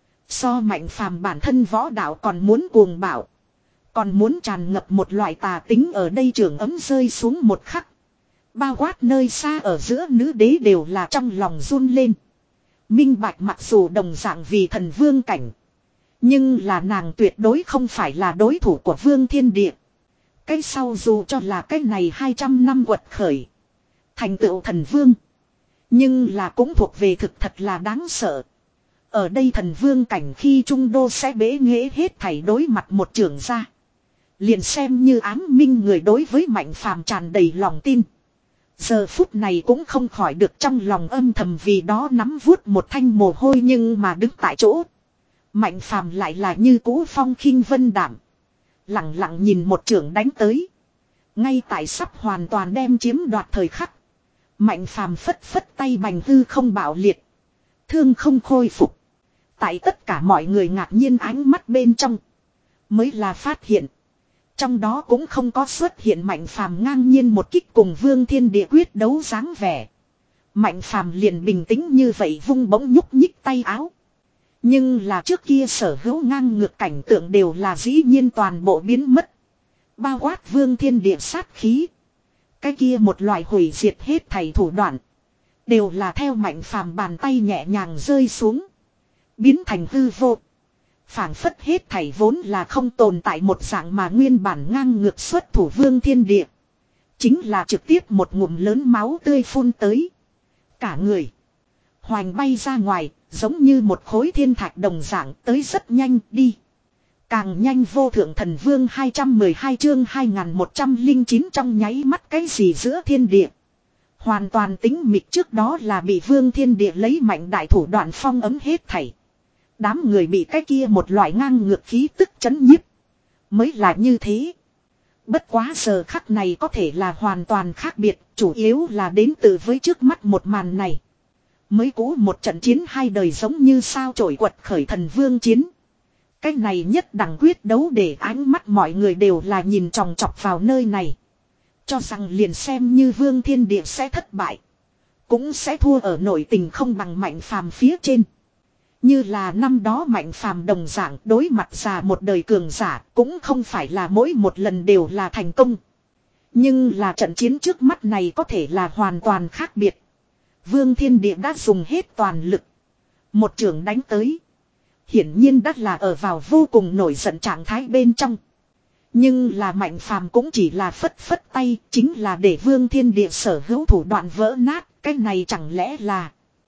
So Mạnh Phàm bản thân võ đạo còn muốn cuồng bạo. Còn muốn tràn ngập một loại tà tính ở đây trường ấm rơi xuống một khắc. Bao quát nơi xa ở giữa nữ đế đều là trong lòng run lên. Minh Bạch mặc dù đồng dạng vì thần vương cảnh. Nhưng là nàng tuyệt đối không phải là đối thủ của Vương Thiên Địa. Cái sau dù cho là cái này hai trăm năm quật khởi. Thành tựu thần vương. Nhưng là cũng thuộc về thực thật là đáng sợ. Ở đây thần vương cảnh khi trung đô sẽ bế nghệ hết thảy đối mặt một trưởng gia. Liền xem như ám minh người đối với Mạnh Phàm tràn đầy lòng tin. Giờ phút này cũng không khỏi được trong lòng âm thầm vì đó nắm vuốt một thanh mồ hôi nhưng mà đứng tại chỗ. Mạnh Phàm lại là như cũ phong khinh vân đảm. Lặng lặng nhìn một trưởng đánh tới. Ngay tại sắp hoàn toàn đem chiếm đoạt thời khắc. Mạnh Phàm phất phất tay bành hư không bạo liệt. Thương không khôi phục. Tại tất cả mọi người ngạc nhiên ánh mắt bên trong. Mới là phát hiện. Trong đó cũng không có xuất hiện Mạnh Phàm ngang nhiên một kích cùng Vương Thiên Địa quyết đấu dáng vẻ. Mạnh Phàm liền bình tĩnh như vậy vung bỗng nhúc nhích tay áo. Nhưng là trước kia sở hữu ngang ngược cảnh tượng đều là dĩ nhiên toàn bộ biến mất. Bao quát Vương Thiên Địa sát khí. Cái kia một loại hủy diệt hết thảy thủ đoạn. Đều là theo Mạnh Phàm bàn tay nhẹ nhàng rơi xuống. Biến thành hư vô. Phảng phất hết thảy vốn là không tồn tại một dạng mà nguyên bản ngang ngược xuất thủ Vương Thiên Địa. Chính là trực tiếp một ngụm lớn máu tươi phun tới. Cả người. Hoành bay ra ngoài. Giống như một khối thiên thạch đồng dạng tới rất nhanh đi. Càng nhanh vô thượng thần vương hai trăm mười hai chương hai nghìn một trăm lẻ chín trong nháy mắt cái gì giữa thiên địa. Hoàn toàn tính mịch trước đó là bị Vương Thiên Địa lấy mạnh đại thủ đoạn phong ấm hết thảy. Đám người bị cái kia một loại ngang ngược khí tức chấn nhiếp. Mới là như thế. Bất quá giờ khắc này có thể là hoàn toàn khác biệt, chủ yếu là đến từ với trước mắt một màn này. Mới cũ một trận chiến hai đời giống như sao trổi quật khởi thần vương chiến. Cái này nhất đẳng quyết đấu để ánh mắt mọi người đều là nhìn chòng chọc vào nơi này. Cho rằng liền xem như Vương Thiên Địa sẽ thất bại. Cũng sẽ thua ở nội tình không bằng Mạnh Phàm phía trên. Như là năm đó Mạnh Phàm đồng dạng đối mặt già một đời cường giả cũng không phải là mỗi một lần đều là thành công. Nhưng là trận chiến trước mắt này có thể là hoàn toàn khác biệt. Vương Thiên Địa đã dùng hết toàn lực. Một trường đánh tới. Hiển nhiên đã là ở vào vô cùng nổi giận trạng thái bên trong. Nhưng là Mạnh Phàm cũng chỉ là phất phất tay. Chính là để Vương Thiên Địa sở hữu thủ đoạn vỡ nát. Cái này chẳng lẽ là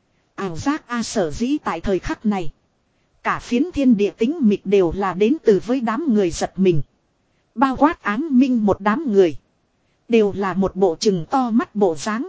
ảo giác a sở dĩ tại thời khắc này. Cả phiến thiên địa tính mịch đều là đến từ với đám người giật mình. Bao quát ám minh một đám người. Đều là một bộ chừng to mắt bộ dáng.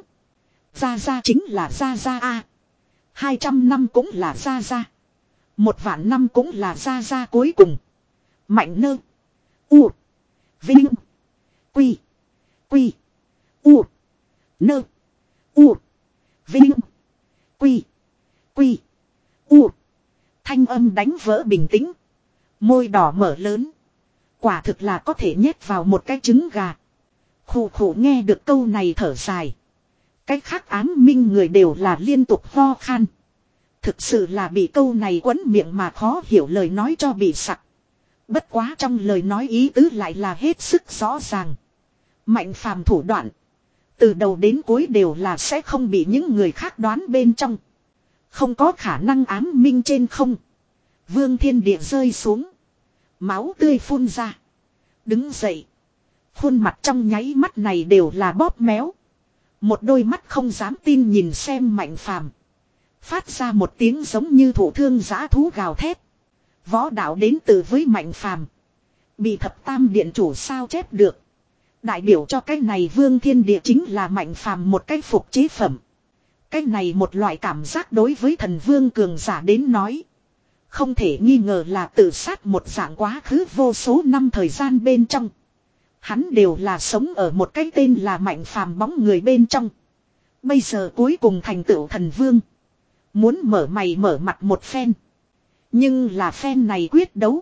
Ra ra chính là ra ra a. Hai trăm năm cũng là ra ra. Một vạn năm cũng là ra ra cuối cùng. Mạnh nơ. U. Vinh. Quy. Quy. U. Nơ. U. Vinh. Quy. Quy. U. Thanh âm đánh vỡ bình tĩnh. Môi đỏ mở lớn. Quả thực là có thể nhét vào một cái trứng gà. Khủ khủ nghe được câu này thở dài. Cách khác ám minh người đều là liên tục ho khan. Thực sự là bị câu này quấn miệng mà khó hiểu lời nói cho bị sặc. Bất quá trong lời nói ý tứ lại là hết sức rõ ràng. Mạnh Phàm thủ đoạn. Từ đầu đến cuối đều là sẽ không bị những người khác đoán bên trong. Không có khả năng ám minh trên không. Vương Thiên Địa rơi xuống. Máu tươi phun ra. Đứng dậy. Khuôn mặt trong nháy mắt này đều là bóp méo. Một đôi mắt không dám tin nhìn xem Mạnh Phàm. Phát ra một tiếng giống như thổ thương giã thú gào thét. Võ đạo đến từ với Mạnh Phàm. Bị thập tam điện chủ sao chép được. Đại biểu cho cái này Vương Thiên Địa chính là Mạnh Phàm một cái phục chế phẩm. Cái này một loại cảm giác đối với thần vương cường giả đến nói. Không thể nghi ngờ là tự sát một dạng quá khứ vô số năm thời gian bên trong. Hắn đều là sống ở một cái tên là Mạnh Phàm bóng người bên trong. Bây giờ cuối cùng thành tựu thần vương. Muốn mở mày mở mặt một phen. Nhưng là phen này quyết đấu.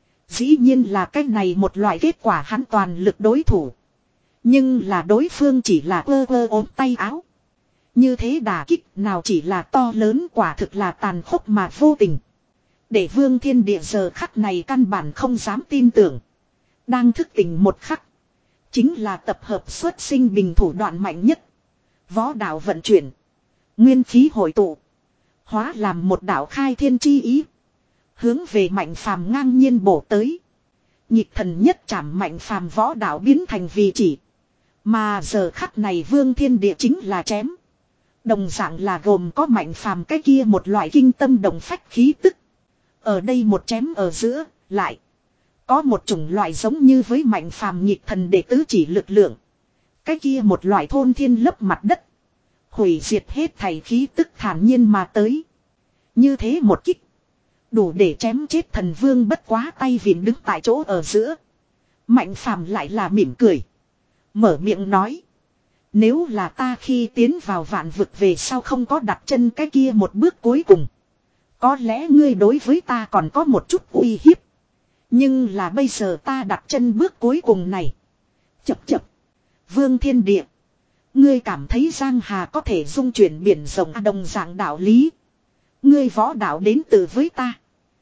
Dĩ nhiên là cái này một loại kết quả hắn toàn lực đối thủ. Nhưng là đối phương chỉ là ơ ơ ốm tay áo. Như thế đả kích nào chỉ là to lớn quả thực là tàn khốc mà vô tình. Để Vương Thiên Địa giờ khắc này căn bản không dám tin tưởng. Đang thức tỉnh một khắc. Chính là tập hợp xuất sinh bình thủ đoạn mạnh nhất. Võ đạo vận chuyển. Nguyên khí hội tụ. Hóa làm một đạo khai thiên chi ý. Hướng về Mạnh Phàm ngang nhiên bổ tới. Nhịp thần nhất chạm Mạnh Phàm võ đạo biến thành vì chỉ. Mà giờ khắc này Vương Thiên Địa chính là chém. Đồng dạng là gồm có Mạnh Phàm cái kia một loại kinh tâm động phách khí tức. Ở đây một chém ở giữa, lại. Có một chủng loại giống như với Mạnh Phàm nhịp thần để tứ chỉ lực lượng. Cái kia một loại thôn thiên lấp mặt đất. Hủy diệt hết thảy khí tức thản nhiên mà tới. Như thế một kích. Đủ để chém chết thần vương bất quá tay vịn đứng tại chỗ ở giữa. Mạnh Phàm lại là mỉm cười. Mở miệng nói. Nếu là ta khi tiến vào vạn vực về sau không có đặt chân cái kia một bước cuối cùng. Có lẽ ngươi đối với ta còn có một chút uy hiếp. Nhưng là bây giờ ta đặt chân bước cuối cùng này. Chập chập. Vương Thiên Địa. Ngươi cảm thấy Giang Hà có thể dung chuyển biển rộng đồng dạng đạo lý. Ngươi võ đạo đến từ với ta.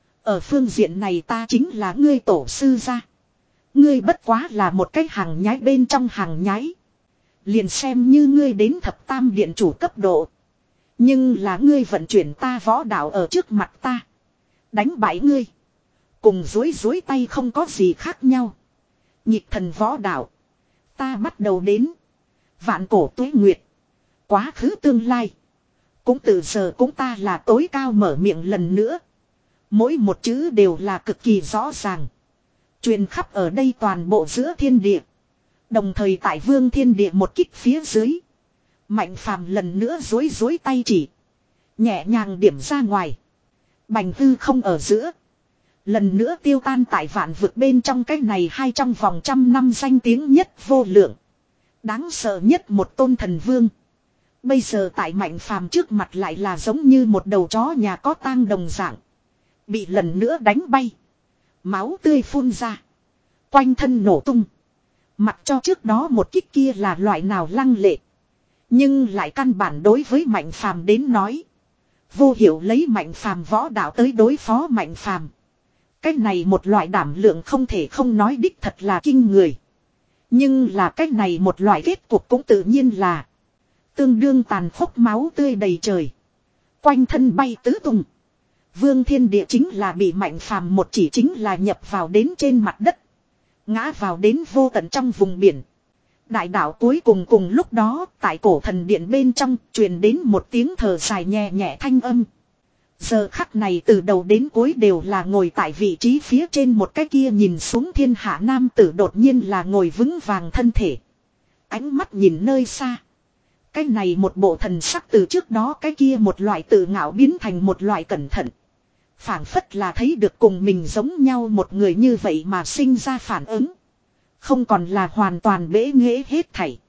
Ở phương diện này ta chính là ngươi tổ sư gia. Ngươi bất quá là một cái hàng nhái bên trong hàng nhái. Liền xem như ngươi đến thập tam điện chủ cấp độ. Nhưng là ngươi vận chuyển ta võ đạo ở trước mặt ta. Đánh bại ngươi. Cùng dối dối tay không có gì khác nhau. Nhịp thần võ đạo. Ta bắt đầu đến. Vạn cổ tuế nguyệt. Quá khứ tương lai. Cũng từ giờ cũng ta là tối cao mở miệng lần nữa. Mỗi một chữ đều là cực kỳ rõ ràng. Truyền khắp ở đây toàn bộ giữa thiên địa. Đồng thời tại Vương Thiên Địa một kích phía dưới. Mạnh Phàm lần nữa dối dối tay chỉ. Nhẹ nhàng điểm ra ngoài. Bành hư không ở giữa. Lần nữa tiêu tan tại vạn vực bên trong cái này hai trong vòng trăm năm danh tiếng nhất vô lượng. Đáng sợ nhất một tôn thần vương. Bây giờ tại Mạnh Phàm trước mặt lại là giống như một đầu chó nhà có tang đồng dạng. Bị lần nữa đánh bay. Máu tươi phun ra. Quanh thân nổ tung. Mặc cho trước đó một kích kia là loại nào lăng lệ. Nhưng lại căn bản đối với Mạnh Phàm đến nói. Vô hiệu lấy Mạnh Phàm võ đạo tới đối phó Mạnh Phàm. Cái này một loại đảm lượng không thể không nói đích thật là kinh người. Nhưng là cái này một loại kết cục cũng tự nhiên là. Tương đương tàn khốc máu tươi đầy trời. Quanh thân bay tứ tung. Vương Thiên Địa chính là bị Mạnh Phàm một chỉ chính là nhập vào đến trên mặt đất. Ngã vào đến vô tận trong vùng biển. Đại đạo cuối cùng cùng lúc đó tại cổ thần điện bên trong truyền đến một tiếng thở dài nhẹ nhẹ thanh âm. Giờ khắc này từ đầu đến cuối đều là ngồi tại vị trí phía trên một cái kia nhìn xuống thiên hạ nam tử đột nhiên là ngồi vững vàng thân thể. Ánh mắt nhìn nơi xa. Cái này một bộ thần sắc từ trước đó cái kia một loại tự ngạo biến thành một loại cẩn thận. Phảng phất là thấy được cùng mình giống nhau một người như vậy mà sinh ra phản ứng. Không còn là hoàn toàn bể nghễ hết thảy.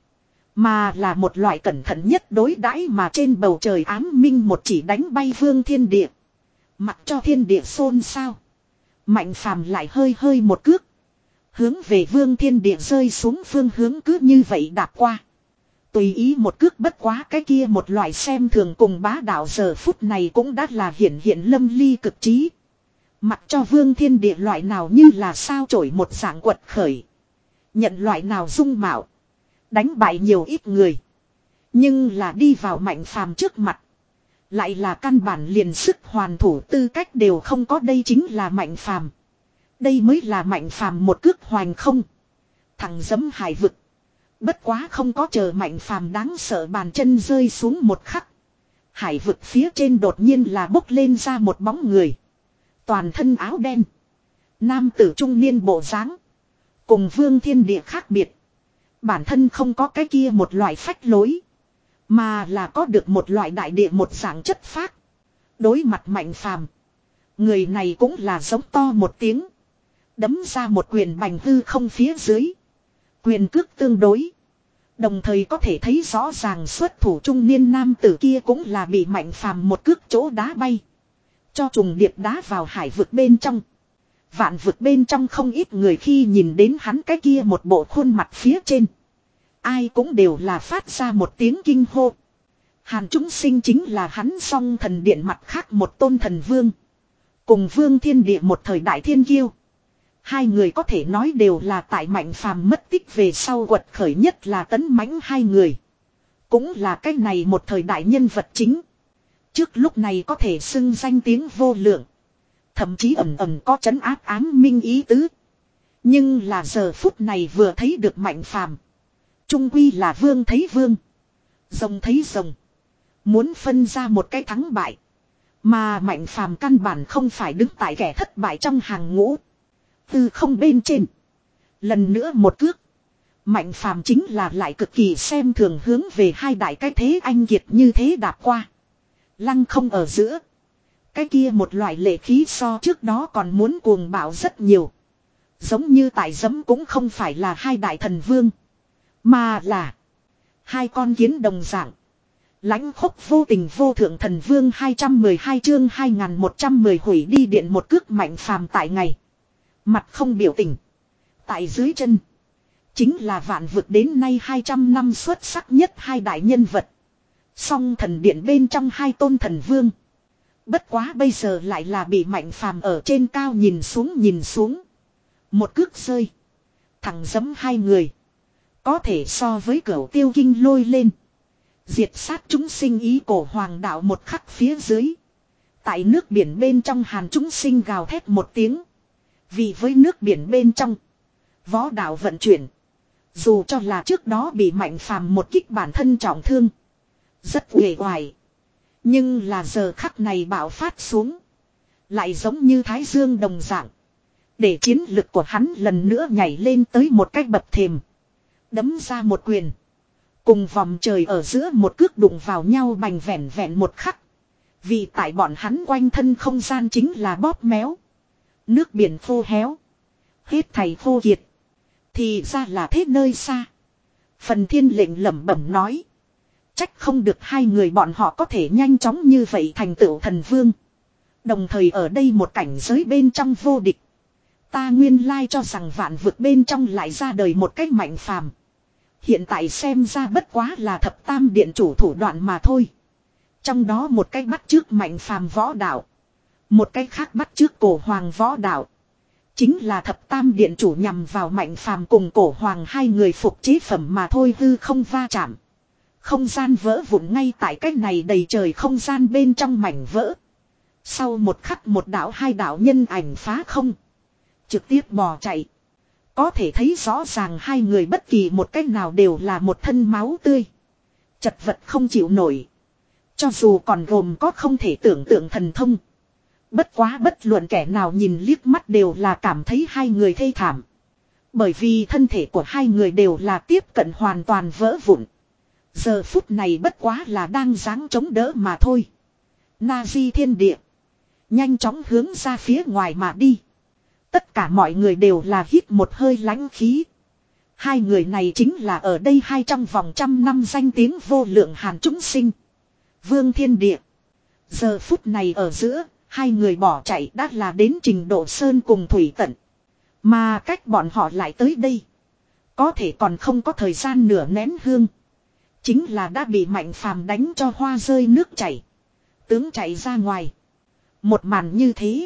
Mà là một loại cẩn thận nhất đối đãi mà trên bầu trời ám minh một chỉ đánh bay Vương Thiên Địa. Mặc cho thiên địa xôn xao. Mạnh Phàm lại hơi hơi một cước. Hướng về Vương Thiên Địa rơi xuống phương hướng cứ như vậy đạp qua. Tùy ý một cước bất quá cái kia một loại xem thường cùng bá đạo giờ phút này cũng đã là hiển hiện lâm ly cực trí. Mặc cho Vương Thiên Địa loại nào như là sao chổi một dạng quật khởi. Nhận loại nào dung mạo. Đánh bại nhiều ít người. Nhưng là đi vào Mạnh Phàm trước mặt. Lại là căn bản liền sức hoàn thủ tư cách đều không có, đây chính là Mạnh Phàm. Đây mới là Mạnh Phàm một cước hoành không. Thằng giấm hải vực. Bất quá không có chờ Mạnh Phàm đáng sợ bàn chân rơi xuống một khắc. Hải vực phía trên đột nhiên là bốc lên ra một bóng người. Toàn thân áo đen. Nam tử trung niên bộ dáng. Cùng Vương Thiên Địa khác biệt. Bản thân không có cái kia một loại phách lối. Mà là có được một loại đại địa một dạng chất phác. Đối mặt Mạnh Phàm, người này cũng là giống to một tiếng. Đấm ra một quyền bành hư không phía dưới. Quyền cước tương đối. Đồng thời có thể thấy rõ ràng xuất thủ trung niên nam tử kia cũng là bị Mạnh Phàm một cước chỗ đá bay. Cho trùng điệp đá vào hải vực bên trong. Vạn vực bên trong không ít người khi nhìn đến hắn cái kia một bộ khuôn mặt phía trên. Ai cũng đều là phát ra một tiếng kinh hô. Hàn Chúng Sinh chính là hắn song thần điện mặt khác một tôn thần vương. Cùng vương thiên địa một thời đại thiên kiêu. Hai người có thể nói đều là tại Mạnh Phàm mất tích về sau quật khởi nhất là tấn mãnh hai người. Cũng là cái này một thời đại nhân vật chính. Trước lúc này có thể xưng danh tiếng vô lượng. Thậm chí ẩn ẩn có trấn áp ám minh ý tứ. Nhưng là giờ phút này vừa thấy được Mạnh Phàm, trung quy là vương thấy vương, rồng thấy rồng. Muốn phân ra một cái thắng bại. Mà Mạnh Phàm căn bản không phải đứng tại kẻ thất bại trong hàng ngũ. Từ không bên trên. Lần nữa một cước. Mạnh Phàm chính là lại cực kỳ xem thường hướng về hai đại cái thế anh kiệt như thế đạp qua. Lăng không ở giữa. Cái kia một loại lệ khí so trước đó còn muốn cuồng bạo rất nhiều. Giống như tại giấm cũng không phải là hai đại thần vương. Mà là hai con kiến đồng dạng. Lãnh khốc vô tình vô thượng thần vương hai trăm mười hai chương hai nghìn một trăm mười hủy đi điện một cước Mạnh Phàm tại ngày. Mặt không biểu tình. Tại dưới chân. Chính là vạn vực đến nay hai trăm năm xuất sắc nhất hai đại nhân vật. Song thần điện bên trong hai tôn thần vương. Bất quá bây giờ lại là bị Mạnh Phàm ở trên cao nhìn xuống nhìn xuống. Một cước rơi. Thẳng giấm hai người. Có thể so với cửu tiêu kinh lôi lên. Diệt sát chúng sinh ý cổ hoàng đạo một khắc phía dưới. Tại nước biển bên trong Hàn chúng sinh gào thét một tiếng. Vì với nước biển bên trong. Võ đạo vận chuyển. Dù cho là trước đó bị Mạnh Phàm một kích bản thân trọng thương. Rất uể oải. Nhưng là giờ khắc này bạo phát xuống. Lại giống như Thái Dương đồng dạng. Để chiến lực của hắn lần nữa nhảy lên tới một cách bậc thềm. Đấm ra một quyền. Cùng vòng trời ở giữa một cước đụng vào nhau bành vẹn vẹn một khắc. Vì tại bọn hắn quanh thân không gian chính là bóp méo. Nước biển khô héo. Hết thầy khô kiệt. Thì ra là thế nơi xa. Phần Thiên lệnh lẩm bẩm nói. Trách không được hai người bọn họ có thể nhanh chóng như vậy thành tựu thần vương. Đồng thời ở đây một cảnh giới bên trong vô địch. Ta nguyên lai cho rằng vạn vực bên trong lại ra đời một cách Mạnh Phàm. Hiện tại xem ra bất quá là thập tam điện chủ thủ đoạn mà thôi. Trong đó một cách bắt chước Mạnh Phàm võ đạo. Một cách khác bắt chước cổ hoàng võ đạo. Chính là thập tam điện chủ nhằm vào Mạnh Phàm cùng cổ hoàng hai người phục chế phẩm mà thôi hư không va chạm. Không gian vỡ vụn ngay tại cách này đầy trời không gian bên trong mảnh vỡ. Sau một khắc một đạo hai đạo nhân ảnh phá không. Trực tiếp bò chạy. Có thể thấy rõ ràng hai người bất kỳ một cách nào đều là một thân máu tươi. Chật vật không chịu nổi. Cho dù còn gồm có không thể tưởng tượng thần thông. Bất quá bất luận kẻ nào nhìn liếc mắt đều là cảm thấy hai người thê thảm. Bởi vì thân thể của hai người đều là tiếp cận hoàn toàn vỡ vụn. Giờ phút này bất quá là đang giáng chống đỡ mà thôi. Na di thiên địa. Nhanh chóng hướng ra phía ngoài mà đi. Tất cả mọi người đều là hít một hơi lãnh khí. Hai người này chính là ở đây hai trong vòng trăm năm danh tiếng vô lượng Hàn chúng sinh. Vương thiên địa. Giờ phút này ở giữa, hai người bỏ chạy đã là đến trình độ sơn cùng thủy tận. Mà cách bọn họ lại tới đây. Có thể còn không có thời gian nửa nén hương. Chính là đã bị Mạnh Phàm đánh cho hoa rơi nước chảy. Tướng chạy ra ngoài. Một màn như thế.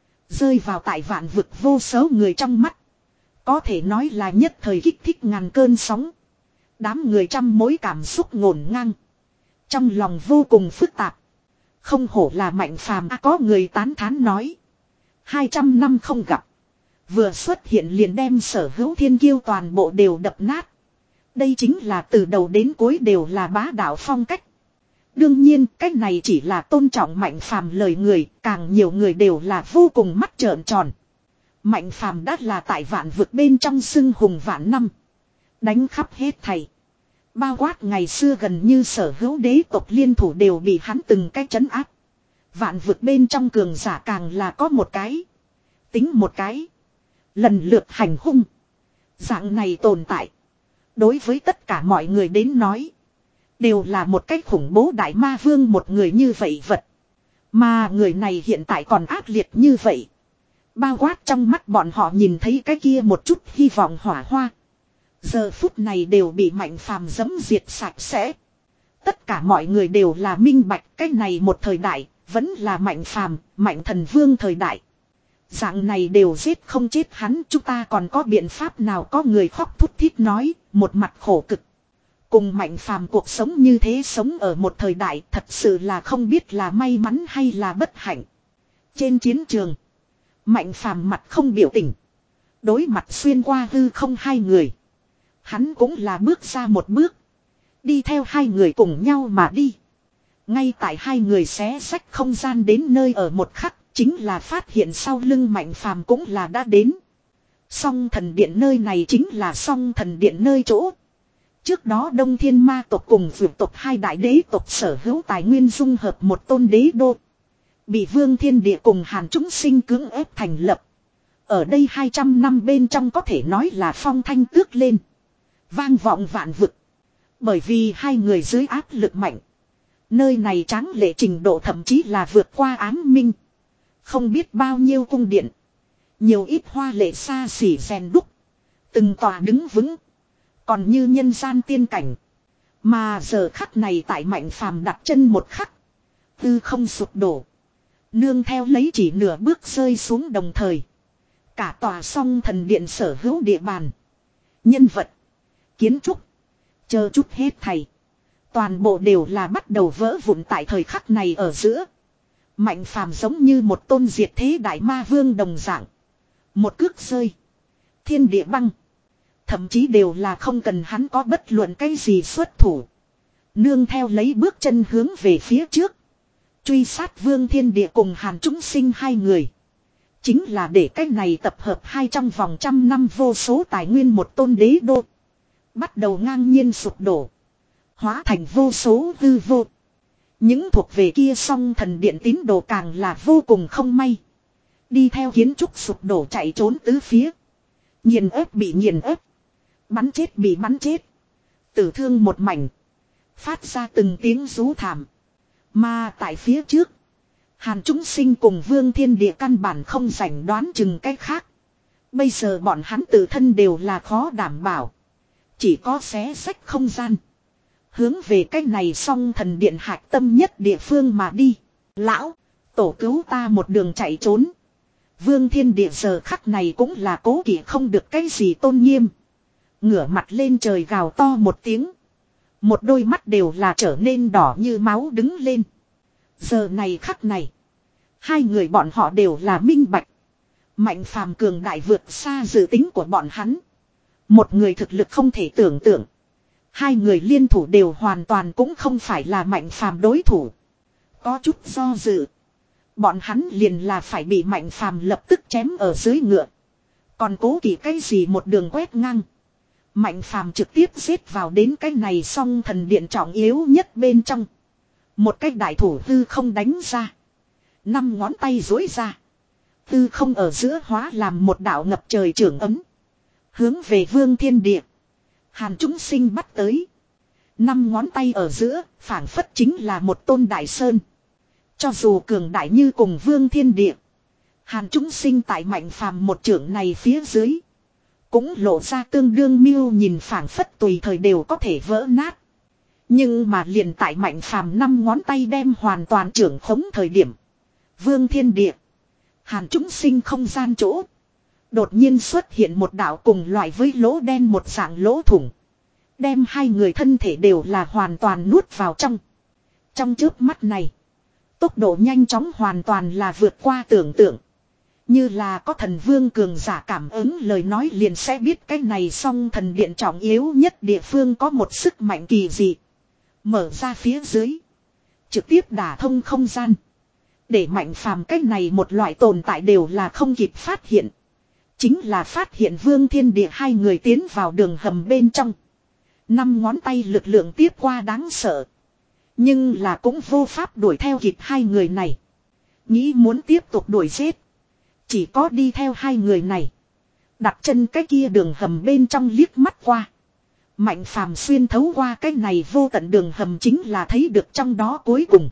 Rơi vào tại vạn vực vô số người trong mắt. Có thể nói là nhất thời kích thích ngàn cơn sóng. Đám người trăm mối cảm xúc ngổn ngang. Trong lòng vô cùng phức tạp. Không hổ là Mạnh Phàm à, có người tán thán nói. Hai trăm năm không gặp. Vừa xuất hiện liền đem sở hữu thiên kiêu toàn bộ đều đập nát. Đây chính là từ đầu đến cuối đều là bá đạo phong cách. Đương nhiên cách này chỉ là tôn trọng Mạnh Phàm lời người. Càng nhiều người đều là vô cùng mắt trợn tròn. Mạnh Phàm đã là tại vạn vực bên trong xưng hùng vạn năm. Đánh khắp hết thảy. Bao quát ngày xưa gần như sở hữu đế tộc liên thủ đều bị hắn từng cái trấn áp. Vạn vực bên trong cường giả càng là có một cái. Tính một cái. Lần lượt hành hung. Dạng này tồn tại. Đối với tất cả mọi người đến nói. Đều là một cách khủng bố đại ma vương một người như vậy vật. Mà người này hiện tại còn ác liệt như vậy. Bao quát trong mắt bọn họ nhìn thấy cái kia một chút hy vọng hỏa hoa. Giờ phút này đều bị Mạnh Phàm dẫm diệt sạch sẽ. Tất cả mọi người đều là minh bạch cái này một thời đại. Vẫn là Mạnh Phàm, Mạnh Thần Vương thời đại. Dạng này đều giết không chết hắn. Chúng ta còn có biện pháp nào? Có người khóc thút thít nói. Một mặt khổ cực. Cùng Mạnh Phàm cuộc sống như thế sống ở một thời đại thật sự là không biết là may mắn hay là bất hạnh. Trên chiến trường, Mạnh Phàm mặt không biểu tình. Đối mặt xuyên qua hư không hai người. Hắn cũng là bước ra một bước. Đi theo hai người cùng nhau mà đi. Ngay tại hai người xé xách không gian đến nơi ở một khắc. Chính là phát hiện sau lưng Mạnh Phàm cũng là đã đến. Song thần điện nơi này chính là song thần điện nơi chỗ. Trước đó Đông Thiên Ma tộc cùng Vượt tộc hai đại đế tộc sở hữu tài nguyên dung hợp một tôn đế đô. Bị Vương Thiên Địa cùng Hàn chúng sinh cưỡng ép thành lập. Ở đây hai trăm năm bên trong có thể nói là phong thanh tước lên. Vang vọng vạn vực. Bởi vì hai người dưới áp lực mạnh. Nơi này tráng lệ trình độ thậm chí là vượt qua ám minh. Không biết bao nhiêu cung điện. Nhiều ít hoa lệ xa xỉ rèn đúc. Từng tòa đứng vững. Còn như nhân gian tiên cảnh. Mà giờ khắc này tại Mạnh Phàm đặt chân một khắc. Tư không sụp đổ. Nương theo lấy chỉ nửa bước rơi xuống đồng thời. Cả tòa song thần điện sở hữu địa bàn. Nhân vật. Kiến trúc. Chờ chút hết thầy. Toàn bộ đều là bắt đầu vỡ vụn tại thời khắc này ở giữa. Mạnh Phàm giống như một tôn diệt thế đại ma vương đồng dạng. Một cước rơi. Thiên địa băng. Thậm chí đều là không cần hắn có bất luận cái gì xuất thủ. Nương theo lấy bước chân hướng về phía trước. Truy sát Vương Thiên Địa cùng Hàn chúng sinh hai người. Chính là để cái này tập hợp hai trong vòng trăm năm vô số tài nguyên một tôn đế đô. Bắt đầu ngang nhiên sụp đổ. Hóa thành vô số hư vô. Những thuộc về kia song thần điện tín đồ càng là vô cùng không may. Đi theo kiến trúc sụp đổ chạy trốn tứ phía. Nghiền ép bị nghiền ép. Bắn chết bị bắn chết. Tử thương một mảnh. Phát ra từng tiếng rú thảm. Mà tại phía trước. Hàn chúng sinh cùng Vương Thiên Địa căn bản không rảnh đoán chừng cách khác. Bây giờ bọn hắn tự thân đều là khó đảm bảo. Chỉ có xé sách không gian. Hướng về cách này song thần điện hạch tâm nhất địa phương mà đi. Lão, tổ cứu ta một đường chạy trốn. Vương Thiên Địa giờ khắc này cũng là cố kỵ không được cái gì tôn nghiêm. Ngửa mặt lên trời gào to một tiếng. Một đôi mắt đều là trở nên đỏ như máu đứng lên. Giờ này khắc này. Hai người bọn họ đều là minh bạch. Mạnh Phàm cường đại vượt xa dự tính của bọn hắn. Một người thực lực không thể tưởng tượng. Hai người liên thủ đều hoàn toàn cũng không phải là Mạnh Phàm đối thủ. Có chút do dự. Bọn hắn liền là phải bị Mạnh Phàm lập tức chém ở dưới ngựa. Còn cố kỵ cái gì một đường quét ngang. Mạnh Phàm trực tiếp giết vào đến cái này song thần điện trọng yếu nhất bên trong. Một cái đại thủ tư không đánh ra. Năm ngón tay duỗi ra. Tư không ở giữa hóa làm một đạo ngập trời trưởng ấm. Hướng về Vương Thiên Địa. Hàn chúng sinh bắt tới. Năm ngón tay ở giữa phảng phất chính là một tôn đại sơn. Cho dù cường đại như cùng Vương Thiên Địa. Hàn chúng sinh tại Mạnh Phàm một trưởng này phía dưới. Cũng lộ ra tương đương miêu nhìn phảng phất tùy thời đều có thể vỡ nát. Nhưng mà liền tại Mạnh Phàm năm ngón tay đem hoàn toàn trưởng khống thời điểm. Vương Thiên Địa. Hàn chúng sinh không gian chỗ. Đột nhiên xuất hiện một đạo cùng loại với lỗ đen một dạng lỗ thủng. Đem hai người thân thể đều là hoàn toàn nuốt vào trong. Trong chớp mắt này. Tốc độ nhanh chóng hoàn toàn là vượt qua tưởng tượng. Như là có thần vương cường giả cảm ứng lời nói liền sẽ biết cái này song thần điện trọng yếu nhất địa phương có một sức mạnh kỳ dị. Mở ra phía dưới. Trực tiếp đả thông không gian. Để Mạnh Phàm cái này một loại tồn tại đều là không kịp phát hiện. Chính là phát hiện Vương Thiên Địa hai người tiến vào đường hầm bên trong. Năm ngón tay lực lượng tiếp qua đáng sợ. Nhưng là cũng vô pháp đuổi theo kịp hai người này. Nghĩ muốn tiếp tục đuổi giết. Chỉ có đi theo hai người này. Đặt chân cái kia đường hầm bên trong liếc mắt qua. Mạnh phàm xuyên thấu qua cái này vô tận đường hầm chính là thấy được trong đó cuối cùng.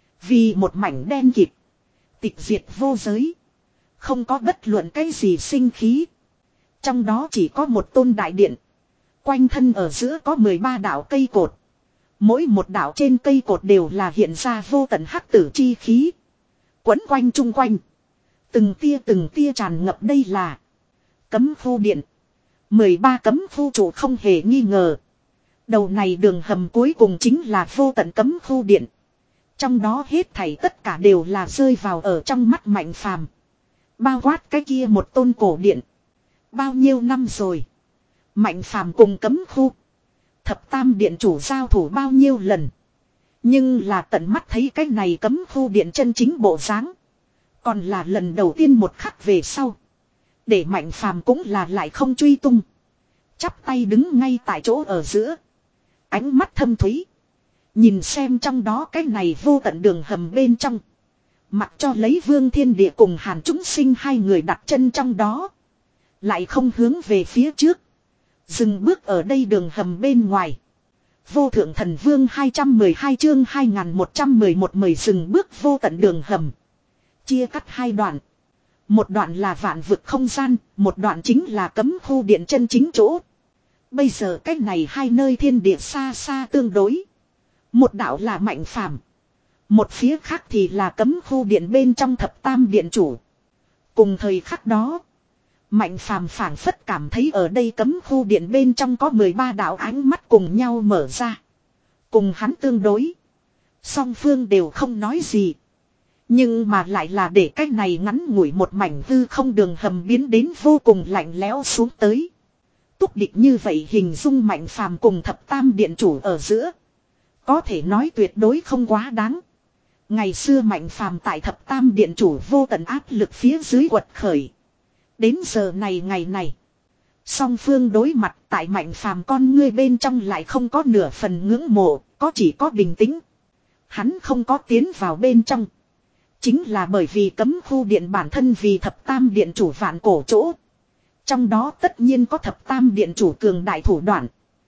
Vì một mảnh đen kịt. Tịch diệt vô giới. Không có bất luận cái gì sinh khí. Trong đó chỉ có một tôn đại điện. Quanh thân ở giữa có mười ba đạo cây cột. Mỗi một đạo trên cây cột đều là hiện ra vô tận hắc tử chi khí. Quấn quanh chung quanh. Từng tia từng tia tràn ngập đây là cấm khu điện. mười ba cấm khu trụ không hề nghi ngờ. Đầu này đường hầm cuối cùng chính là vô tận cấm khu điện. Trong đó hết thảy tất cả đều là rơi vào ở trong mắt Mạnh Phàm. Bao quát cái kia một tôn cổ điện. Bao nhiêu năm rồi. Mạnh Phàm cùng cấm khu. Thập tam điện chủ giao thủ bao nhiêu lần. Nhưng là tận mắt thấy cái này cấm khu điện chân chính bộ dáng. Còn là lần đầu tiên một khắc về sau. Để Mạnh Phàm cũng là lại không truy tung. Chắp tay đứng ngay tại chỗ ở giữa. Ánh mắt thâm thúy. Nhìn xem trong đó cái này vô tận đường hầm bên trong. Mặc cho lấy Vương Thiên Địa cùng Hàn Chúng Sinh hai người đặt chân trong đó. Lại không hướng về phía trước. Dừng bước ở đây đường hầm bên ngoài. Vô thượng thần vương hai trăm mười hai chương hai nghìn một trăm mười một mời dừng bước vô tận đường hầm. Chia cắt hai đoạn. Một đoạn là vạn vực không gian, một đoạn chính là cấm khu điện chân chính chỗ. Bây giờ cách này hai nơi thiên địa xa xa tương đối. Một đạo là Mạnh Phàm, một phía khác thì là cấm khu điện bên trong thập tam điện chủ. Cùng thời khắc đó, Mạnh Phàm phảng phất cảm thấy ở đây cấm khu điện bên trong có mười ba đạo ánh mắt cùng nhau mở ra. Cùng hắn tương đối. Song phương đều không nói gì. Nhưng mà lại là để cái này ngắn ngủi một mảnh hư không đường hầm biến đến vô cùng lạnh lẽo xuống tới. Túc địch như vậy hình dung Mạnh Phàm cùng thập tam điện chủ ở giữa. Có thể nói tuyệt đối không quá đáng. Ngày xưa Mạnh Phàm tại thập tam điện chủ vô tận áp lực phía dưới quật khởi. Đến giờ này ngày này. Song phương đối mặt tại Mạnh Phàm con ngươi bên trong lại không có nửa phần ngưỡng mộ, có chỉ có bình tĩnh. Hắn không có tiến vào bên trong. Chính là bởi vì cấm khu điện bản thân vì thập tam điện chủ vạn cổ chỗ. Trong đó tất nhiên có thập tam điện chủ cường đại thủ đoạn.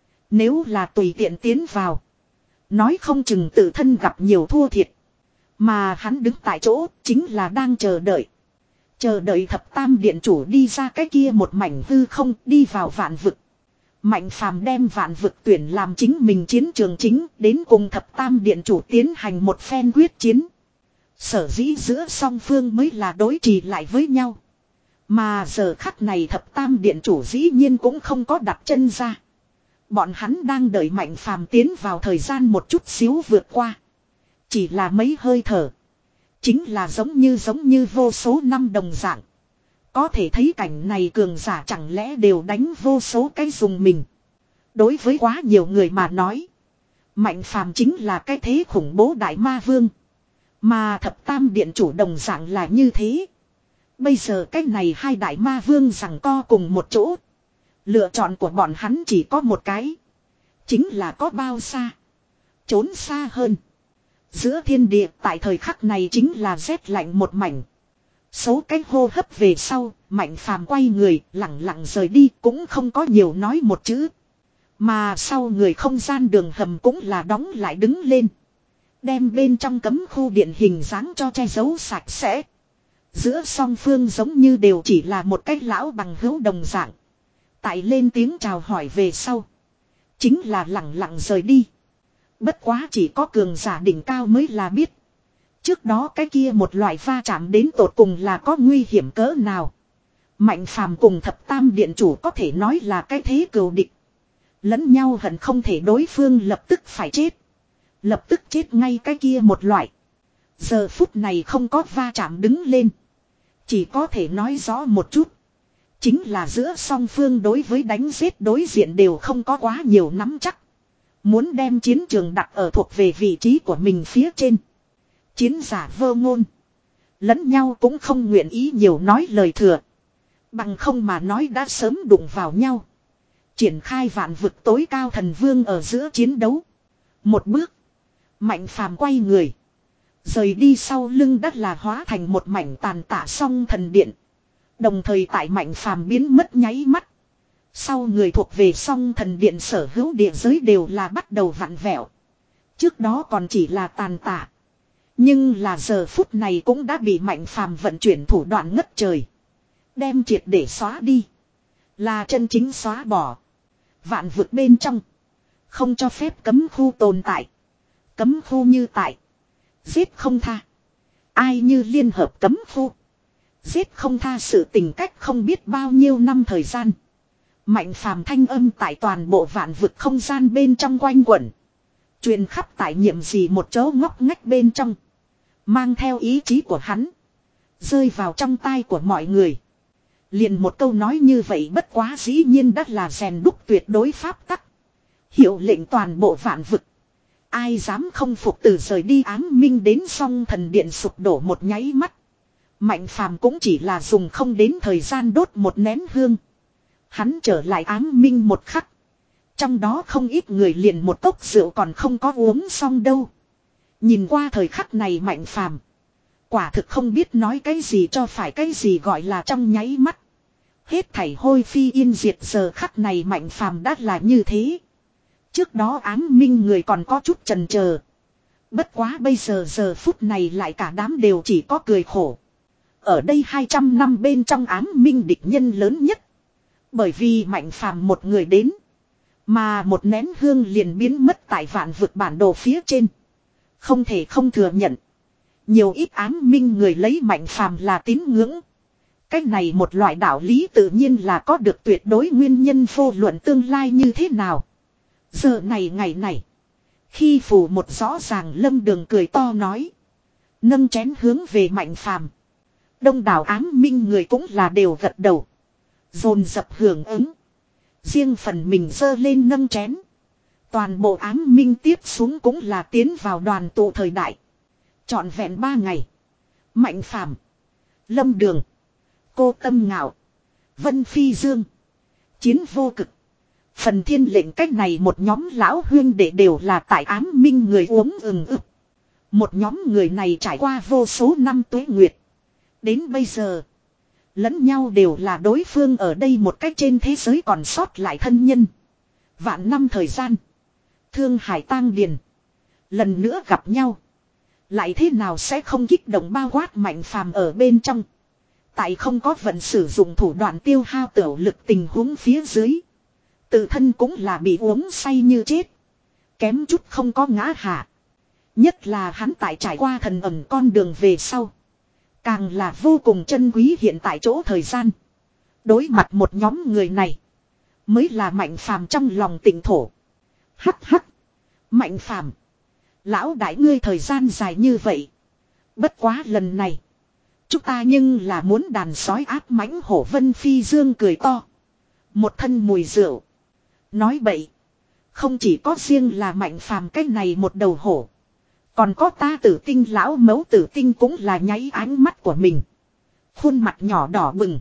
Nếu là tùy tiện tiến vào. Nói không chừng tự thân gặp nhiều thua thiệt. Mà hắn đứng tại chỗ chính là đang chờ đợi. Chờ đợi thập tam điện chủ đi ra cái kia một mảnh hư không đi vào vạn vực. Mạnh Phàm đem vạn vực tuyển làm chính mình chiến trường chính đến cùng thập tam điện chủ tiến hành một phen quyết chiến. Sở dĩ giữa song phương mới là đối trì lại với nhau. Mà giờ khắc này thập tam điện chủ dĩ nhiên cũng không có đặt chân ra. Bọn hắn đang đợi Mạnh Phàm tiến vào thời gian một chút xíu vượt qua. Chỉ là mấy hơi thở. Chính là giống như giống như vô số năm đồng dạng. Có thể thấy cảnh này cường giả chẳng lẽ đều đánh vô số cái dùng mình. Đối với quá nhiều người mà nói. Mạnh Phàm chính là cái thế khủng bố đại ma vương. Mà thập tam điện chủ đồng dạng là như thế. Bây giờ cái này hai đại ma vương rằng co cùng một chỗ. Lựa chọn của bọn hắn chỉ có một cái. Chính là có bao xa. Trốn xa hơn. Giữa thiên địa tại thời khắc này chính là rét lạnh một mảnh. Số cái hô hấp về sau, Mạnh Phàm quay người, lặng lặng rời đi cũng không có nhiều nói một chữ. Mà sau người không gian đường hầm cũng là đóng lại đứng lên. Đem bên trong cấm khu điện hình dáng cho che giấu sạch sẽ. Giữa song phương giống như đều chỉ là một cái lão bằng hữu đồng dạng. Tại lên tiếng chào hỏi về sau. Chính là lặng lặng rời đi. Bất quá chỉ có cường giả đỉnh cao mới là biết. Trước đó cái kia một loại va chạm đến tột cùng là có nguy hiểm cỡ nào. Mạnh Phàm cùng thập tam điện chủ có thể nói là cái thế cừu địch. Lẫn nhau hận không thể đối phương lập tức phải chết. Lập tức chết ngay cái kia một loại. Giờ phút này không có va chạm đứng lên. Chỉ có thể nói rõ một chút. Chính là giữa song phương đối với đánh giết đối diện đều không có quá nhiều nắm chắc. Muốn đem chiến trường đặt ở thuộc về vị trí của mình phía trên. Chiến giả vô ngôn. Lẫn nhau cũng không nguyện ý nhiều nói lời thừa. Bằng không mà nói đã sớm đụng vào nhau. Triển khai vạn vực tối cao thần vương ở giữa chiến đấu. Một bước. Mạnh phàm quay người. Rời đi sau lưng đất là hóa thành một mảnh tàn tạ song thần điện. Đồng thời tại mạnh phàm biến mất nháy mắt. Sau người thuộc về song thần điện sở hữu địa giới đều là bắt đầu vặn vẹo. Trước đó còn chỉ là tàn tạ. Nhưng là giờ phút này cũng đã bị mạnh phàm vận chuyển thủ đoạn ngất trời. Đem triệt để xóa đi. Là chân chính xóa bỏ. Vạn vực bên trong. Không cho phép cấm khu tồn tại. Cấm khu như tại. Giết không tha. Ai như liên hợp cấm khu. Giết không tha sự tình cách không biết bao nhiêu năm thời gian. Mạnh phàm thanh âm tại toàn bộ vạn vực không gian bên trong quanh quẩn. Truyền khắp tại nhiệm gì một chỗ ngóc ngách bên trong. Mang theo ý chí của hắn. Rơi vào trong tai của mọi người. Liền một câu nói như vậy bất quá dĩ nhiên đã là rèn đúc tuyệt đối pháp tắc. Hiệu lệnh toàn bộ vạn vực. Ai dám không phục từ rời đi ám minh đến song thần điện sụp đổ một nháy mắt. Mạnh phàm cũng chỉ là dùng không đến thời gian đốt một nén hương. Hắn trở lại ám minh một khắc. Trong đó không ít người liền một cốc rượu còn không có uống xong đâu. Nhìn qua thời khắc này mạnh phàm. Quả thực không biết nói cái gì cho phải cái gì gọi là trong nháy mắt. Hết thảy hôi phi yên diệt giờ khắc này mạnh phàm đã là như thế. Trước đó ám minh người còn có chút chần chờ. Bất quá bây giờ giờ phút này lại cả đám đều chỉ có cười khổ. Ở đây hai trăm năm bên trong ám minh địch nhân lớn nhất. Bởi vì mạnh phàm một người đến. Mà một nén hương liền biến mất tại vạn vực bản đồ phía trên. Không thể không thừa nhận. Nhiều ít ám minh người lấy mạnh phàm là tín ngưỡng. Cách này một loại đạo lý tự nhiên là có được tuyệt đối nguyên nhân vô luận tương lai như thế nào. Giờ này ngày này. Khi phủ một rõ ràng lâm đường cười to nói. Nâng chén hướng về mạnh phàm. Đông đảo ám minh người cũng là đều gật đầu. Dồn dập hưởng ứng. Riêng phần mình giơ lên nâng chén. Toàn bộ ám minh tiếp xuống cũng là tiến vào đoàn tụ thời đại. Trọn vẹn ba ngày. Mạnh phàm. Lâm đường. Cô Tâm Ngạo. Vân Phi Dương. Chiến vô cực. Phần thiên lệnh cách này một nhóm lão huyên đệ đều là tại ám minh người uống ừng ực. Một nhóm người này trải qua vô số năm tuế nguyệt. Đến bây giờ. Lẫn nhau đều là đối phương ở đây một cách trên thế giới còn sót lại thân nhân. Vạn năm thời gian. Thương hải tang điền. Lần nữa gặp nhau. Lại thế nào sẽ không kích động bao quát mạnh phàm ở bên trong. Tại không có vận sử dụng thủ đoạn tiêu hao tiểu lực tình huống phía dưới. Tự thân cũng là bị uống say như chết. Kém chút không có ngã hạ. Nhất là hắn tại trải qua thần ẩm con đường về sau. Càng là vô cùng chân quý hiện tại chỗ thời gian. Đối mặt một nhóm người này. Mới là mạnh phàm trong lòng tỉnh thổ. Hắc hắc. Mạnh phàm. Lão đại ngươi thời gian dài như vậy. Bất quá lần này. Chúng ta nhưng là muốn đàn sói áp mãnh hổ Vân Phi Dương cười to. Một thân mùi rượu. Nói bậy. Không chỉ có riêng là mạnh phàm cái này một đầu hổ. Còn có ta tử tinh lão mấu tử tinh cũng là nháy ánh mắt của mình. Khuôn mặt nhỏ đỏ bừng.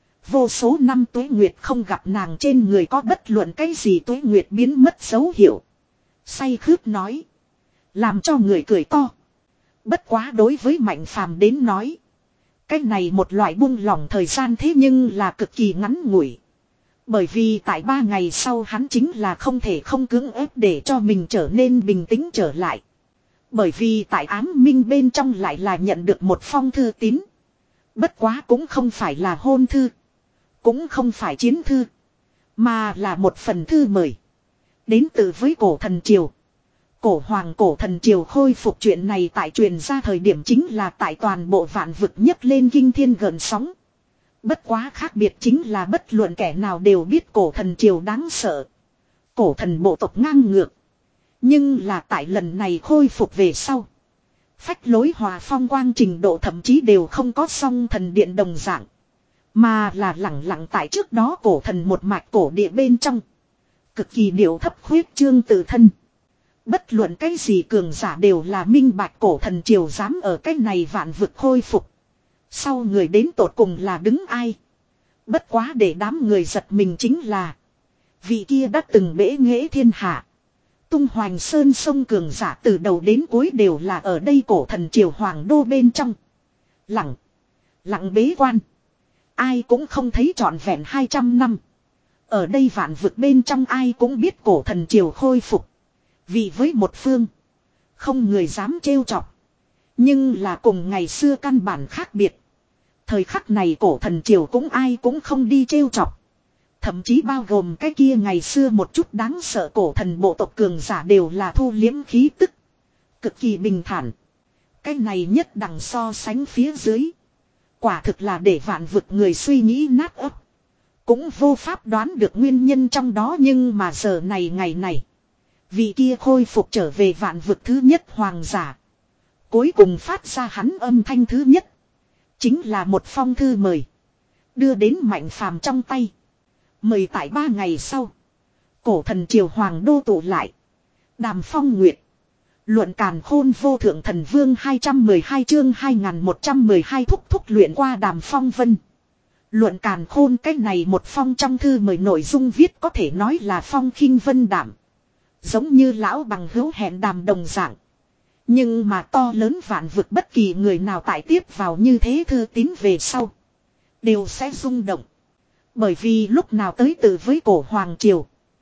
Vô số năm tuế nguyệt không gặp nàng trên người có bất luận cái gì tuế nguyệt biến mất dấu hiệu. Say khướt nói. Làm cho người cười to. Bất quá đối với mạnh phàm đến nói. Cái này một loại buông lỏng thời gian thế nhưng là cực kỳ ngắn ngủi. Bởi vì tại ba ngày sau hắn chính là không thể không cưỡng ép để cho mình trở nên bình tĩnh trở lại. Bởi vì tại ám minh bên trong lại là nhận được một phong thư tín. Bất quá cũng không phải là hôn thư. Cũng không phải chiến thư. Mà là một phần thư mời. Đến từ với cổ thần triều. Cổ hoàng cổ thần triều khôi phục chuyện này tại truyền ra thời điểm chính là tại toàn bộ vạn vực nhấc lên kinh thiên gợn sóng. Bất quá khác biệt chính là bất luận kẻ nào đều biết cổ thần triều đáng sợ. Cổ thần bộ tộc ngang ngược. Nhưng là tại lần này khôi phục về sau. Phách lối hòa phong quang trình độ thậm chí đều không có song thần điện đồng dạng. Mà là lẳng lặng tại trước đó cổ thần một mạch cổ địa bên trong. Cực kỳ điệu thấp khuyết trương tự thân. Bất luận cái gì cường giả đều là minh bạch cổ thần triều dám ở cái này vạn vực khôi phục. Sau người đến tột cùng là đứng ai. Bất quá để đám người giật mình chính là. Vị kia đã từng bể nghễ thiên hạ. Tung hoành sơn sông cường giả từ đầu đến cuối đều là ở đây cổ thần triều hoàng đô bên trong. Lặng. Lặng bế quan. Ai cũng không thấy trọn vẹn hai trăm năm. Ở đây vạn vực bên trong ai cũng biết cổ thần triều khôi phục. Vì với một phương. Không người dám trêu chọc. Nhưng là cùng ngày xưa căn bản khác biệt. Thời khắc này cổ thần triều cũng ai cũng không đi trêu chọc. Thậm chí bao gồm cái kia ngày xưa một chút đáng sợ cổ thần bộ tộc cường giả đều là thu liếm khí tức. Cực kỳ bình thản. Cái này nhất đẳng so sánh phía dưới. Quả thực là để vạn vực người suy nghĩ nát ấp. Cũng vô pháp đoán được nguyên nhân trong đó, nhưng mà giờ này ngày này. Vị kia khôi phục trở về vạn vực thứ nhất hoàng giả. Cuối cùng phát ra hắn âm thanh thứ nhất. Chính là một phong thư mời. Đưa đến Mạnh Phàm trong tay. Mời tại ba ngày sau. Cổ thần triều hoàng đô tụ lại. Đàm phong nguyệt. Luận càn khôn vô thượng thần vương hai trăm mười hai chương hai nghìn một trăm mười hai thúc thúc luyện qua đàm phong vân. Luận càn khôn cái này một phong trong thư mời nội dung viết có thể nói là phong khinh vân đảm. Giống như lão bằng hữu hẹn đàm đồng dạng. Nhưng mà to lớn vạn vực bất kỳ người nào tại tiếp vào như thế thư tín về sau. Đều sẽ rung động. Bởi vì lúc nào tới từ với cổ hoàng triều.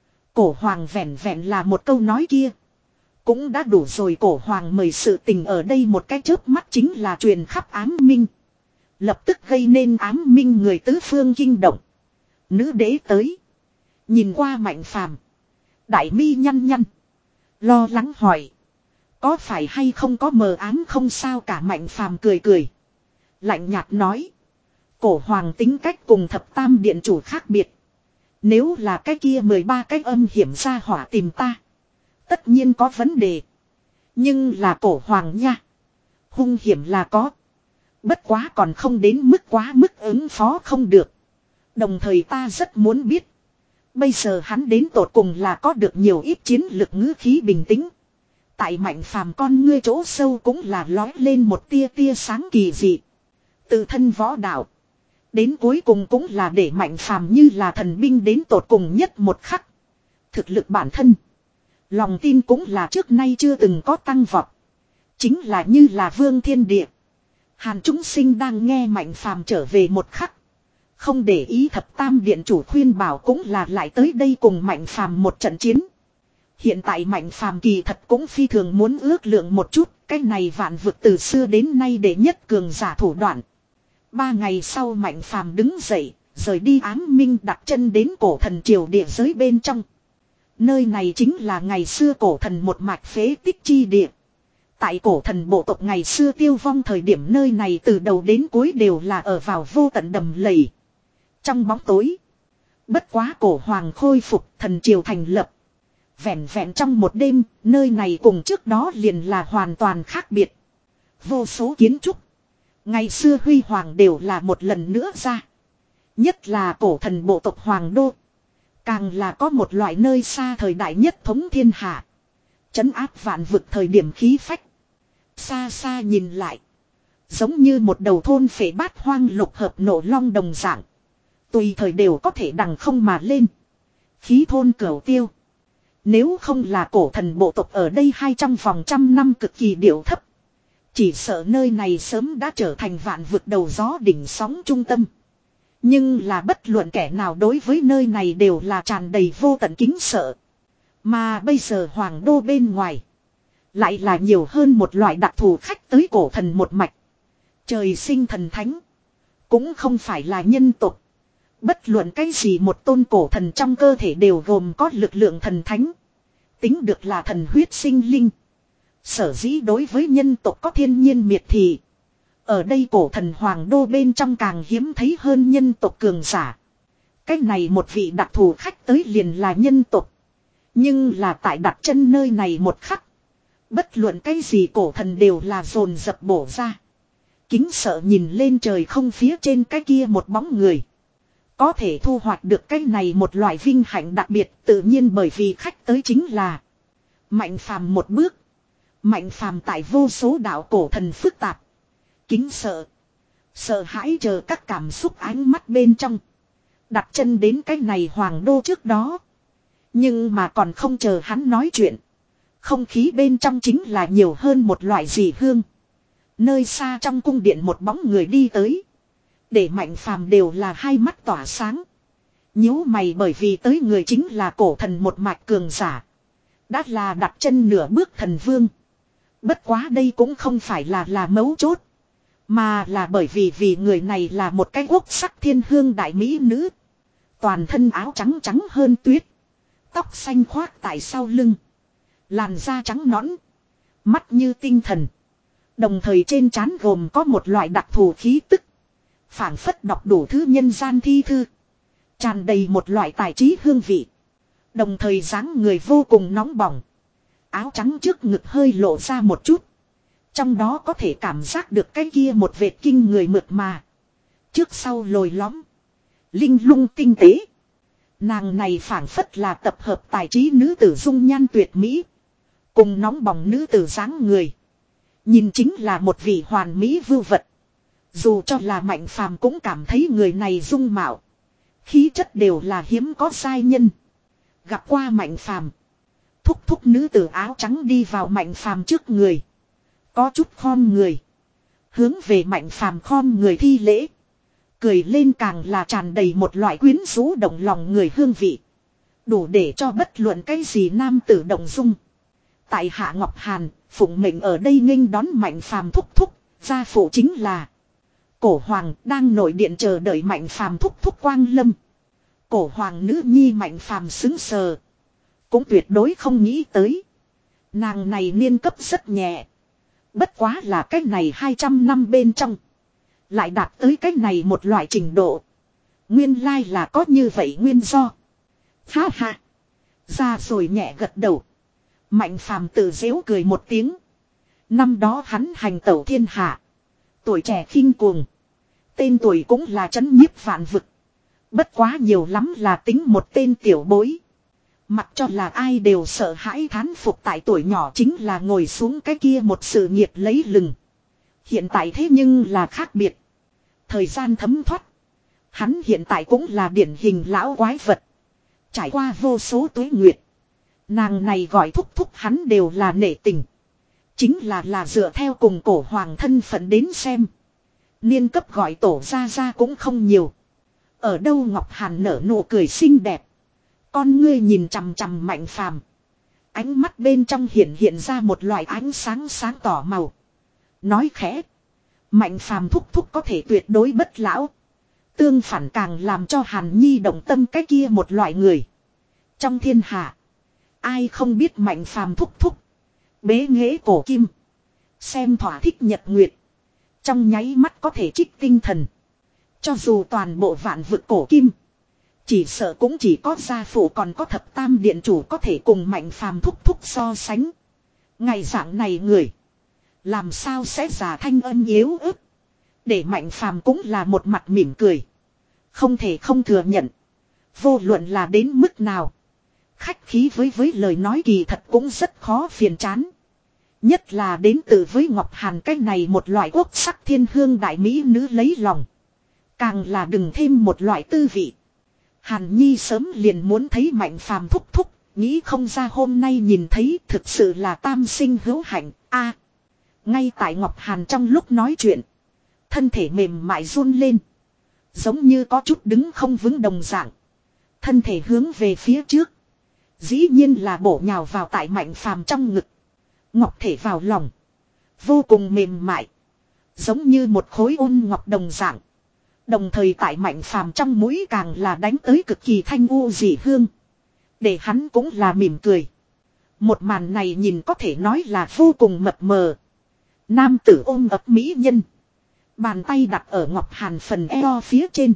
Cổ hoàng vẹn vẹn là một câu nói kia. Cũng đã đủ rồi, cổ hoàng mời sự tình ở đây một cái chớp mắt chính là truyền khắp ám minh. Lập tức gây nên ám minh người tứ phương kinh động. Nữ đế tới. Nhìn qua Mạnh Phàm, đại mi nhăn nhăn. Lo lắng hỏi. Có phải hay không có mờ ám không sao cả? Mạnh Phàm cười cười. Lạnh nhạt nói. Cổ hoàng tính cách cùng thập tam điện chủ khác biệt. Nếu là cái kia mười ba cái âm hiểm ra hỏa tìm ta. Tất nhiên có vấn đề. Nhưng là cổ hoàng nha. Hung hiểm là có. Bất quá còn không đến mức quá mức ứng phó không được. Đồng thời ta rất muốn biết. Bây giờ hắn đến tột cùng là có được nhiều ít chiến lực ngữ khí bình tĩnh. Tại Mạnh Phàm con ngươi chỗ sâu cũng là lói lên một tia tia sáng kỳ dị. Tự thân võ đạo. Đến cuối cùng cũng là để Mạnh Phàm như là thần binh đến tột cùng nhất một khắc. Thực lực bản thân. Lòng tin cũng là trước nay chưa từng có tăng vọt. Chính là như là vương thiên địa. Hàn chúng sinh đang nghe Mạnh Phàm trở về một khắc. Không để ý thập tam điện chủ khuyên bảo cũng là lại tới đây cùng Mạnh Phàm một trận chiến. Hiện tại Mạnh Phàm kỳ thật cũng phi thường muốn ước lượng một chút. Cái này vạn vực từ xưa đến nay để nhất cường giả thủ đoạn. Ba ngày sau Mạnh Phàm đứng dậy, rời đi ám minh đặt chân đến cổ thần triều địa giới bên trong. Nơi này chính là ngày xưa cổ thần một mạch phế tích chi địa. Tại cổ thần bộ tộc ngày xưa tiêu vong thời điểm nơi này từ đầu đến cuối đều là ở vào vô tận đầm lầy. Trong bóng tối. Bất quá cổ hoàng khôi phục, thần triều thành lập. Vẹn vẹn trong một đêm, nơi này cùng trước đó liền là hoàn toàn khác biệt. Vô số kiến trúc. Ngày xưa huy hoàng đều là một lần nữa ra. Nhất là cổ thần bộ tộc hoàng đô. Càng là có một loại nơi xa thời đại nhất thống thiên hạ. Trấn áp vạn vực thời điểm khí phách. Xa xa nhìn lại. Giống như một đầu thôn phệ bát hoang lục hợp nổ long đồng dạng. Tùy thời đều có thể đằng không mà lên. Khí thôn cửu tiêu. Nếu không là cổ thần bộ tộc ở đây hay trong vòng trăm năm cực kỳ điệu thấp. Chỉ sợ nơi này sớm đã trở thành vạn vực đầu gió đỉnh sóng trung tâm. Nhưng là bất luận kẻ nào đối với nơi này đều là tràn đầy vô tận kính sợ. Mà bây giờ hoàng đô bên ngoài. Lại là nhiều hơn một loại đặc thù khách tới cổ thần một mạch. Trời sinh thần thánh. Cũng không phải là nhân tộc. Bất luận cái gì một tôn cổ thần trong cơ thể đều gồm có lực lượng thần thánh. Tính được là thần huyết sinh linh. Sở dĩ đối với nhân tộc có thiên nhiên miệt thị. Ở đây cổ thần hoàng đô bên trong càng hiếm thấy hơn nhân tộc cường giả. Cách này một vị đặc thù khách tới liền là nhân tộc. Nhưng là tại đặt chân nơi này một khắc. Bất luận cái gì cổ thần đều là dồn dập bổ ra. Kính sợ nhìn lên trời không phía trên cái kia một bóng người. Có thể thu hoạch được cái này một loại vinh hạnh đặc biệt tự nhiên bởi vì khách tới chính là Mạnh Phàm một bước. Mạnh Phàm tại vô số đạo cổ thần phức tạp. Kính sợ. Sợ hãi chờ các cảm xúc ánh mắt bên trong. Đặt chân đến cái này hoàng đô trước đó. Nhưng mà còn không chờ hắn nói chuyện. Không khí bên trong chính là nhiều hơn một loại dị hương. Nơi xa trong cung điện một bóng người đi tới. Để Mạnh Phàm đều là hai mắt tỏa sáng. Nhíu mày bởi vì tới người chính là cổ thần một mạch cường giả. Đã là đặt chân nửa bước thần vương. Bất quá đây cũng không phải là là mấu chốt. Mà là bởi vì vì người này là một cái quốc sắc thiên hương đại mỹ nữ. Toàn thân áo trắng trắng hơn tuyết. Tóc xanh khoác tại sau lưng. Làn da trắng nõn. Mắt như tinh thần. Đồng thời trên trán gồm có một loại đặc thù khí tức. Phảng phất đọc đủ thứ nhân gian thi thư. Tràn đầy một loại tài trí hương vị. Đồng thời dáng người vô cùng nóng bỏng. Áo trắng trước ngực hơi lộ ra một chút. Trong đó có thể cảm giác được cái kia một vệt kinh người mượt mà. Trước sau lồi lõm. Linh lung tinh tế. Nàng này phảng phất là tập hợp tài trí nữ tử dung nhan tuyệt mỹ. Cùng nóng bỏng nữ tử dáng người. Nhìn chính là một vị hoàn mỹ vưu vật. Dù cho là Mạnh Phàm cũng cảm thấy người này dung mạo. Khí chất đều là hiếm có sai nhân. Gặp qua Mạnh Phàm. Thúc thúc nữ tử áo trắng đi vào Mạnh Phàm trước người. Có chút khom người. Hướng về Mạnh Phàm khom người thi lễ. Cười lên càng là tràn đầy một loại quyến rũ động lòng người hương vị. Đủ để cho bất luận cái gì nam tử động dung. Tại Hạ Ngọc Hàn, phụng mệnh ở đây nghênh đón Mạnh Phàm thúc thúc, gia phụ chính là Cổ Hoàng đang nội điện chờ đợi Mạnh Phàm thúc thúc quang lâm. Cổ Hoàng nữ nhi Mạnh Phàm xứng sờ. Cũng tuyệt đối không nghĩ tới. Nàng này niên cấp rất nhẹ. Bất quá là cái này hai trăm năm bên trong. Lại đạt tới cái này một loại trình độ. Nguyên lai là có như vậy nguyên do. Ha ha. Ra rồi nhẹ gật đầu. Mạnh Phàm tự giễu cười một tiếng. Năm đó hắn hành tẩu thiên hạ. Tuổi trẻ khinh cuồng. Tên tuổi cũng là trấn nhiếp vạn vực. Bất quá nhiều lắm là tính một tên tiểu bối. Mặc cho là ai đều sợ hãi thán phục tại tuổi nhỏ chính là ngồi xuống cái kia một sự nghiệp lấy lừng. Hiện tại thế nhưng là khác biệt. Thời gian thấm thoát. Hắn hiện tại cũng là điển hình lão quái vật. Trải qua vô số tuế nguyệt. Nàng này gọi thúc thúc hắn đều là nể tình. Chính là là dựa theo cùng Cổ Hoàng thân phận đến xem. Niên cấp gọi tổ ra ra cũng không nhiều. Ở đâu Ngọc Hàn nở nụ cười xinh đẹp. Con ngươi nhìn chằm chằm Mạnh Phàm. Ánh mắt bên trong hiện hiện ra một loại ánh sáng sáng tỏ màu. Nói khẽ. Mạnh Phàm thúc thúc có thể tuyệt đối bất lão. Tương phản càng làm cho Hàn Nhi động tâm cái kia một loại người. Trong thiên hạ. Ai không biết Mạnh Phàm thúc thúc. Bế nghễ cổ kim. Xem thỏa thích nhật nguyệt. Trong nháy mắt có thể trích tinh thần. Cho dù toàn bộ vạn vực cổ kim. Chỉ sợ cũng chỉ có gia phụ còn có thập tam điện chủ có thể cùng Mạnh Phàm thúc thúc so sánh. Ngày dạng này người. Làm sao sẽ già thanh âm yếu ớt. Để Mạnh Phàm cũng là một mặt mỉm cười. Không thể không thừa nhận. Vô luận là đến mức nào. Khách khí với với lời nói kỳ thật cũng rất khó phiền chán. Nhất là đến từ với Ngọc Hàn cái này một loại quốc sắc thiên hương đại mỹ nữ lấy lòng. Càng là đừng thêm một loại tư vị. Hàn Nhi sớm liền muốn thấy Mạnh Phàm thúc thúc. Nghĩ không ra hôm nay nhìn thấy thực sự là tam sinh hữu hạnh. A. Ngay tại Ngọc Hàn trong lúc nói chuyện. Thân thể mềm mại run lên. Giống như có chút đứng không vững đồng dạng. Thân thể hướng về phía trước. Dĩ nhiên là bổ nhào vào tại Mạnh Phàm trong ngực. Ngọc thể vào lòng. Vô cùng mềm mại. Giống như một khối ôn ngọc đồng dạng. Đồng thời tại Mạnh Phàm trong mũi càng là đánh tới cực kỳ thanh u dị hương. Để hắn cũng là mỉm cười. Một màn này nhìn có thể nói là vô cùng mập mờ. Nam tử ôm ấp mỹ nhân. Bàn tay đặt ở Ngọc Hàn phần eo phía trên.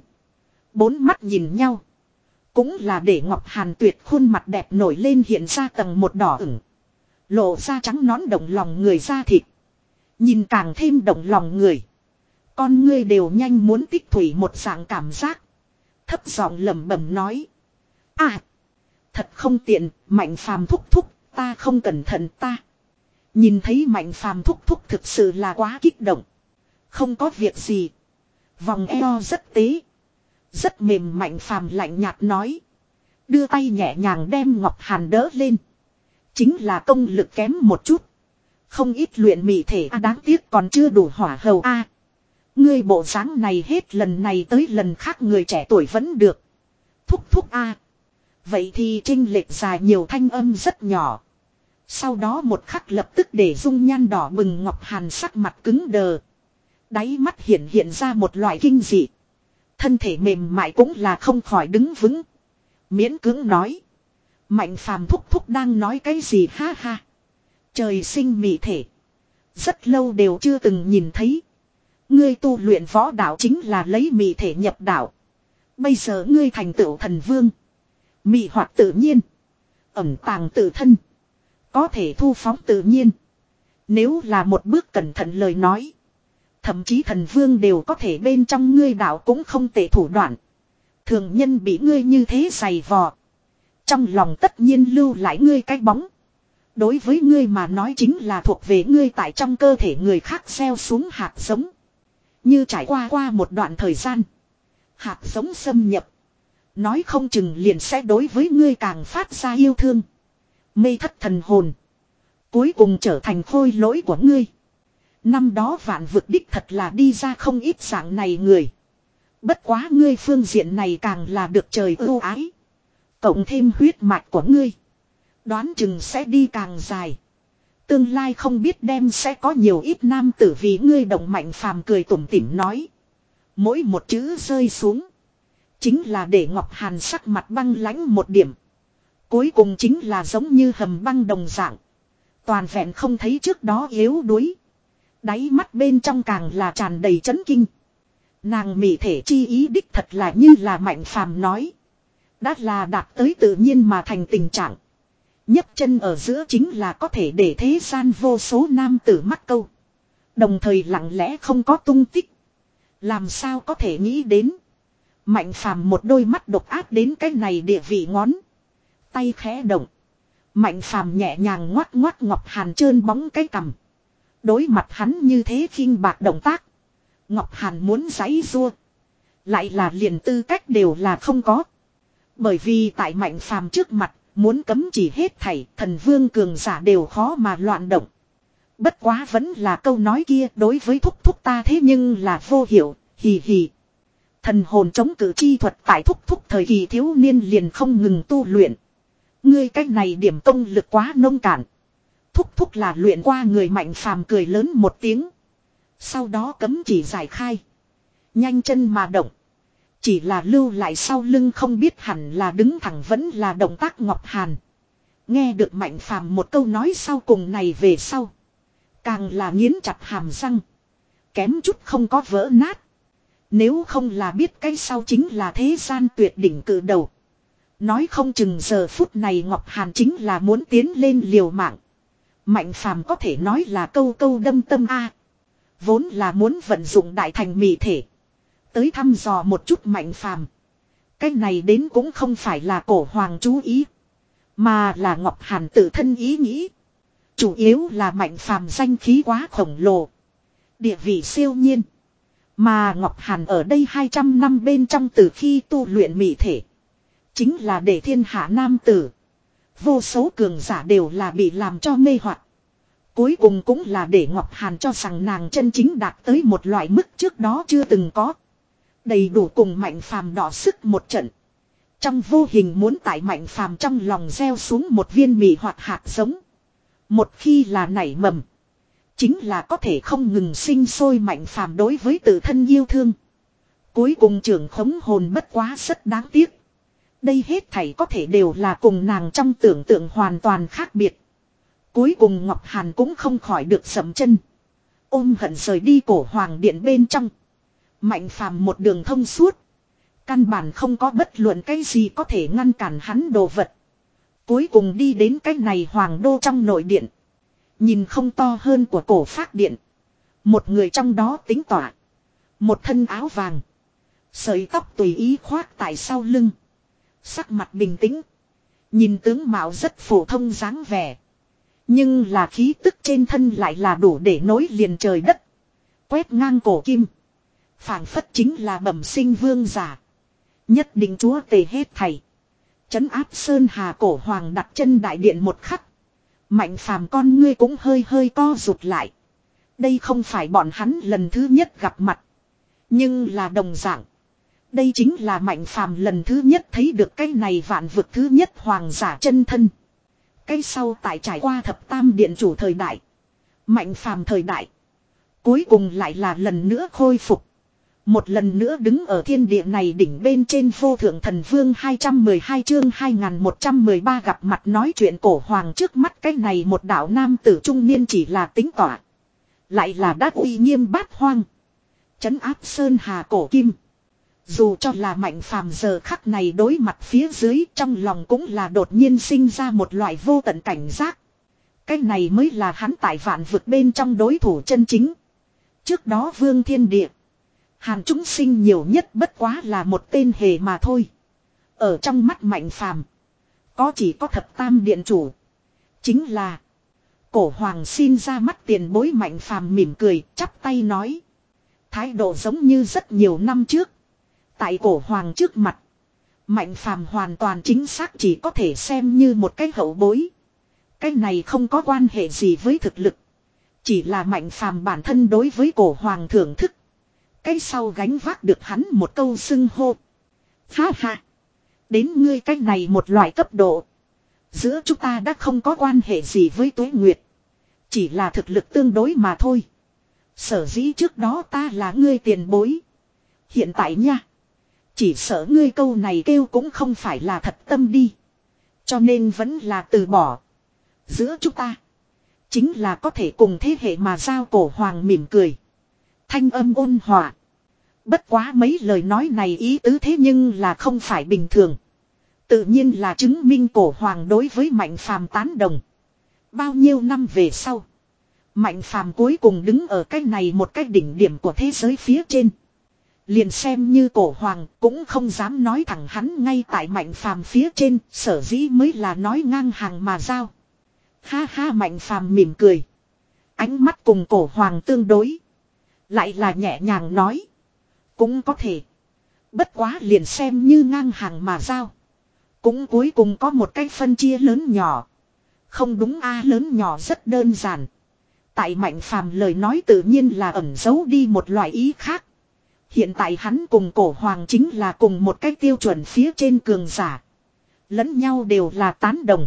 Bốn mắt nhìn nhau. Cũng là để Ngọc Hàn tuyệt khuôn mặt đẹp nổi lên hiện ra tầng một đỏ ửng. Lộ ra trắng nõn động lòng người da thịt. Nhìn càng thêm động lòng người. Con ngươi đều nhanh muốn tích thủy một dạng cảm giác. Thấp giọng lẩm bẩm nói. À. Thật không tiện, Mạnh Phàm thúc thúc, ta không cẩn thận ta. Nhìn thấy Mạnh Phàm thúc thúc thực sự là quá kích động. Không có việc gì. Vòng eo rất tế. Rất mềm Mạnh Phàm lạnh nhạt nói. Đưa tay nhẹ nhàng đem Ngọc Hàn đỡ lên. Chính là công lực kém một chút. Không ít luyện mị thể a đáng tiếc còn chưa đủ hỏa hầu a. Ngươi bộ dáng này hết lần này tới lần khác người trẻ tuổi vẫn được. Thúc thúc a. Vậy thì trinh lệch dài nhiều thanh âm rất nhỏ. Sau đó một khắc lập tức để dung nhan đỏ bừng Ngọc Hàn sắc mặt cứng đờ. Đáy mắt hiện hiện ra một loại kinh dị. Thân thể mềm mại cũng là không khỏi đứng vững. Miễn cưỡng nói. Mạnh Phàm thúc thúc đang nói cái gì ha ha. Trời sinh mị thể. Rất lâu đều chưa từng nhìn thấy. Ngươi tu luyện võ đạo chính là lấy mị thể nhập đạo. Bây giờ ngươi thành tựu thần vương. Mị hoạt tự nhiên. Ẩn tàng tự thân. Có thể thu phóng tự nhiên. Nếu là một bước cẩn thận lời nói. Thậm chí thần vương đều có thể bên trong ngươi đạo cũng không tệ thủ đoạn. Thường nhân bị ngươi như thế giày vò. Trong lòng tất nhiên lưu lại ngươi cái bóng. Đối với ngươi mà nói chính là thuộc về ngươi tại trong cơ thể người khác gieo xuống hạt giống. Như trải qua qua một đoạn thời gian. Hạt giống xâm nhập. Nói không chừng liền sẽ đối với ngươi càng phát ra yêu thương. Mê thất thần hồn. Cuối cùng trở thành khôi lỗi của ngươi. Năm đó vạn vực đích thật là đi ra không ít dạng này người. Bất quá ngươi phương diện này càng là được trời ưu ái. Cộng thêm huyết mạch của ngươi. Đoán chừng sẽ đi càng dài. Tương lai không biết đem sẽ có nhiều ít nam tử vì ngươi động Mạnh Phàm cười tủm tỉm nói. Mỗi một chữ rơi xuống. Chính là để Ngọc Hàn sắc mặt băng lãnh một điểm. Cuối cùng chính là giống như hầm băng đồng dạng. Toàn vẹn không thấy trước đó yếu đuối. Đáy mắt bên trong càng là tràn đầy chấn kinh. Nàng mị thể chi ý đích thật là như là Mạnh Phàm nói. Đã là đạt tới tự nhiên mà thành tình trạng. Nhấp chân ở giữa chính là có thể để thế gian vô số nam tử mắc câu. Đồng thời lặng lẽ không có tung tích. Làm sao có thể nghĩ đến. Mạnh Phàm một đôi mắt độc ác đến cái này địa vị ngón. Tay khẽ động. Mạnh Phàm nhẹ nhàng ngoắt ngoắt Ngọc Hàn trơn bóng cái cằm. Đối mặt hắn như thế khinh bạc động tác. Ngọc Hàn muốn giãy giụa. Lại là liền tư cách đều là không có. Bởi vì tại Mạnh Phàm trước mặt. Muốn cấm chỉ hết thảy, thần vương cường giả đều khó mà loạn động. Bất quá vẫn là câu nói kia, đối với thúc thúc ta thế nhưng là vô hiệu, hì hì. Thần hồn chống cự chi thuật tại thúc thúc thời kỳ thiếu niên liền không ngừng tu luyện. Ngươi cách này điểm công lực quá nông cạn. Thúc thúc là luyện qua người Mạnh Phàm cười lớn một tiếng. Sau đó cấm chỉ giải khai. Nhanh chân mà động. Chỉ là lưu lại sau lưng không biết hẳn là đứng thẳng vẫn là động tác Ngọc Hàn. Nghe được Mạnh Phàm một câu nói sau cùng này về sau. Càng là nghiến chặt hàm răng. Kém chút không có vỡ nát. Nếu không là biết cái sau chính là thế gian tuyệt đỉnh cự đầu. Nói không chừng giờ phút này Ngọc Hàn chính là muốn tiến lên liều mạng. Mạnh Phàm có thể nói là câu câu đâm tâm a. Vốn là muốn vận dụng đại thành mị thể. Tới thăm dò một chút Mạnh Phàm. Cái này đến cũng không phải là cổ hoàng chú ý. Mà là Ngọc Hàn tự thân ý nghĩ. Chủ yếu là Mạnh Phàm danh khí quá khổng lồ. Địa vị siêu nhiên. Mà Ngọc Hàn ở đây hai trăm năm bên trong từ khi tu luyện mị thể. Chính là để thiên hạ nam tử. Vô số cường giả đều là bị làm cho mê hoặc. Cuối cùng cũng là để Ngọc Hàn cho rằng nàng chân chính đạt tới một loại mức trước đó chưa từng có. Đầy đủ cùng Mạnh Phàm đọ sức một trận. Trong vô hình muốn tại Mạnh Phàm trong lòng gieo xuống một viên mì hoặc hạt giống. Một khi là nảy mầm. Chính là có thể không ngừng sinh sôi Mạnh Phàm đối với tự thân yêu thương. Cuối cùng trưởng khống hồn bất quá rất đáng tiếc. Đây hết thảy có thể đều là cùng nàng trong tưởng tượng hoàn toàn khác biệt. Cuối cùng Ngọc Hàn cũng không khỏi được sầm chân. Ôm hận rời đi cổ hoàng điện bên trong. Mạnh Phàm một đường thông suốt. Căn bản không có bất luận cái gì có thể ngăn cản hắn đồ vật. Cuối cùng đi đến cái này hoàng đô trong nội điện. Nhìn không to hơn của cổ phác điện. Một người trong đó tính tỏa. Một thân áo vàng. Sợi tóc tùy ý khoác tại sau lưng. Sắc mặt bình tĩnh. Nhìn tướng mạo rất phổ thông dáng vẻ. Nhưng là khí tức trên thân lại là đủ để nối liền trời đất. Quét ngang cổ kim. Phảng phất chính là bẩm sinh vương giả. Nhất định chúa tể hết thảy. Trấn áp sơn hà cổ hoàng đặt chân đại điện một khắc. Mạnh phàm con ngươi cũng hơi hơi co rụt lại. Đây không phải bọn hắn lần thứ nhất gặp mặt. Nhưng là đồng dạng. Đây chính là mạnh phàm lần thứ nhất thấy được cái này vạn vực thứ nhất hoàng giả chân thân. Cái sau tại trải qua thập tam điện chủ thời đại. Mạnh phàm thời đại. Cuối cùng lại là lần nữa khôi phục. Một lần nữa đứng ở thiên địa này đỉnh bên trên vô thượng thần vương hai trăm mười hai chương hai nghìn một trăm mười ba gặp mặt nói chuyện cổ hoàng trước mắt cái này một đạo nam tử trung niên chỉ là tính tỏa. Lại là đát uy nghiêm bát hoang. Trấn áp sơn hà cổ kim. Dù cho là mạnh phàm giờ khắc này đối mặt phía dưới trong lòng cũng là đột nhiên sinh ra một loại vô tận cảnh giác. Cái này mới là hắn tại vạn vực bên trong đối thủ chân chính. Trước đó vương thiên địa. Hàn chúng sinh nhiều nhất bất quá là một tên hề mà thôi. Ở trong mắt mạnh phàm. Có chỉ có thập tam điện chủ. Chính là. Cổ hoàng xin ra mắt tiền bối mạnh phàm mỉm cười chắp tay nói. Thái độ giống như rất nhiều năm trước. Tại cổ hoàng trước mặt. Mạnh phàm hoàn toàn chính xác chỉ có thể xem như một cái hậu bối. Cái này không có quan hệ gì với thực lực. Chỉ là mạnh phàm bản thân đối với cổ hoàng thưởng thức. Cái sau gánh vác được hắn một câu xưng hô. Ha ha. Đến ngươi cái này một loại cấp độ. Giữa chúng ta đã không có quan hệ gì với Tuế Nguyệt. Chỉ là thực lực tương đối mà thôi. Sở dĩ trước đó ta là ngươi tiền bối. Hiện tại nha. Chỉ sợ ngươi câu này kêu cũng không phải là thật tâm đi. Cho nên vẫn là từ bỏ. Giữa chúng ta. Chính là có thể cùng thế hệ mà giao cổ hoàng mỉm cười. Thanh âm ôn hòa. Bất quá mấy lời nói này ý tứ thế nhưng là không phải bình thường. Tự nhiên là chứng minh cổ hoàng đối với mạnh phàm tán đồng. Bao nhiêu năm về sau. Mạnh phàm cuối cùng đứng ở cái này một cái đỉnh điểm của thế giới phía trên. Liền xem như cổ hoàng cũng không dám nói thẳng hắn ngay tại mạnh phàm phía trên. Sở dĩ mới là nói ngang hàng mà giao. Ha ha mạnh phàm mỉm cười. Ánh mắt cùng cổ hoàng tương đối. Lại là nhẹ nhàng nói. Cũng có thể. Bất quá liền xem như ngang hàng mà giao. Cũng cuối cùng có một cái phân chia lớn nhỏ. Không đúng a lớn nhỏ rất đơn giản. Tại mạnh phàm lời nói tự nhiên là ẩn giấu đi một loại ý khác. Hiện tại hắn cùng cổ hoàng chính là cùng một cái tiêu chuẩn phía trên cường giả. Lẫn nhau đều là tán đồng.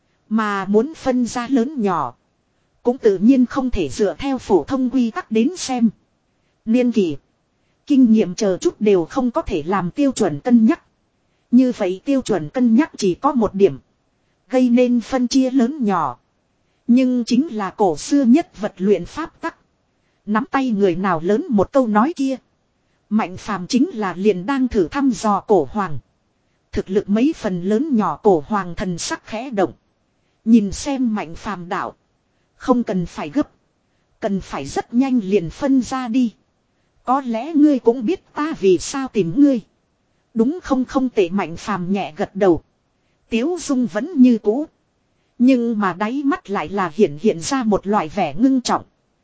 Mà muốn phân ra lớn nhỏ. Cũng tự nhiên không thể dựa theo phổ thông quy tắc đến xem. Niên kỷ. Kinh nghiệm chờ chút đều không có thể làm tiêu chuẩn cân nhắc. Như vậy tiêu chuẩn cân nhắc chỉ có một điểm. Gây nên phân chia lớn nhỏ. Nhưng chính là cổ xưa nhất vật luyện pháp tắc. Nắm tay người nào lớn một câu nói kia. Mạnh phàm chính là liền đang thử thăm dò cổ hoàng. Thực lực mấy phần lớn nhỏ cổ hoàng thần sắc khẽ động. Nhìn xem mạnh phàm đạo. Không cần phải gấp. Cần phải rất nhanh liền phân ra đi. Có lẽ ngươi cũng biết ta vì sao tìm ngươi. Đúng không không tệ mạnh phàm nhẹ gật đầu. Tiếu dung vẫn như cũ. Nhưng mà đáy mắt lại là hiện hiện ra một loại vẻ ngưng trọng.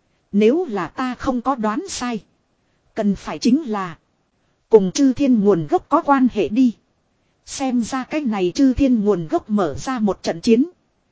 Nếu là ta không có đoán sai. Cần phải chính là. Cùng chư thiên nguồn gốc có quan hệ đi. Xem ra cái này chư thiên nguồn gốc mở ra một trận chiến.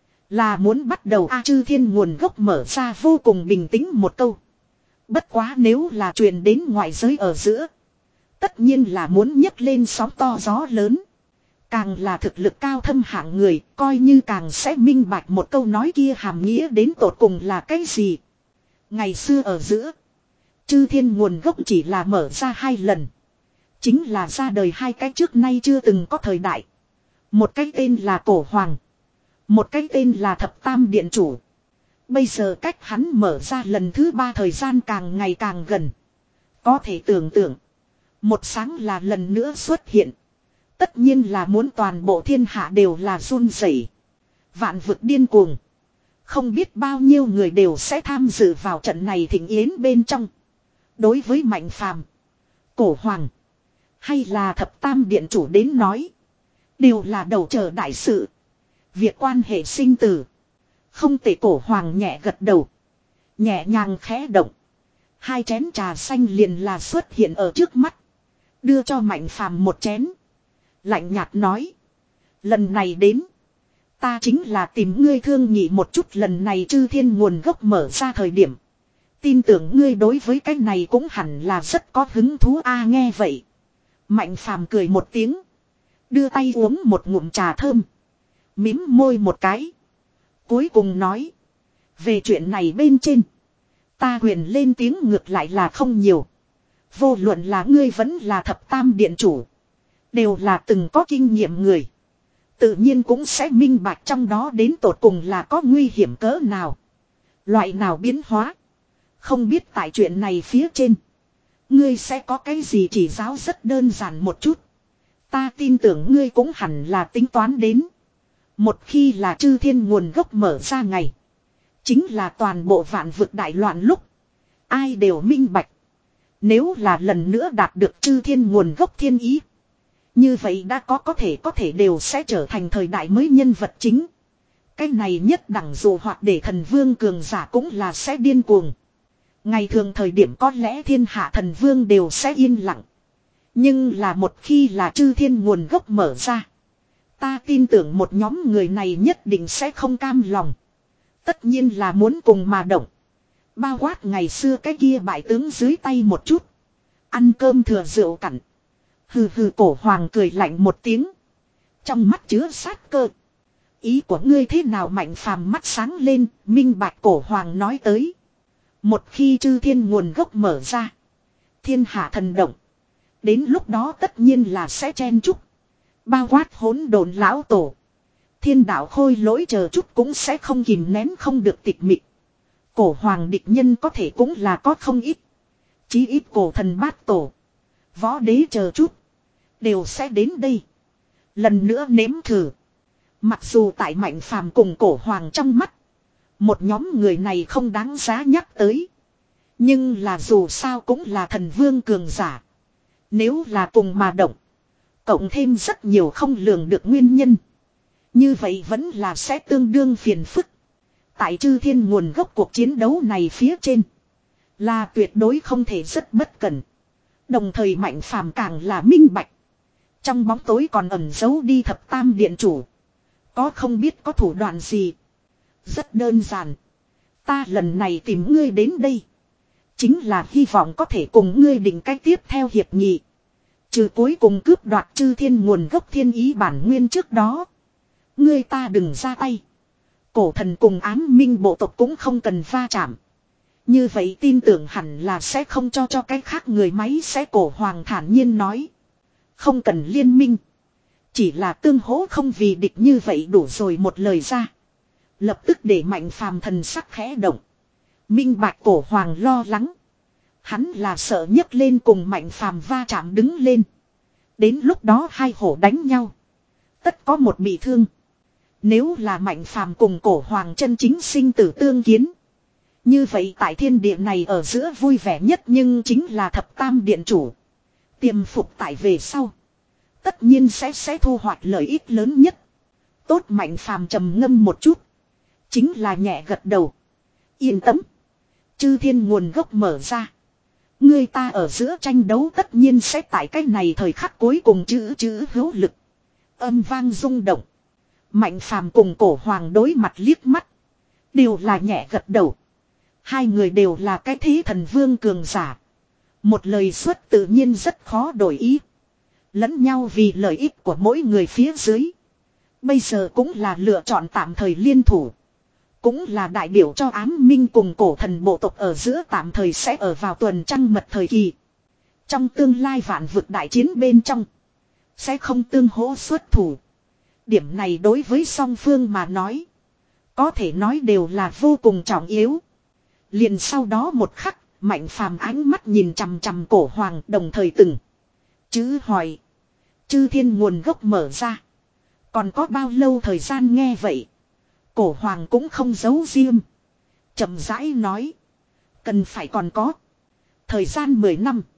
Là muốn bắt đầu a chư thiên nguồn gốc mở ra vô cùng bình tĩnh một câu. Bất quá nếu là truyền đến ngoại giới ở giữa. Tất nhiên là muốn nhấc lên sóng to gió lớn. Càng là thực lực cao thâm hạng người, coi như càng sẽ minh bạch một câu nói kia hàm nghĩa đến tột cùng là cái gì. Ngày xưa ở giữa, chư thiên nguồn gốc chỉ là mở ra hai lần. Chính là ra đời hai cái trước nay chưa từng có thời đại. Một cái tên là Cổ Hoàng. Một cái tên là Thập Tam Điện Chủ. Bây giờ cách hắn mở ra lần thứ ba thời gian càng ngày càng gần. Có thể tưởng tượng. Một sáng là lần nữa xuất hiện. Tất nhiên là muốn toàn bộ thiên hạ đều là run rẩy. Vạn vực điên cuồng. Không biết bao nhiêu người đều sẽ tham dự vào trận này thịnh yến bên trong. Đối với Mạnh Phàm, Cổ Hoàng, hay là Thập Tam Điện Chủ đến nói. Đều là đầu chờ đại sự. Việc quan hệ sinh tử. Không thể Cổ Hoàng nhẹ gật đầu. Nhẹ nhàng khẽ động. Hai chén trà xanh liền là xuất hiện ở trước mắt. Đưa cho Mạnh Phàm một chén. Lạnh nhạt nói. Lần này đến. Ta chính là tìm ngươi thương nghị một chút, lần này chư thiên nguồn gốc mở ra thời điểm. Tin tưởng ngươi đối với cái này cũng hẳn là rất có hứng thú a. Nghe vậy. Mạnh phàm cười một tiếng. Đưa tay uống một ngụm trà thơm. Mím môi một cái. Cuối cùng nói. Về chuyện này bên trên. Ta huyền lên tiếng ngược lại là không nhiều. Vô luận là ngươi vẫn là thập tam điện chủ. Đều là từng có kinh nghiệm người. Tự nhiên cũng sẽ minh bạch trong đó đến tột cùng là có nguy hiểm cỡ nào. Loại nào biến hóa. Không biết tại chuyện này phía trên. Ngươi sẽ có cái gì chỉ giáo rất đơn giản một chút. Ta tin tưởng ngươi cũng hẳn là tính toán đến. Một khi là chư thiên nguồn gốc mở ra ngày. Chính là toàn bộ vạn vực đại loạn lúc. Ai đều minh bạch. Nếu là lần nữa đạt được chư thiên nguồn gốc thiên ý. Như vậy đã có có thể có thể đều sẽ trở thành thời đại mới nhân vật chính. Cái này nhất đẳng dù hoặc để thần vương cường giả cũng là sẽ điên cuồng. Ngày thường thời điểm có lẽ thiên hạ thần vương đều sẽ yên lặng. Nhưng là một khi là chư thiên nguồn gốc mở ra. Ta tin tưởng một nhóm người này nhất định sẽ không cam lòng. Tất nhiên là muốn cùng mà động. Bao quát ngày xưa cái kia bại tướng dưới tay một chút. Ăn cơm thừa rượu cặn. Hừ hừ, cổ hoàng cười lạnh một tiếng. Trong mắt chứa sát cơ. Ý của ngươi thế nào? Mạnh phàm mắt sáng lên, minh bạch cổ hoàng nói tới. Một khi chư thiên nguồn gốc mở ra. Thiên hạ thần động. Đến lúc đó tất nhiên là sẽ chen chúc. Bao quát hỗn độn lão tổ. Thiên đạo khôi lỗi chờ chút cũng sẽ không kìm nén không được tịch mịch. Cổ hoàng địch nhân có thể cũng là có không ít. Chí ít cổ thần bát tổ. Võ đế chờ chút. Đều sẽ đến đây. Lần nữa nếm thử. Mặc dù tại mạnh phàm cùng cổ hoàng trong mắt. Một nhóm người này không đáng giá nhắc tới. Nhưng là dù sao cũng là thần vương cường giả. Nếu là cùng mà động. Cộng thêm rất nhiều không lường được nguyên nhân. Như vậy vẫn là sẽ tương đương phiền phức. Tại chư thiên nguồn gốc cuộc chiến đấu này phía trên. Là tuyệt đối không thể rất bất cẩn. Đồng thời mạnh phàm càng là minh bạch. Trong bóng tối còn ẩn giấu đi thập tam điện chủ. Có không biết có thủ đoạn gì. Rất đơn giản. Ta lần này tìm ngươi đến đây. Chính là hy vọng có thể cùng ngươi định cách tiếp theo hiệp nghị. Trừ cuối cùng cướp đoạt chư thiên nguồn gốc thiên ý bản nguyên trước đó. Ngươi ta đừng ra tay. Cổ thần cùng ám minh bộ tộc cũng không cần va chạm. Như vậy tin tưởng hẳn là sẽ không cho cho cái khác người máy sẽ. Cổ hoàng thản nhiên nói. Không cần liên minh. Chỉ là tương hỗ không vì địch như vậy đủ rồi. Một lời ra. Lập tức để mạnh phàm thần sắc khẽ động. Minh bạch cổ hoàng lo lắng. Hắn là sợ nhấc lên cùng mạnh phàm va chạm đứng lên. Đến lúc đó hai hổ đánh nhau. Tất có một bị thương. Nếu là mạnh phàm cùng cổ hoàng chân chính sinh tử tương kiến. Như vậy tại thiên địa này ở giữa vui vẻ nhất nhưng chính là thập tam điện chủ. Tiềm phục tại về sau. Tất nhiên sẽ sẽ thu hoạch lợi ích lớn nhất. Tốt, mạnh phàm trầm ngâm một chút. Chính là nhẹ gật đầu. Yên tâm. Chư thiên nguồn gốc mở ra. Người ta ở giữa tranh đấu tất nhiên sẽ tại cái này thời khắc cuối cùng chữ chữ hữu lực. Âm vang rung động. Mạnh phàm cùng cổ hoàng đối mặt liếc mắt. Đều là nhẹ gật đầu. Hai người đều là cái thế thần vương cường giả. Một lời xuất tự nhiên rất khó đổi ý. Lẫn nhau vì lợi ích của mỗi người phía dưới. Bây giờ cũng là lựa chọn tạm thời liên thủ. Cũng là đại biểu cho ám minh cùng cổ thần bộ tộc ở giữa tạm thời sẽ ở vào tuần trăng mật thời kỳ. Trong tương lai vạn vực đại chiến bên trong. Sẽ không tương hỗ xuất thủ. Điểm này đối với song phương mà nói. Có thể nói đều là vô cùng trọng yếu. Liền sau đó một khắc. Mạnh phàm ánh mắt nhìn chằm chằm cổ hoàng đồng thời từng. Chứ hỏi. Chư thiên nguồn gốc mở ra. Còn có bao lâu thời gian? Nghe vậy. Cổ hoàng cũng không giấu riêng. Chậm rãi nói. Cần phải còn có. Thời gian mười năm.